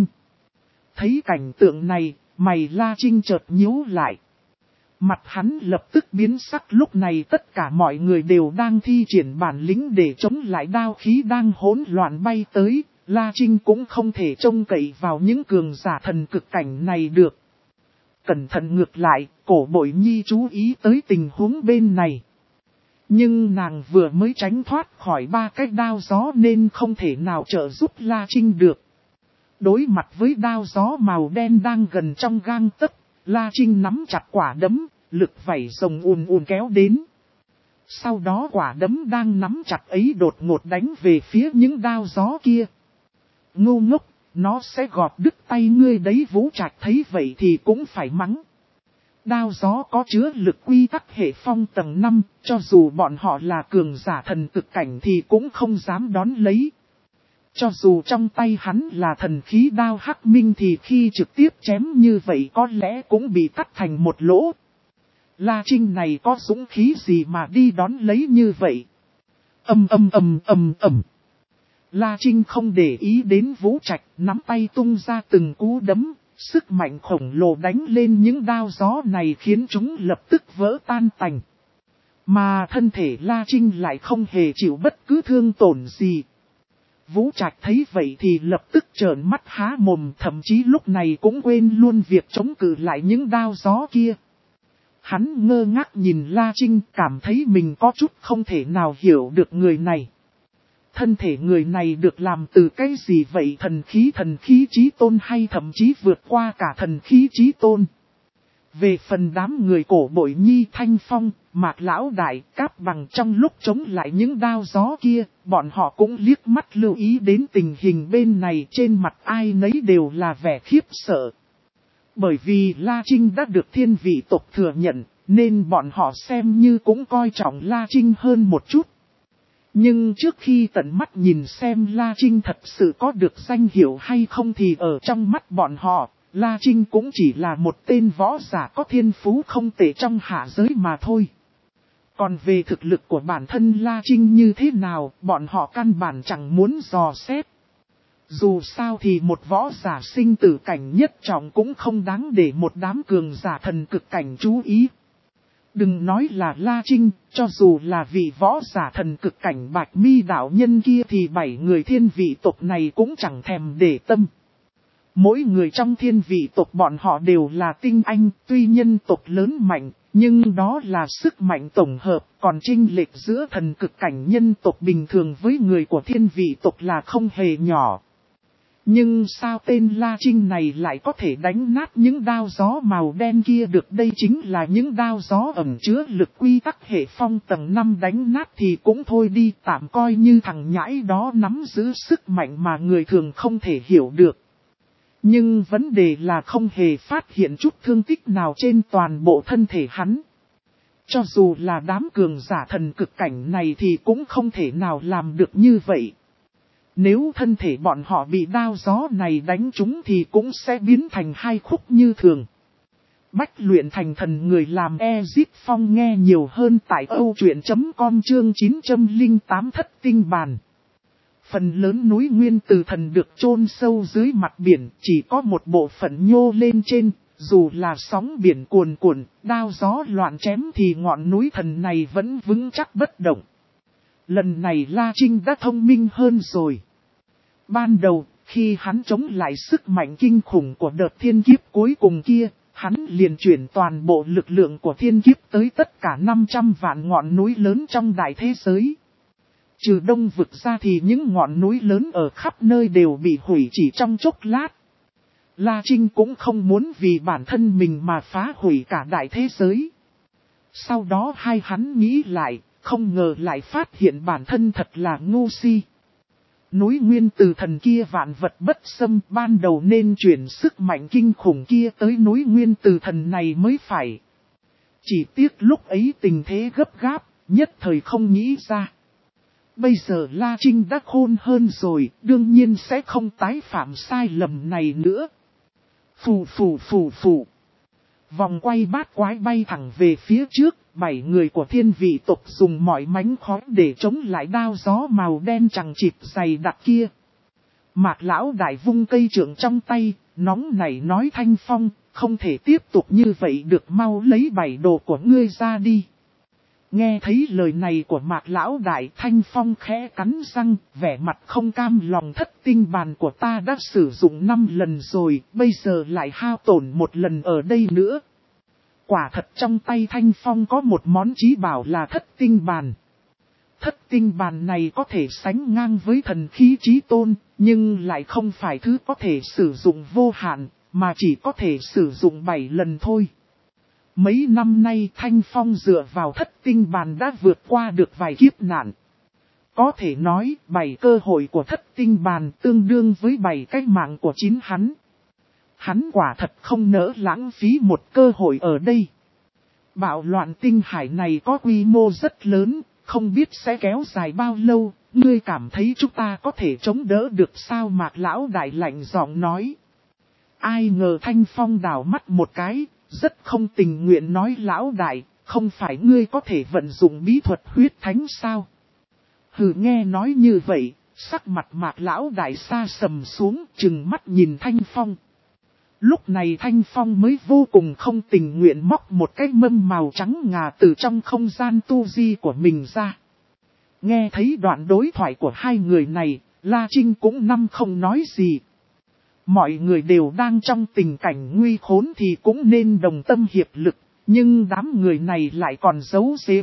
Thấy cảnh tượng này, mày La Trinh chợt nhíu lại. Mặt hắn lập tức biến sắc, lúc này tất cả mọi người đều đang thi triển bản lĩnh để chống lại đao khí đang hỗn loạn bay tới. La Trinh cũng không thể trông cậy vào những cường giả thần cực cảnh này được. Cẩn thận ngược lại, Cổ Bội Nhi chú ý tới tình huống bên này. Nhưng nàng vừa mới tránh thoát khỏi ba cái đao gió nên không thể nào trợ giúp La Trinh được. Đối mặt với đao gió màu đen đang gần trong gang tấc, La Trinh nắm chặt quả đấm, lực vảy rồng ùn ùn kéo đến. Sau đó quả đấm đang nắm chặt ấy đột ngột đánh về phía những đao gió kia. Ngu ngốc, nó sẽ gọt đứt tay ngươi đấy. Vũ Trạch thấy vậy thì cũng phải mắng. Đao gió có chứa lực quy tắc hệ phong tầng năm, cho dù bọn họ là cường giả thần cực cảnh thì cũng không dám đón lấy. Cho dù trong tay hắn là thần khí đao hắc minh thì khi trực tiếp chém như vậy có lẽ cũng bị cắt thành một lỗ. La Trinh này có dũng khí gì mà đi đón lấy như vậy? Âm âm âm âm âm. La Trinh không để ý đến Vũ Trạch, nắm tay tung ra từng cú đấm, sức mạnh khổng lồ đánh lên những đao gió này khiến chúng lập tức vỡ tan tành. Mà thân thể La Trinh lại không hề chịu bất cứ thương tổn gì. Vũ Trạch thấy vậy thì lập tức trợn mắt há mồm, thậm chí lúc này cũng quên luôn việc chống cự lại những đao gió kia. Hắn ngơ ngác nhìn La Trinh, cảm thấy mình có chút không thể nào hiểu được người này. Thân thể người này được làm từ cái gì vậy? Thần khí thần khí chí tôn hay thậm chí vượt qua cả thần khí chí tôn? Về phần đám người Cổ Bội Nhi, Thanh Phong, Mạc Lão Đại, Cáp Bằng trong lúc chống lại những đao gió kia, bọn họ cũng liếc mắt lưu ý đến tình hình bên này, trên mặt ai nấy đều là vẻ khiếp sợ. Bởi vì La Trinh đã được thiên vị tộc thừa nhận, nên bọn họ xem như cũng coi trọng La Trinh hơn một chút. Nhưng trước khi tận mắt nhìn xem La Trinh thật sự có được danh hiệu hay không thì ở trong mắt bọn họ, La Trinh cũng chỉ là một tên võ giả có thiên phú không tệ trong hạ giới mà thôi. Còn về thực lực của bản thân La Trinh như thế nào, bọn họ căn bản chẳng muốn dò xét. Dù sao thì một võ giả sinh tử cảnh nhất trọng cũng không đáng để một đám cường giả thần cực cảnh chú ý. Đừng nói là La Trinh, cho dù là vị võ giả thần cực cảnh Bạch Mi đạo nhân kia thì bảy người thiên vị tộc này cũng chẳng thèm để tâm. Mỗi người trong thiên vị tộc bọn họ đều là tinh anh, tuy nhân tộc lớn mạnh, nhưng đó là sức mạnh tổng hợp, còn chênh lệch giữa thần cực cảnh nhân tộc bình thường với người của thiên vị tộc là không hề nhỏ. Nhưng sao tên La Trinh này lại có thể đánh nát những đao gió màu đen kia được? Đây chính là những đao gió ẩn chứa lực quy tắc hệ phong tầng năm, đánh nát thì cũng thôi đi, tạm coi như thằng nhãi đó nắm giữ sức mạnh mà người thường không thể hiểu được. Nhưng vấn đề là không hề phát hiện chút thương tích nào trên toàn bộ thân thể hắn. Cho dù là đám cường giả thần cực cảnh này thì cũng không thể nào làm được như vậy. Nếu thân thể bọn họ bị đao gió này đánh trúng thì cũng sẽ biến thành hai khúc như thường. Bách luyện thành thần người làm Ezip Phong nghe nhiều hơn tại âu truyện chấm com chương chín trăm lẻ tám thất tinh bàn. Phần lớn núi nguyên từ thần được chôn sâu dưới mặt biển, chỉ có một bộ phận nhô lên trên, dù là sóng biển cuồn cuộn, đao gió loạn chém thì ngọn núi thần này vẫn vững chắc bất động. Lần này La Trinh đã thông minh hơn rồi. Ban đầu, khi hắn chống lại sức mạnh kinh khủng của đợt thiên kiếp cuối cùng kia, hắn liền chuyển toàn bộ lực lượng của thiên kiếp tới tất cả năm trăm vạn ngọn núi lớn trong đại thế giới. Trừ đông vực ra thì những ngọn núi lớn ở khắp nơi đều bị hủy chỉ trong chốc lát. La Trinh cũng không muốn vì bản thân mình mà phá hủy cả đại thế giới. Sau đó hai hắn nghĩ lại, không ngờ lại phát hiện bản thân thật là ngu si. Núi nguyên từ thần kia vạn vật bất xâm, ban đầu nên chuyển sức mạnh kinh khủng kia tới núi nguyên từ thần này mới phải. Chỉ tiếc lúc ấy tình thế gấp gáp, nhất thời không nghĩ ra. Bây giờ La Trinh đã khôn hơn rồi, đương nhiên sẽ không tái phạm sai lầm này nữa. Phù phù phù phù. Vòng quay bát quái bay thẳng về phía trước, bảy người của thiên vị tộc dùng mọi mánh khóe để chống lại đao gió màu đen chằng chịt dày đặc kia. Mạc lão đại vung cây trượng trong tay, nóng nảy nói: Thanh Phong, không thể tiếp tục như vậy được, mau lấy bảy đồ của ngươi ra đi. Nghe thấy lời này của Mạc lão đại, Thanh Phong khẽ cắn răng, vẻ mặt không cam lòng: thất tinh bàn của ta đã sử dụng năm lần rồi, bây giờ lại hao tổn một lần ở đây nữa. Quả thật trong tay Thanh Phong có một món chí bảo là thất tinh bàn. Thất tinh bàn này có thể sánh ngang với thần khí chí tôn, nhưng lại không phải thứ có thể sử dụng vô hạn, mà chỉ có thể sử dụng bảy lần thôi. Mấy năm nay Thanh Phong dựa vào thất tinh bàn đã vượt qua được vài kiếp nạn. Có thể nói bảy cơ hội của thất tinh bàn tương đương với bảy cái mạng của chính hắn. Hắn quả thật không nỡ lãng phí một cơ hội ở đây. Bạo loạn tinh hải này có quy mô rất lớn, không biết sẽ kéo dài bao lâu, ngươi cảm thấy chúng ta có thể chống đỡ được sao? Mạc lão đại lạnh giọng nói. Ai ngờ Thanh Phong đảo mắt một cái, rất không tình nguyện nói: lão đại, không phải ngươi có thể vận dụng bí thuật huyết thánh sao? Hừ, nghe nói như vậy, sắc mặt Mạc lão đại xa sầm xuống, trừng mắt nhìn Thanh Phong. Lúc này Thanh Phong mới vô cùng không tình nguyện móc một cái mâm màu trắng ngà từ trong không gian tu di của mình ra. Nghe thấy đoạn đối thoại của hai người này, La Trinh cũng năm không nói gì. Mọi người đều đang trong tình cảnh nguy khốn thì cũng nên đồng tâm hiệp lực, nhưng đám người này lại còn giấu giếm.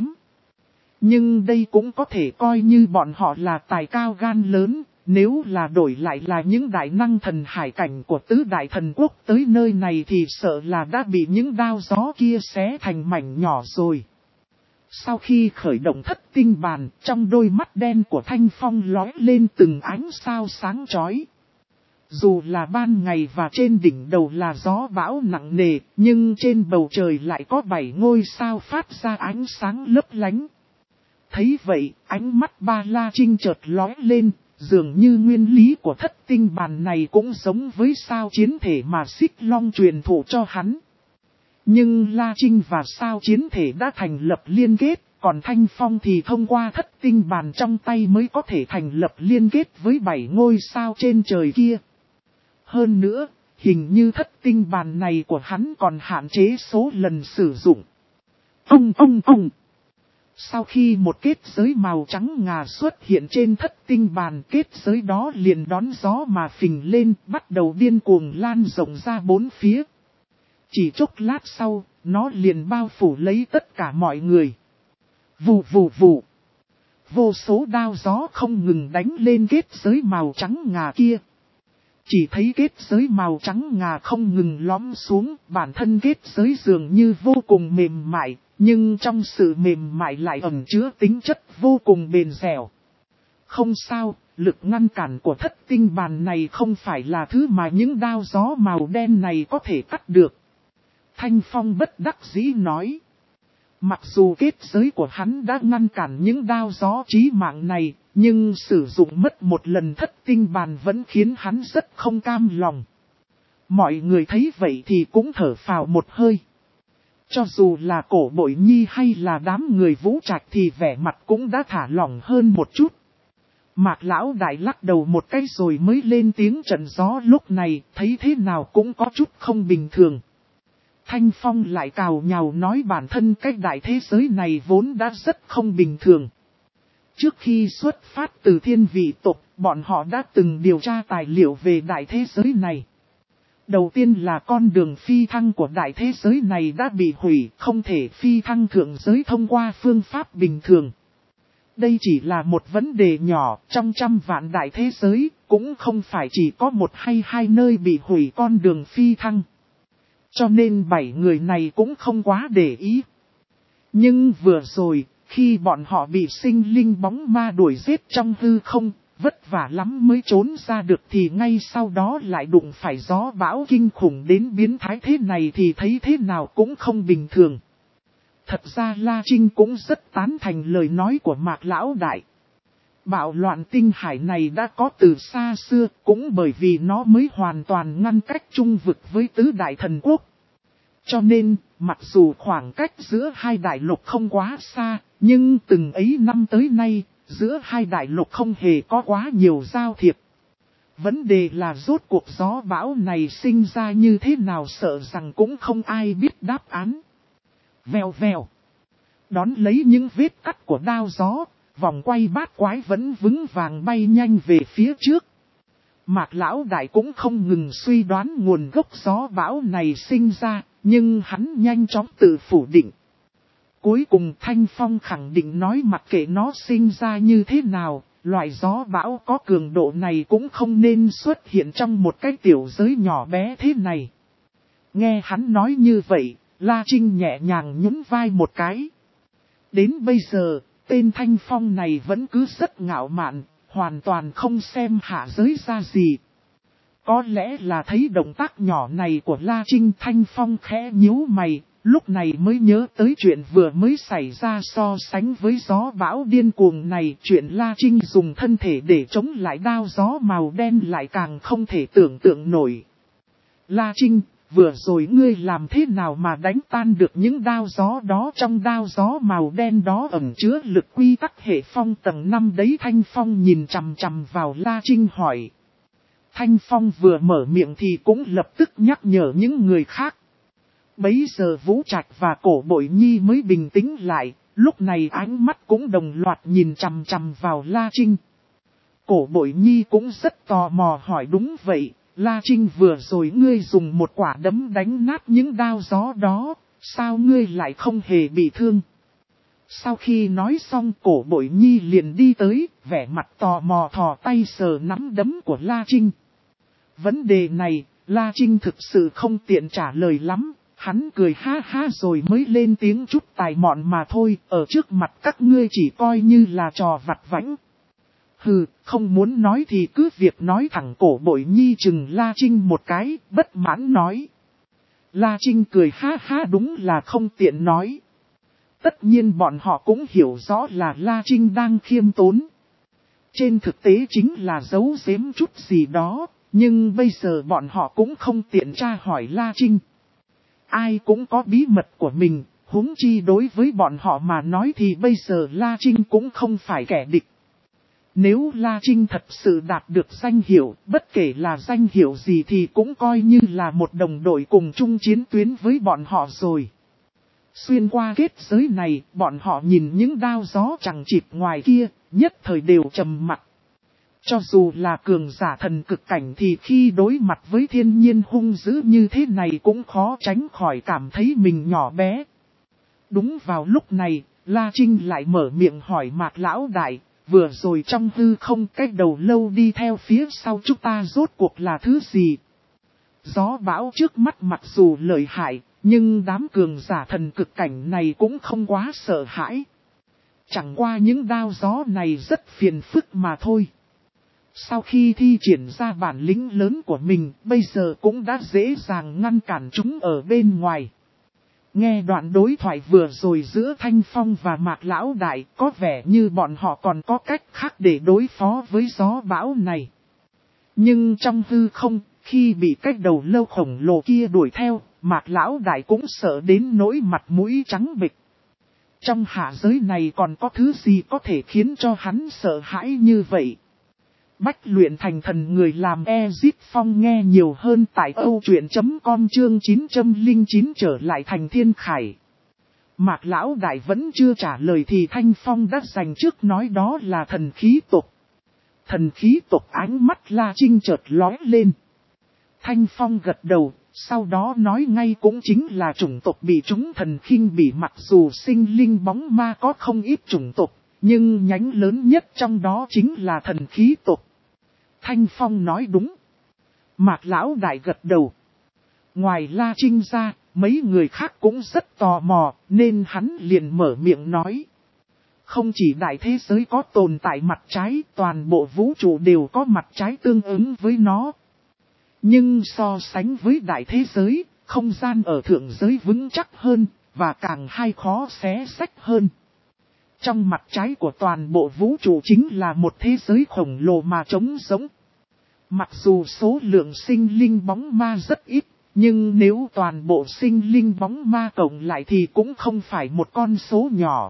Nhưng đây cũng có thể coi như bọn họ là tài cao gan lớn, nếu là đổi lại là những đại năng thần hải cảnh của tứ đại thần quốc tới nơi này thì sợ là đã bị những đao gió kia xé thành mảnh nhỏ rồi. Sau khi khởi động thất tinh bàn, trong đôi mắt đen của Thanh Phong lóe lên từng ánh sao sáng chói. Dù là ban ngày và trên đỉnh đầu là gió bão nặng nề, nhưng trên bầu trời lại có bảy ngôi sao phát ra ánh sáng lấp lánh. Thấy vậy, ánh mắt Ba La Trinh chợt lóe lên, dường như nguyên lý của thất tinh bàn này cũng giống với sao chiến thể mà Xích Long truyền thụ cho hắn. Nhưng La Trinh và sao chiến thể đã thành lập liên kết, còn Thanh Phong thì thông qua thất tinh bàn trong tay mới có thể thành lập liên kết với bảy ngôi sao trên trời kia. Hơn nữa, hình như thất tinh bàn này của hắn còn hạn chế số lần sử dụng. Ông ông ông! Sau khi một kết giới màu trắng ngà xuất hiện trên thất tinh bàn, kết giới đó liền đón gió mà phình lên, bắt đầu điên cuồng lan rộng ra bốn phía. Chỉ chốc lát sau, nó liền bao phủ lấy tất cả mọi người. Vù vù vù. Vô số đao gió không ngừng đánh lên kết giới màu trắng ngà kia. Chỉ thấy kết giới màu trắng ngà không ngừng lõm xuống, bản thân kết giới dường như vô cùng mềm mại, nhưng trong sự mềm mại lại ẩn chứa tính chất vô cùng bền dẻo. Không sao, lực ngăn cản của thất tinh bàn này không phải là thứ mà những đao gió màu đen này có thể cắt được. Thanh Phong bất đắc dĩ nói. Mặc dù kết giới của hắn đã ngăn cản những đao gió chí mạng này, nhưng sử dụng mất một lần thất tinh bàn vẫn khiến hắn rất không cam lòng. Mọi người thấy vậy thì cũng thở phào một hơi. Cho dù là Cổ Bội Nhi hay là đám người Vũ Trạch thì vẻ mặt cũng đã thả lỏng hơn một chút. Mạc Lão Đại lắc đầu một cái rồi mới lên tiếng trận gió lúc này, thấy thế nào cũng có chút không bình thường. Thanh Phong lại cào nhào nói bản thân cái đại thế giới này vốn đã rất không bình thường. Trước khi xuất phát từ thiên vị tộc, bọn họ đã từng điều tra tài liệu về đại thế giới này. Đầu tiên là con đường phi thăng của đại thế giới này đã bị hủy, không thể phi thăng thượng giới thông qua phương pháp bình thường. Đây chỉ là một vấn đề nhỏ, trong trăm vạn đại thế giới, cũng không phải chỉ có một hay hai nơi bị hủy con đường phi thăng. Cho nên bảy người này cũng không quá để ý. Nhưng vừa rồi, khi bọn họ bị sinh linh bóng ma đuổi giết trong hư không, vất vả lắm mới trốn ra được thì ngay sau đó lại đụng phải gió bão kinh khủng đến biến thái thế này thì thấy thế nào cũng không bình thường. Thật ra La Trinh cũng rất tán thành lời nói của Mạc Lão Đại. Bạo loạn tinh hải này đã có từ xa xưa, cũng bởi vì nó mới hoàn toàn ngăn cách trung vực với tứ đại thần quốc. Cho nên, mặc dù khoảng cách giữa hai đại lục không quá xa, nhưng từng ấy năm tới nay, giữa hai đại lục không hề có quá nhiều giao thiệp. Vấn đề là rốt cuộc gió bão này sinh ra như thế nào sợ rằng cũng không ai biết đáp án. Vèo vèo. Đón lấy những vết cắt của đao gió, vòng quay bát quái vẫn vững vàng bay nhanh về phía trước. Mạc Lão Đại cũng không ngừng suy đoán nguồn gốc gió bão này sinh ra, nhưng hắn nhanh chóng tự phủ định. Cuối cùng Thanh Phong khẳng định nói mặc kệ nó sinh ra như thế nào, loại gió bão có cường độ này cũng không nên xuất hiện trong một cái tiểu giới nhỏ bé thế này. Nghe hắn nói như vậy, La Trinh nhẹ nhàng nhún vai một cái. Đến bây giờ, tên Thanh Phong này vẫn cứ rất ngạo mạn, hoàn toàn không xem hạ giới ra gì. Có lẽ là thấy động tác nhỏ này của La Trinh, Thanh Phong khẽ nhíu mày, lúc này mới nhớ tới chuyện vừa mới xảy ra so sánh với gió bão điên cuồng này. Chuyện La Trinh dùng thân thể để chống lại đao gió màu đen lại càng không thể tưởng tượng nổi. La Trinh, vừa rồi ngươi làm thế nào mà đánh tan được những đao gió đó? Trong đao gió màu đen đó ẩn chứa lực quy tắc hệ phong tầng năm đấy. Thanh Phong nhìn chằm chằm vào La Trinh hỏi. Thanh Phong vừa mở miệng thì cũng lập tức nhắc nhở những người khác. Bấy giờ Vũ Trạch và Cổ Bội Nhi mới bình tĩnh lại, lúc này ánh mắt cũng đồng loạt nhìn chằm chằm vào La Trinh. Cổ Bội Nhi cũng rất tò mò hỏi đúng vậy, La Trinh vừa rồi ngươi dùng một quả đấm đánh nát những đao gió đó, sao ngươi lại không hề bị thương? Sau khi nói xong Cổ Bội Nhi liền đi tới, vẻ mặt tò mò thò tay sờ nắm đấm của La Trinh. Vấn đề này, La Trinh thực sự không tiện trả lời lắm, hắn cười ha ha rồi mới lên tiếng chút tài mọn mà thôi, ở trước mặt các ngươi chỉ coi như là trò vặt vãnh. Hừ, không muốn nói thì cứ việc nói thẳng. Cổ Bội Nhi chừng La Trinh một cái, bất mãn nói. La Trinh cười ha ha đúng là không tiện nói. Tất nhiên bọn họ cũng hiểu rõ là La Trinh đang khiêm tốn. Trên thực tế chính là giấu giếm chút gì đó, nhưng bây giờ bọn họ cũng không tiện tra hỏi La Trinh. Ai cũng có bí mật của mình, huống chi đối với bọn họ mà nói thì bây giờ La Trinh cũng không phải kẻ địch. Nếu La Trinh thật sự đạt được danh hiệu, bất kể là danh hiệu gì thì cũng coi như là một đồng đội cùng chung chiến tuyến với bọn họ rồi. Xuyên qua kết giới này, bọn họ nhìn những đao gió chẳng chịt ngoài kia, nhất thời đều trầm mặc. Cho dù là cường giả thần cực cảnh thì khi đối mặt với thiên nhiên hung dữ như thế này cũng khó tránh khỏi cảm thấy mình nhỏ bé. Đúng vào lúc này, La Trinh lại mở miệng hỏi Mạc Lão Đại, vừa rồi trong hư không cách đầu lâu đi theo phía sau chúng ta rốt cuộc là thứ gì? Gió bão trước mắt mặc dù lợi hại, nhưng đám cường giả thần cực cảnh này cũng không quá sợ hãi. Chẳng qua những đao gió này rất phiền phức mà thôi. Sau khi thi triển ra bản lĩnh lớn của mình, bây giờ cũng đã dễ dàng ngăn cản chúng ở bên ngoài. Nghe đoạn đối thoại vừa rồi giữa Thanh Phong và Mạc Lão Đại, có vẻ như bọn họ còn có cách khác để đối phó với gió bão này. Nhưng trong hư không, khi bị cái đầu lâu khổng lồ kia đuổi theo, Mạc Lão Đại cũng sợ đến nỗi mặt mũi trắng bệch. Trong hạ giới này còn có thứ gì có thể khiến cho hắn sợ hãi như vậy? Bách luyện thành thần người làm Ezip Phong nghe nhiều hơn tại âu truyện chấm com chương chín không chín trở lại thành thiên khải. Mạc Lão Đại vẫn chưa trả lời thì Thanh Phong đã dành trước nói đó là thần khí tộc. Thần khí tộc ánh mắt La Trinh chợt lóe lên. Thanh Phong gật đầu, sau đó nói ngay cũng chính là chủng tộc bị chúng thần khinh bỉ, mặc dù sinh linh bóng ma có không ít chủng tộc, nhưng nhánh lớn nhất trong đó chính là thần khí tộc. Thanh Phong nói đúng. Mạc Lão Đại gật đầu. Ngoài La Trinh ra, mấy người khác cũng rất tò mò, nên hắn liền mở miệng nói. Không chỉ đại thế giới có tồn tại mặt trái, toàn bộ vũ trụ đều có mặt trái tương ứng với nó. Nhưng so sánh với đại thế giới, không gian ở thượng giới vững chắc hơn, và càng hay khó xé xách hơn. Trong mặt trái của toàn bộ vũ trụ chính là một thế giới khổng lồ mà trống rỗng. Mặc dù số lượng sinh linh bóng ma rất ít, nhưng nếu toàn bộ sinh linh bóng ma cộng lại thì cũng không phải một con số nhỏ.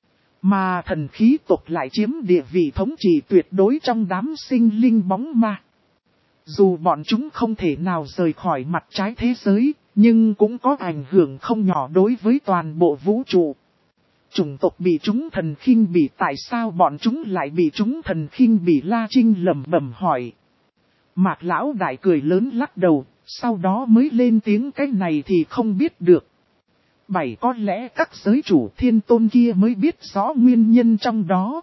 Mà thần khí tộc lại chiếm địa vị thống trị tuyệt đối trong đám sinh linh bóng ma. Dù bọn chúng không thể nào rời khỏi mặt trái thế giới, nhưng cũng có ảnh hưởng không nhỏ đối với toàn bộ vũ trụ. Chủng tộc bị chúng thần khinh bỉ, tại sao bọn chúng lại bị chúng thần khinh bỉ? La Trinh lẩm bẩm hỏi. Mạc Lão Đại cười lớn lắc đầu, sau đó mới lên tiếng, cái này thì không biết được. Bảy có lẽ các giới chủ thiên tôn kia mới biết rõ nguyên nhân trong đó.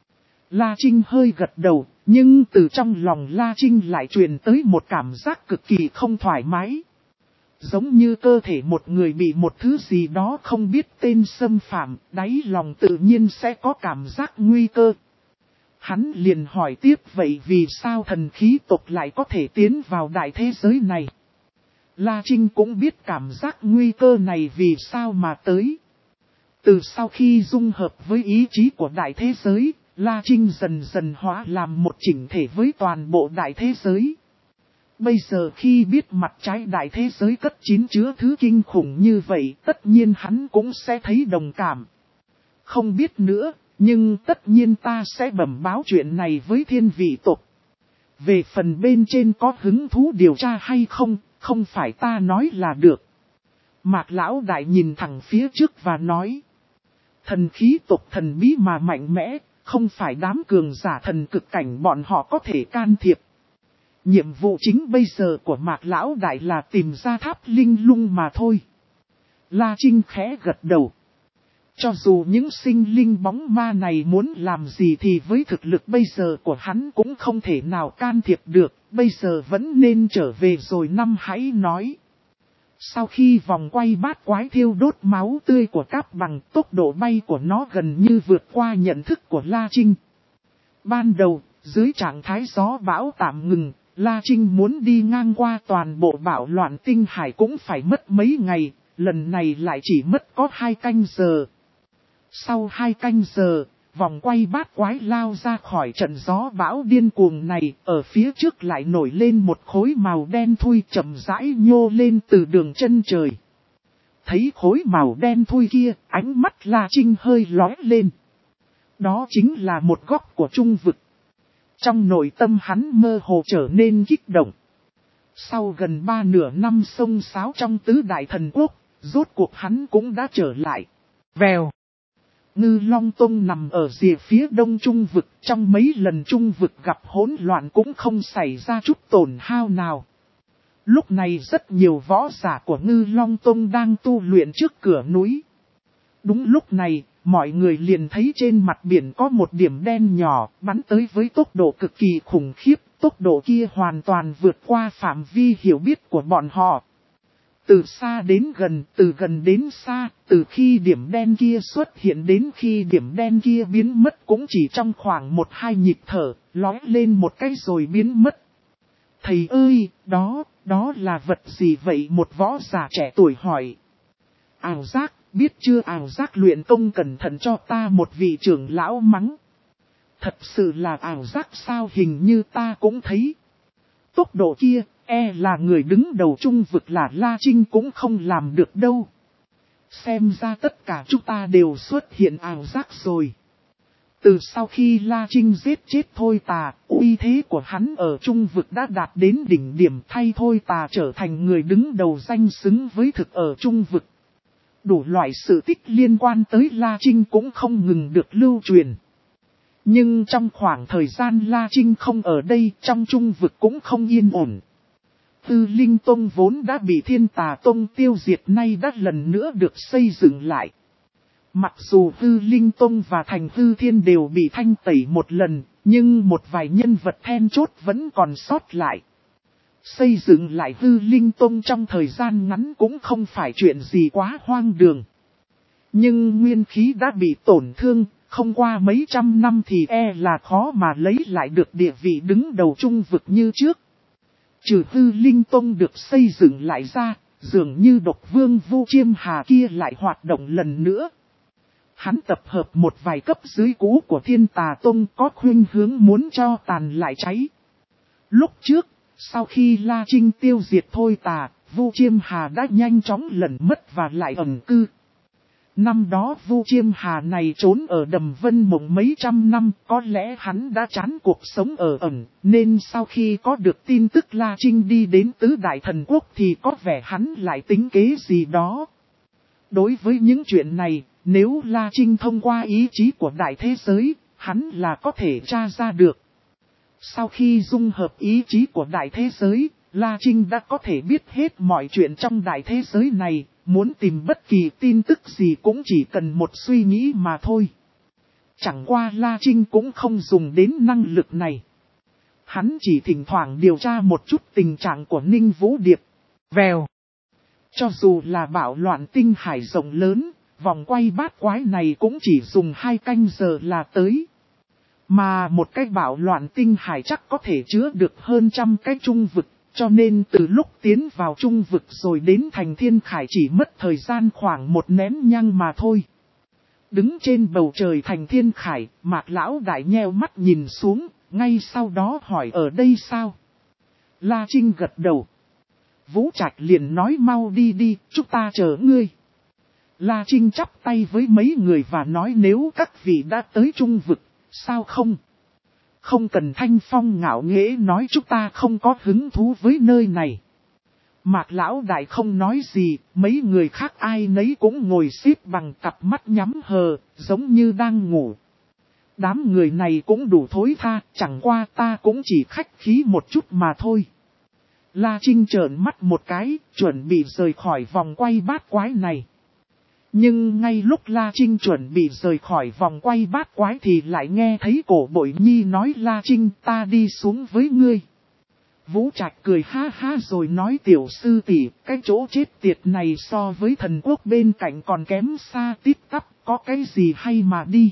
La Trinh hơi gật đầu, nhưng từ trong lòng La Trinh lại truyền tới một cảm giác cực kỳ không thoải mái. Giống như cơ thể một người bị một thứ gì đó không biết tên xâm phạm, đáy lòng tự nhiên sẽ có cảm giác nguy cơ. Hắn liền hỏi tiếp, vậy vì sao thần khí tộc lại có thể tiến vào đại thế giới này? La Trinh cũng biết cảm giác nguy cơ này vì sao mà tới. Từ sau khi dung hợp với ý chí của đại thế giới, La Trinh dần dần hóa làm một chỉnh thể với toàn bộ đại thế giới. Bây giờ khi biết mặt trái đại thế giới cất chín chứa thứ kinh khủng như vậy, tất nhiên hắn cũng sẽ thấy đồng cảm. Không biết nữa, nhưng tất nhiên ta sẽ bẩm báo chuyện này với thiên vị tộc. Về phần bên trên có hứng thú điều tra hay không, không phải ta nói là được. Mạc Lão Đại nhìn thẳng phía trước và nói. Thần khí tộc thần bí mà mạnh mẽ, không phải đám cường giả thần cực cảnh bọn họ có thể can thiệp. Nhiệm vụ chính bây giờ của Mạc Lão Đại là tìm ra tháp linh lung mà thôi. La Trinh khẽ gật đầu. Cho dù những sinh linh bóng ma này muốn làm gì thì với thực lực bây giờ của hắn cũng không thể nào can thiệp được, bây giờ vẫn nên trở về rồi năm hãy nói. Sau khi vòng quay bát quái thiêu đốt máu tươi của Cáp Bằng, tốc độ bay của nó gần như vượt qua nhận thức của La Trinh. Ban đầu, dưới trạng thái gió bão tạm ngừng, La Trinh muốn đi ngang qua toàn bộ bạo loạn tinh hải cũng phải mất mấy ngày, lần này lại chỉ mất có hai canh giờ. Sau hai canh giờ, vòng quay bát quái lao ra khỏi trận gió bão điên cuồng này, ở phía trước lại nổi lên một khối màu đen thui chậm rãi nhô lên từ đường chân trời. Thấy khối màu đen thui kia, ánh mắt La Trinh hơi lóe lên. Đó chính là một góc của trung vực. Trong nội tâm hắn mơ hồ trở nên kích động. Sau gần ba nửa năm xông xáo trong tứ đại thần quốc, Rốt cuộc hắn cũng đã trở lại. Vèo. Ngư Long Tông nằm ở rìa phía đông trung vực, trong mấy lần trung vực gặp hỗn loạn cũng không xảy ra chút tổn hao nào. Lúc này rất nhiều võ giả của Ngư Long Tông đang tu luyện trước cửa núi. Đúng lúc này, mọi người liền thấy trên mặt biển có một điểm đen nhỏ bắn tới với tốc độ cực kỳ khủng khiếp, tốc độ kia hoàn toàn vượt qua phạm vi hiểu biết của bọn họ. Từ xa đến gần, từ gần đến xa, từ khi điểm đen kia xuất hiện đến khi điểm đen kia biến mất cũng chỉ trong khoảng một hai nhịp thở, lói lên một cái rồi biến mất. Thầy ơi, đó, đó là vật gì vậy? Một võ giả trẻ tuổi hỏi. Ảo giác, biết chưa? Ảo giác luyện công cẩn thận cho ta, một vị trưởng lão mắng. Thật sự là ảo giác sao? Hình như ta cũng thấy. Tốc độ kia, e là người đứng đầu trung vực là La Trinh cũng không làm được đâu. Xem ra tất cả chúng ta đều xuất hiện ảo giác rồi. Từ sau khi La Trinh giết chết Thôi Tà, uy thế của hắn ở trung vực đã đạt đến đỉnh điểm, thay Thôi Tà trở thành người đứng đầu danh xứng với thực ở trung vực. Đủ loại sự tích liên quan tới La Trinh cũng không ngừng được lưu truyền. Nhưng trong khoảng thời gian La Trinh không ở đây, trong trung vực cũng không yên ổn. Hư Linh Tông vốn đã bị Thiên Tà Tông tiêu diệt, nay đã lần nữa được xây dựng lại. Mặc dù Hư Linh Tông và Thành Hư Thiên đều bị thanh tẩy một lần, nhưng một vài nhân vật then chốt vẫn còn sót lại. Xây dựng lại Hư Linh Tông trong thời gian ngắn cũng không phải chuyện gì quá hoang đường. Nhưng nguyên khí đã bị tổn thương, không qua mấy trăm năm thì e là khó mà lấy lại được địa vị đứng đầu trung vực như trước. Trừ Hư Linh Tông được xây dựng lại ra, dường như độc vương Vu Chiêm Hà kia lại hoạt động lần nữa. Hắn tập hợp một vài cấp dưới cũ của Thiên Tà Tông có khuynh hướng muốn cho tàn lại cháy. Lúc trước, sau khi La Trinh tiêu diệt Thôi Tà, Vu Chiêm Hà đã nhanh chóng lẩn mất và lại ẩn cư. Năm đó Vu Chiêm Hà này trốn ở Đầm Vân Mộng mấy trăm năm, có lẽ hắn đã chán cuộc sống ở ẩn, nên sau khi có được tin tức La Trinh đi đến Tứ Đại Thần Quốc thì có vẻ hắn lại tính kế gì đó. Đối với những chuyện này, nếu La Trinh thông qua ý chí của đại thế giới, hắn là có thể tra ra được. Sau khi dung hợp ý chí của đại thế giới, La Trinh đã có thể biết hết mọi chuyện trong đại thế giới này, muốn tìm bất kỳ tin tức gì cũng chỉ cần một suy nghĩ mà thôi. Chẳng qua La Trinh cũng không dùng đến năng lực này. Hắn chỉ thỉnh thoảng điều tra một chút tình trạng của Ninh Vũ Điệp. Vèo. Cho dù là bạo loạn tinh hải rộng lớn, vòng quay bát quái này cũng chỉ dùng hai canh giờ là tới. Mà một cái bạo loạn tinh hải chắc có thể chứa được hơn trăm cái trung vực, cho nên từ lúc tiến vào trung vực rồi đến thành thiên khải chỉ mất thời gian khoảng một nén nhang mà thôi. Đứng trên bầu trời thành thiên khải, Mạc Lão Đại nheo mắt nhìn xuống, ngay sau đó hỏi ở đây sao? La Trinh gật đầu. Vũ Trạch liền nói mau đi đi, chúng ta chờ ngươi. La Trinh chắp tay với mấy người và nói nếu các vị đã tới trung vực, sao không? Không cần Thanh Phong ngạo nghễ nói chúng ta không có hứng thú với nơi này. Mạc Lão Đại không nói gì, mấy người khác ai nấy cũng ngồi xếp bằng cặp mắt nhắm hờ, giống như đang ngủ. Đám người này cũng đủ thối tha, chẳng qua ta cũng chỉ khách khí một chút mà thôi. La Trinh trợn mắt một cái, chuẩn bị rời khỏi vòng quay bát quái này. Nhưng ngay lúc La Trinh chuẩn bị rời khỏi vòng quay bát quái thì lại nghe thấy Cổ Bội Nhi nói La Trinh ta đi xuống với ngươi. Vũ Trạch cười ha ha rồi nói tiểu sư tỷ, cái chỗ chết tiệt này so với thần quốc bên cạnh còn kém xa tít tắp, có cái gì hay mà đi.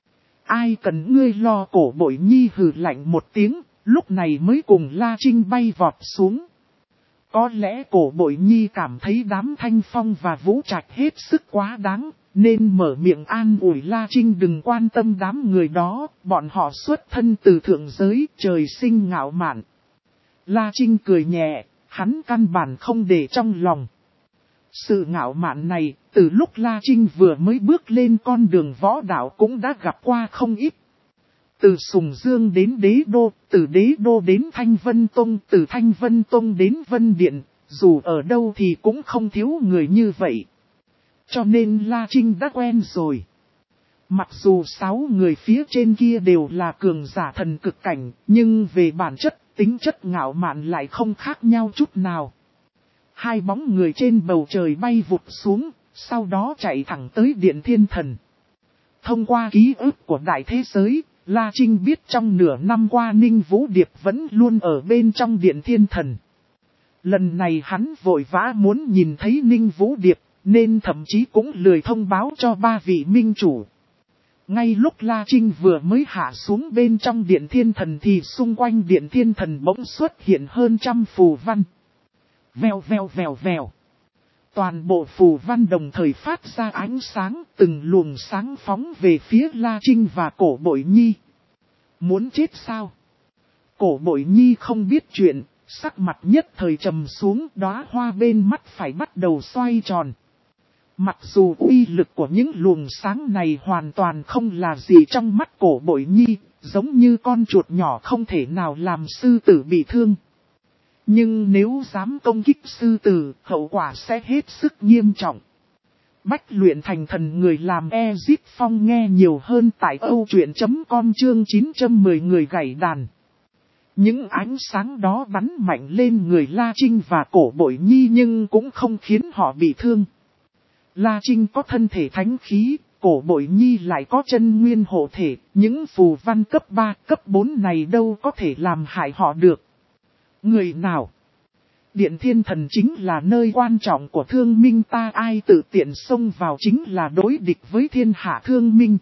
Ai cần ngươi lo. Cổ Bội Nhi hừ lạnh một tiếng, lúc này mới cùng La Trinh bay vọt xuống. Có lẽ Cổ Bội Nhi cảm thấy đám Thanh Phong và Vũ Trạch hết sức quá đáng, nên mở miệng an ủi La Trinh đừng quan tâm đám người đó, bọn họ xuất thân từ thượng giới, trời sinh ngạo mạn. La Trinh cười nhẹ, hắn căn bản không để trong lòng. Sự ngạo mạn này, từ lúc La Trinh vừa mới bước lên con đường võ đạo cũng đã gặp qua không ít. Từ Sùng Dương đến Đế Đô, từ Đế Đô đến Thanh Vân Tông, từ Thanh Vân Tông đến Vân Điện, dù ở đâu thì cũng không thiếu người như vậy. Cho nên La Trinh đã quen rồi. Mặc dù sáu người phía trên kia đều là cường giả thần cực cảnh, nhưng về bản chất, tính chất ngạo mạn lại không khác nhau chút nào. Hai bóng người trên bầu trời bay vụt xuống, sau đó chạy thẳng tới Điện Thiên Thần. Thông qua ký ức của đại thế giới, La Trinh biết trong nửa năm qua Ninh Vũ Điệp vẫn luôn ở bên trong Điện Thiên Thần. Lần này hắn vội vã muốn nhìn thấy Ninh Vũ Điệp, nên thậm chí cũng lười thông báo cho ba vị minh chủ. Ngay lúc La Trinh vừa mới hạ xuống bên trong Điện Thiên Thần thì xung quanh Điện Thiên Thần bỗng xuất hiện hơn trăm phù văn. Vèo vèo vèo vèo. Toàn bộ phù văn đồng thời phát ra ánh sáng, từng luồng sáng phóng về phía La Trinh và Cổ Bội Nhi. Muốn chết sao? Cổ Bội Nhi không biết chuyện, sắc mặt nhất thời trầm xuống, đóa hoa bên mắt phải bắt đầu xoay tròn. Mặc dù uy lực của những luồng sáng này hoàn toàn không là gì trong mắt Cổ Bội Nhi, giống như con chuột nhỏ không thể nào làm sư tử bị thương. Nhưng nếu dám công kích sư tử, hậu quả sẽ hết sức nghiêm trọng. Bách luyện thành thần người làm Ezip Phong nghe nhiều hơn tại âu truyện chấm com chương chín trăm mười người gảy đàn. Những ánh sáng đó bắn mạnh lên người La Trinh và Cổ Bội Nhi nhưng cũng không khiến họ bị thương. La Trinh có thân thể thánh khí, Cổ Bội Nhi lại có chân nguyên hộ thể, những phù văn cấp ba, cấp bốn này đâu có thể làm hại họ được. Người nào? Điện Thiên Thần chính là nơi quan trọng của thương minh ta, ai tự tiện xông vào chính là đối địch với thiên hạ thương minh.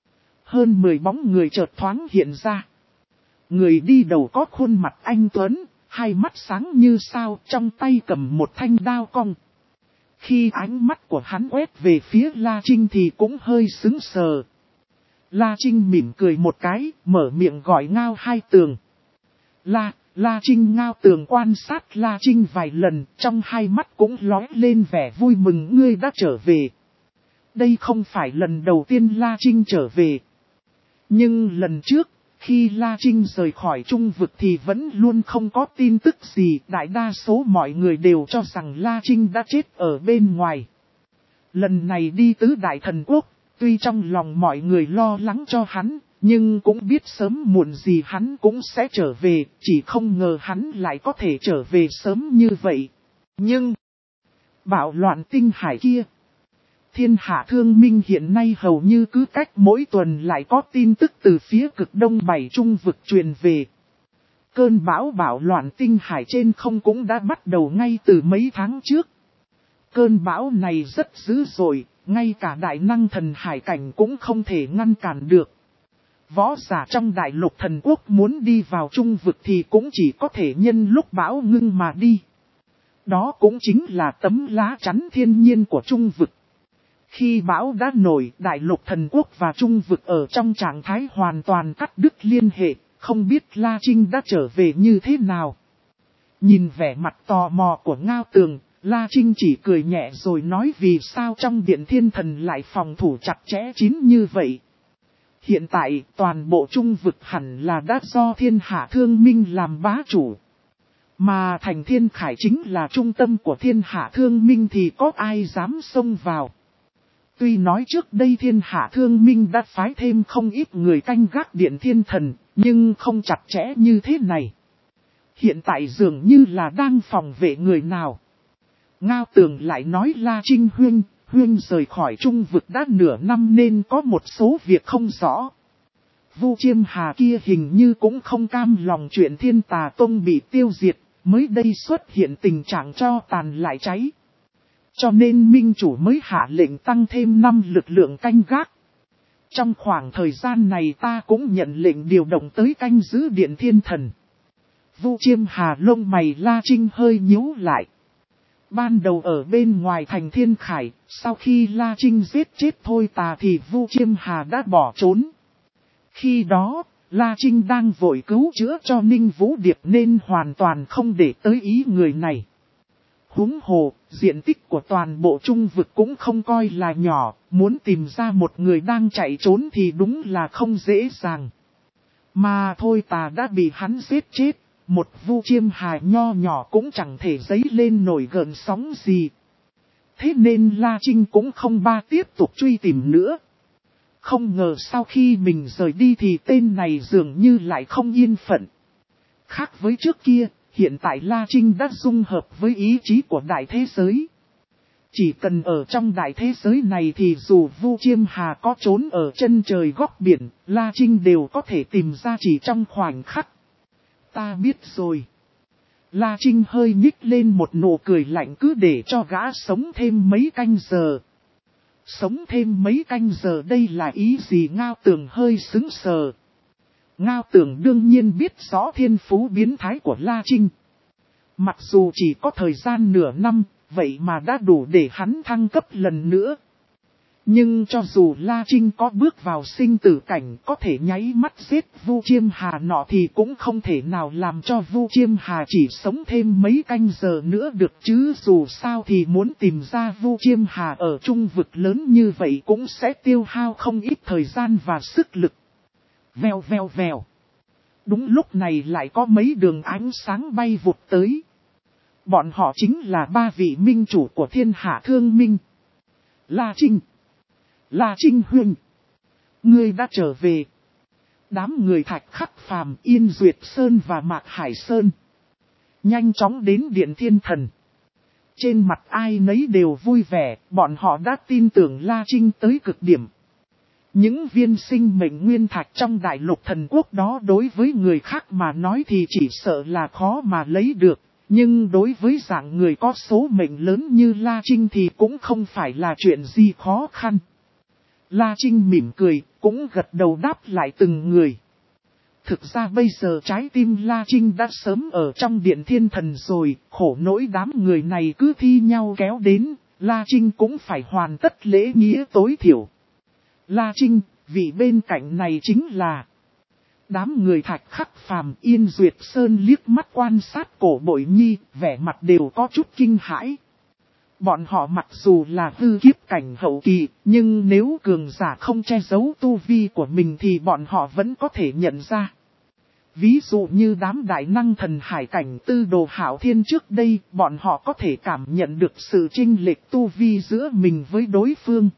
Hơn mười bóng người chợt thoáng hiện ra. Người đi đầu có khuôn mặt anh tuấn, hai mắt sáng như sao, trong tay cầm một thanh đao cong. Khi ánh mắt của hắn quét về phía La Trinh thì cũng hơi sững sờ. La Trinh mỉm cười một cái, mở miệng gọi Ngao Hai Tường. La, La Trinh. Ngao Tường quan sát La Trinh vài lần, trong hai mắt cũng lóe lên vẻ vui mừng, ngươi đã trở về. Đây không phải lần đầu tiên La Trinh trở về. Nhưng lần trước, khi La Trinh rời khỏi trung vực thì vẫn luôn không có tin tức gì, đại đa số mọi người đều cho rằng La Trinh đã chết ở bên ngoài. Lần này đi tứ đại thần quốc, tuy trong lòng mọi người lo lắng cho hắn, nhưng cũng biết sớm muộn gì hắn cũng sẽ trở về, chỉ không ngờ hắn lại có thể trở về sớm như vậy. Nhưng, bạo loạn tinh hải kia, thiên hạ thương minh hiện nay hầu như cứ cách mỗi tuần lại có tin tức từ phía cực đông bảy trung vực truyền về. Cơn bão bạo loạn tinh hải trên không cũng đã bắt đầu ngay từ mấy tháng trước. Cơn bão này rất dữ dội, ngay cả đại năng thần hải cảnh cũng không thể ngăn cản được. Võ giả trong đại lục thần quốc muốn đi vào trung vực thì cũng chỉ có thể nhân lúc bão ngưng mà đi. Đó cũng chính là tấm lá chắn thiên nhiên của trung vực. Khi bão đã nổi, đại lục thần quốc và trung vực ở trong trạng thái hoàn toàn cắt đứt liên hệ, không biết La Trinh đã trở về như thế nào. Nhìn vẻ mặt tò mò của Ngao Tường, La Trinh chỉ cười nhẹ rồi nói vì sao trong Điện Thiên Thần lại phòng thủ chặt chẽ kín như vậy. Hiện tại toàn bộ trung vực hẳn là đã do thiên hạ thương minh làm bá chủ. Mà thành Thiên Khải chính là trung tâm của thiên hạ thương minh thì có ai dám xông vào. Tuy nói trước đây thiên hạ thương minh đã phái thêm không ít người canh gác Điện Thiên Thần, nhưng không chặt chẽ như thế này. Hiện tại dường như là đang phòng vệ người nào. Ngao Tường lại nói La Trinh huynh, huynh rời khỏi trung vực đã nửa năm nên có một số việc không rõ. Vu Chiêm Hà kia hình như cũng không cam lòng chuyện Thiên Tà Tông bị tiêu diệt, mới đây xuất hiện tình trạng cho tàn lại cháy. Cho nên minh chủ mới hạ lệnh tăng thêm năm lực lượng canh gác. Trong khoảng thời gian này ta cũng nhận lệnh điều động tới canh giữ Điện Thiên Thần. Vu Chiêm Hà lông mày La Trinh hơi nhíu lại. Ban đầu ở bên ngoài thành Thiên Khải, sau khi La Trinh giết chết Thôi Tà thì Vu Chiêm Hà đã bỏ trốn. Khi đó, La Trinh đang vội cứu chữa cho Ninh Vũ Điệp nên hoàn toàn không để tới ý người này. Huống hồ, diện tích của toàn bộ trung vực cũng không coi là nhỏ, muốn tìm ra một người đang chạy trốn thì đúng là không dễ dàng. Mà Thôi Tà đã bị hắn giết chết, một Vu Chiêm Hà nho nhỏ cũng chẳng thể dấy lên nổi gợn sóng gì. Thế nên La Trinh cũng không ba tiếp tục truy tìm nữa. Không ngờ sau khi mình rời đi thì tên này dường như lại không yên phận. Khác với trước kia, hiện tại La Trinh đã dung hợp với ý chí của đại thế giới. Chỉ cần ở trong đại thế giới này thì dù Vu Chiêm Hà có trốn ở chân trời góc biển, La Trinh đều có thể tìm ra chỉ trong khoảnh khắc. Ta biết rồi. La Trinh hơi nhích lên một nụ cười lạnh, cứ để cho gã sống thêm mấy canh giờ. Sống thêm mấy canh giờ đây là ý gì? Ngao Tường hơi sững sờ. Ngao Tường đương nhiên biết rõ thiên phú biến thái của La Trinh. Mặc dù chỉ có thời gian nửa năm, vậy mà đã đủ để hắn thăng cấp lần nữa. Nhưng cho dù La Trinh có bước vào sinh tử cảnh có thể nháy mắt giết Vu Chiêm Hà nọ thì cũng không thể nào làm cho Vu Chiêm Hà chỉ sống thêm mấy canh giờ nữa được chứ. Dù sao thì muốn tìm ra Vu Chiêm Hà ở trung vực lớn như vậy cũng sẽ tiêu hao không ít thời gian và sức lực. Vèo vèo vèo. Đúng lúc này lại có mấy đường ánh sáng bay vụt tới. Bọn họ chính là ba vị minh chủ của thiên hạ thương minh. La Trinh. La Trinh huynh. Ngươi đã trở về. Đám người Thạch Khắc Phàm, Yên Duyệt Sơn và Mạc Hải Sơn nhanh chóng đến Điện Thiên Thần. Trên mặt ai nấy đều vui vẻ, bọn họ đã tin tưởng La Trinh tới cực điểm. Những viên sinh mệnh nguyên thạch trong đại lục thần quốc đó đối với người khác mà nói thì chỉ sợ là khó mà lấy được. Nhưng đối với dạng người có số mệnh lớn như La Trinh thì cũng không phải là chuyện gì khó khăn. La Trinh mỉm cười, cũng gật đầu đáp lại từng người. Thực ra bây giờ trái tim La Trinh đã sớm ở trong Điện Thiên Thần rồi, khổ nỗi đám người này cứ thi nhau kéo đến, La Trinh cũng phải hoàn tất lễ nghĩa tối thiểu. La Trinh, vị bên cạnh này chính là... Đám người Thạch Khắc Phàm, Yên Duyệt Sơn liếc mắt quan sát Cổ Bội Nhi, vẻ mặt đều có chút kinh hãi. Bọn họ mặc dù là hư kiếp cảnh hậu kỳ, nhưng nếu cường giả không che giấu tu vi của mình thì bọn họ vẫn có thể nhận ra. Ví dụ như đám đại năng thần hải cảnh Tư Đồ Hạo Thiên trước đây, bọn họ có thể cảm nhận được sự chênh lệch tu vi giữa mình với đối phương.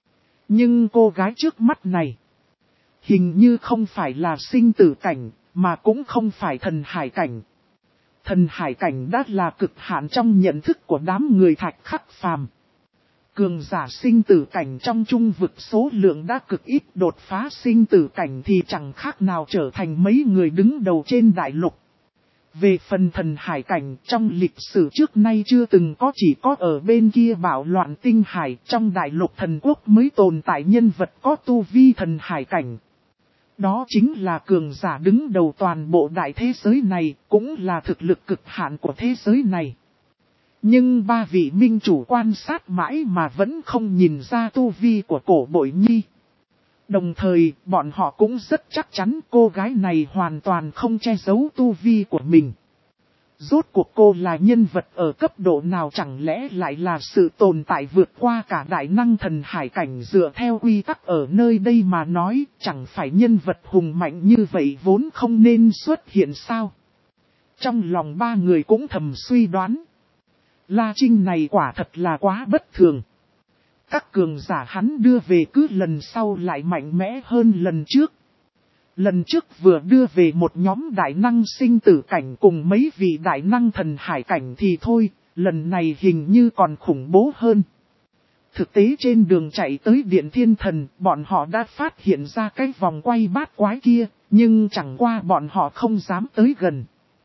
Nhưng cô gái trước mắt này, hình như không phải là sinh tử cảnh, mà cũng không phải thần hải cảnh. Thần hải cảnh đã là cực hạn trong nhận thức của đám người Thạch Khắc Phàm. Cường giả sinh tử cảnh trong trung vực số lượng đã cực ít, đột phá sinh tử cảnh thì chẳng khác nào trở thành mấy người đứng đầu trên đại lục. Về phần thần hải cảnh, trong lịch sử trước nay chưa từng có, chỉ có ở bên kia bạo loạn tinh hải, trong đại lục thần quốc mới tồn tại nhân vật có tu vi thần hải cảnh. Đó chính là cường giả đứng đầu toàn bộ đại thế giới này, cũng là thực lực cực hạn của thế giới này. Nhưng ba vị minh chủ quan sát mãi mà vẫn không nhìn ra tu vi của Cổ Bội Nhi. Đồng thời, bọn họ cũng rất chắc chắn cô gái này hoàn toàn không che giấu tu vi của mình. Rốt cuộc cô là nhân vật ở cấp độ nào, chẳng lẽ lại là sự tồn tại vượt qua cả đại năng thần hải cảnh? Dựa theo quy tắc ở nơi đây mà nói, chẳng phải nhân vật hùng mạnh như vậy vốn không nên xuất hiện sao? Trong lòng ba người cũng thầm suy đoán. La Trinh này quả thật là quá bất thường. Các cường giả hắn đưa về cứ lần sau lại mạnh mẽ hơn lần trước. Lần trước vừa đưa về một nhóm đại năng sinh tử cảnh cùng mấy vị đại năng thần hải cảnh thì thôi, lần này hình như còn khủng bố hơn. Thực tế trên đường chạy tới Điện Thiên Thần, bọn họ đã phát hiện ra cái vòng quay bát quái kia, nhưng chẳng qua bọn họ không dám tới gần.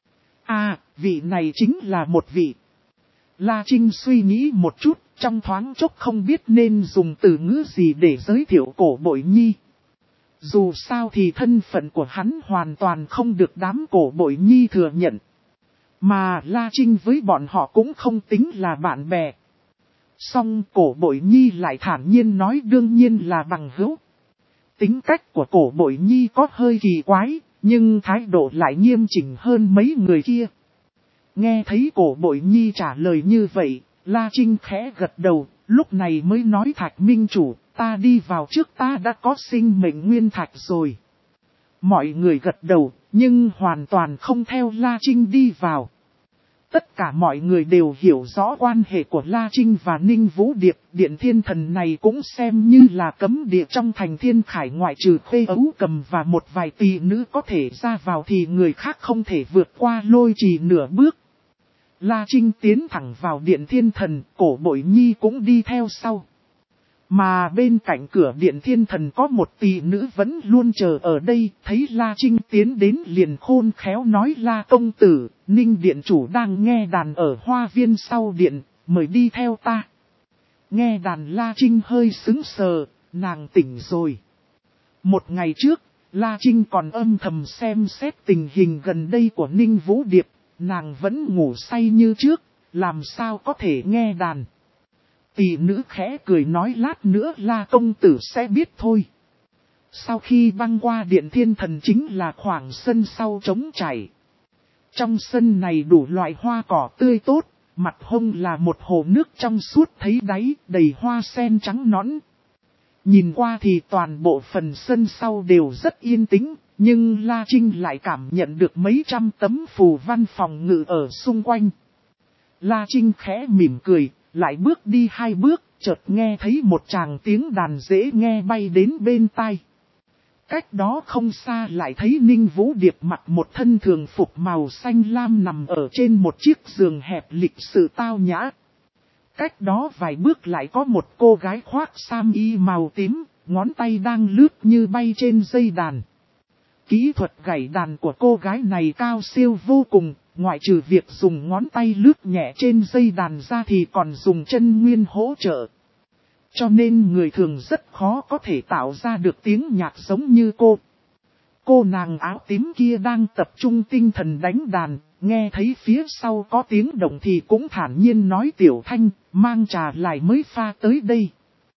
À, vị này chính là một vị. La Trinh suy nghĩ một chút, trong thoáng chốc không biết nên dùng từ ngữ gì để giới thiệu Cổ Bội Nhi. Dù sao thì thân phận của hắn hoàn toàn không được đám Cổ Bội Nhi thừa nhận. Mà La Trinh với bọn họ cũng không tính là bạn bè. Song Cổ Bội Nhi lại thản nhiên nói đương nhiên là bằng hữu. Tính cách của Cổ Bội Nhi có hơi kỳ quái, nhưng thái độ lại nghiêm chỉnh hơn mấy người kia. Nghe thấy Cổ Bội Nhi trả lời như vậy, La Trinh khẽ gật đầu, lúc này mới nói Thạch Minh Chủ, ta đi vào trước, ta đã có sinh mệnh nguyên thạch rồi. Mọi người gật đầu, nhưng hoàn toàn không theo La Trinh đi vào. Tất cả mọi người đều hiểu rõ quan hệ của La Trinh và Ninh Vũ Điệp, Điện Thiên Thần này cũng xem như là cấm địa trong thành Thiên Khải, ngoại trừ Khuê Ấu Cầm và một vài tỷ nữ có thể ra vào thì người khác không thể vượt qua Lôi Trì nửa bước. La Trinh tiến thẳng vào Điện Thiên Thần, Cổ Bội Nhi cũng đi theo sau. Mà bên cạnh cửa Điện Thiên Thần có một tỷ nữ vẫn luôn chờ ở đây, thấy La Trinh tiến đến liền khôn khéo nói: La công tử, Ninh điện chủ đang nghe đàn ở hoa viên sau điện, mời đi theo ta. Nghe đàn La Trinh hơi sững sờ, nàng tỉnh rồi. Một ngày trước, La Trinh còn âm thầm xem xét tình hình gần đây của Ninh Vũ Điệp, nàng vẫn ngủ say như trước, làm sao có thể nghe đàn. Tỷ nữ khẽ cười nói: lát nữa La công tử sẽ biết thôi. Sau khi băng qua Điện Thiên Thần chính là khoảng sân sau trống trải. Trong sân này đủ loại hoa cỏ tươi tốt, mặt hông là một hồ nước trong suốt thấy đáy, đầy hoa sen trắng nõn. Nhìn qua thì toàn bộ phần sân sau đều rất yên tĩnh, nhưng La Trinh lại cảm nhận được mấy trăm tấm phù văn phòng ngự ở xung quanh. La Trinh khẽ mỉm cười, lại bước đi hai bước, chợt nghe thấy một tràng tiếng đàn dễ nghe bay đến bên tai. Cách đó không xa lại thấy Ninh Vũ Điệp mặc một thân thường phục màu xanh lam nằm ở trên một chiếc giường hẹp lịch sự tao nhã. Cách đó vài bước lại có một cô gái khoác sam y màu tím, ngón tay đang lướt như bay trên dây đàn. Kỹ thuật gảy đàn của cô gái này cao siêu vô cùng, ngoại trừ việc dùng ngón tay lướt nhẹ trên dây đàn ra thì còn dùng chân nguyên hỗ trợ. Cho nên người thường rất khó có thể tạo ra được tiếng nhạc giống như cô. Cô nàng áo tím kia đang tập trung tinh thần đánh đàn, nghe thấy phía sau có tiếng động thì cũng thản nhiên nói: Tiểu Thanh, mang trà lại mới pha tới đây.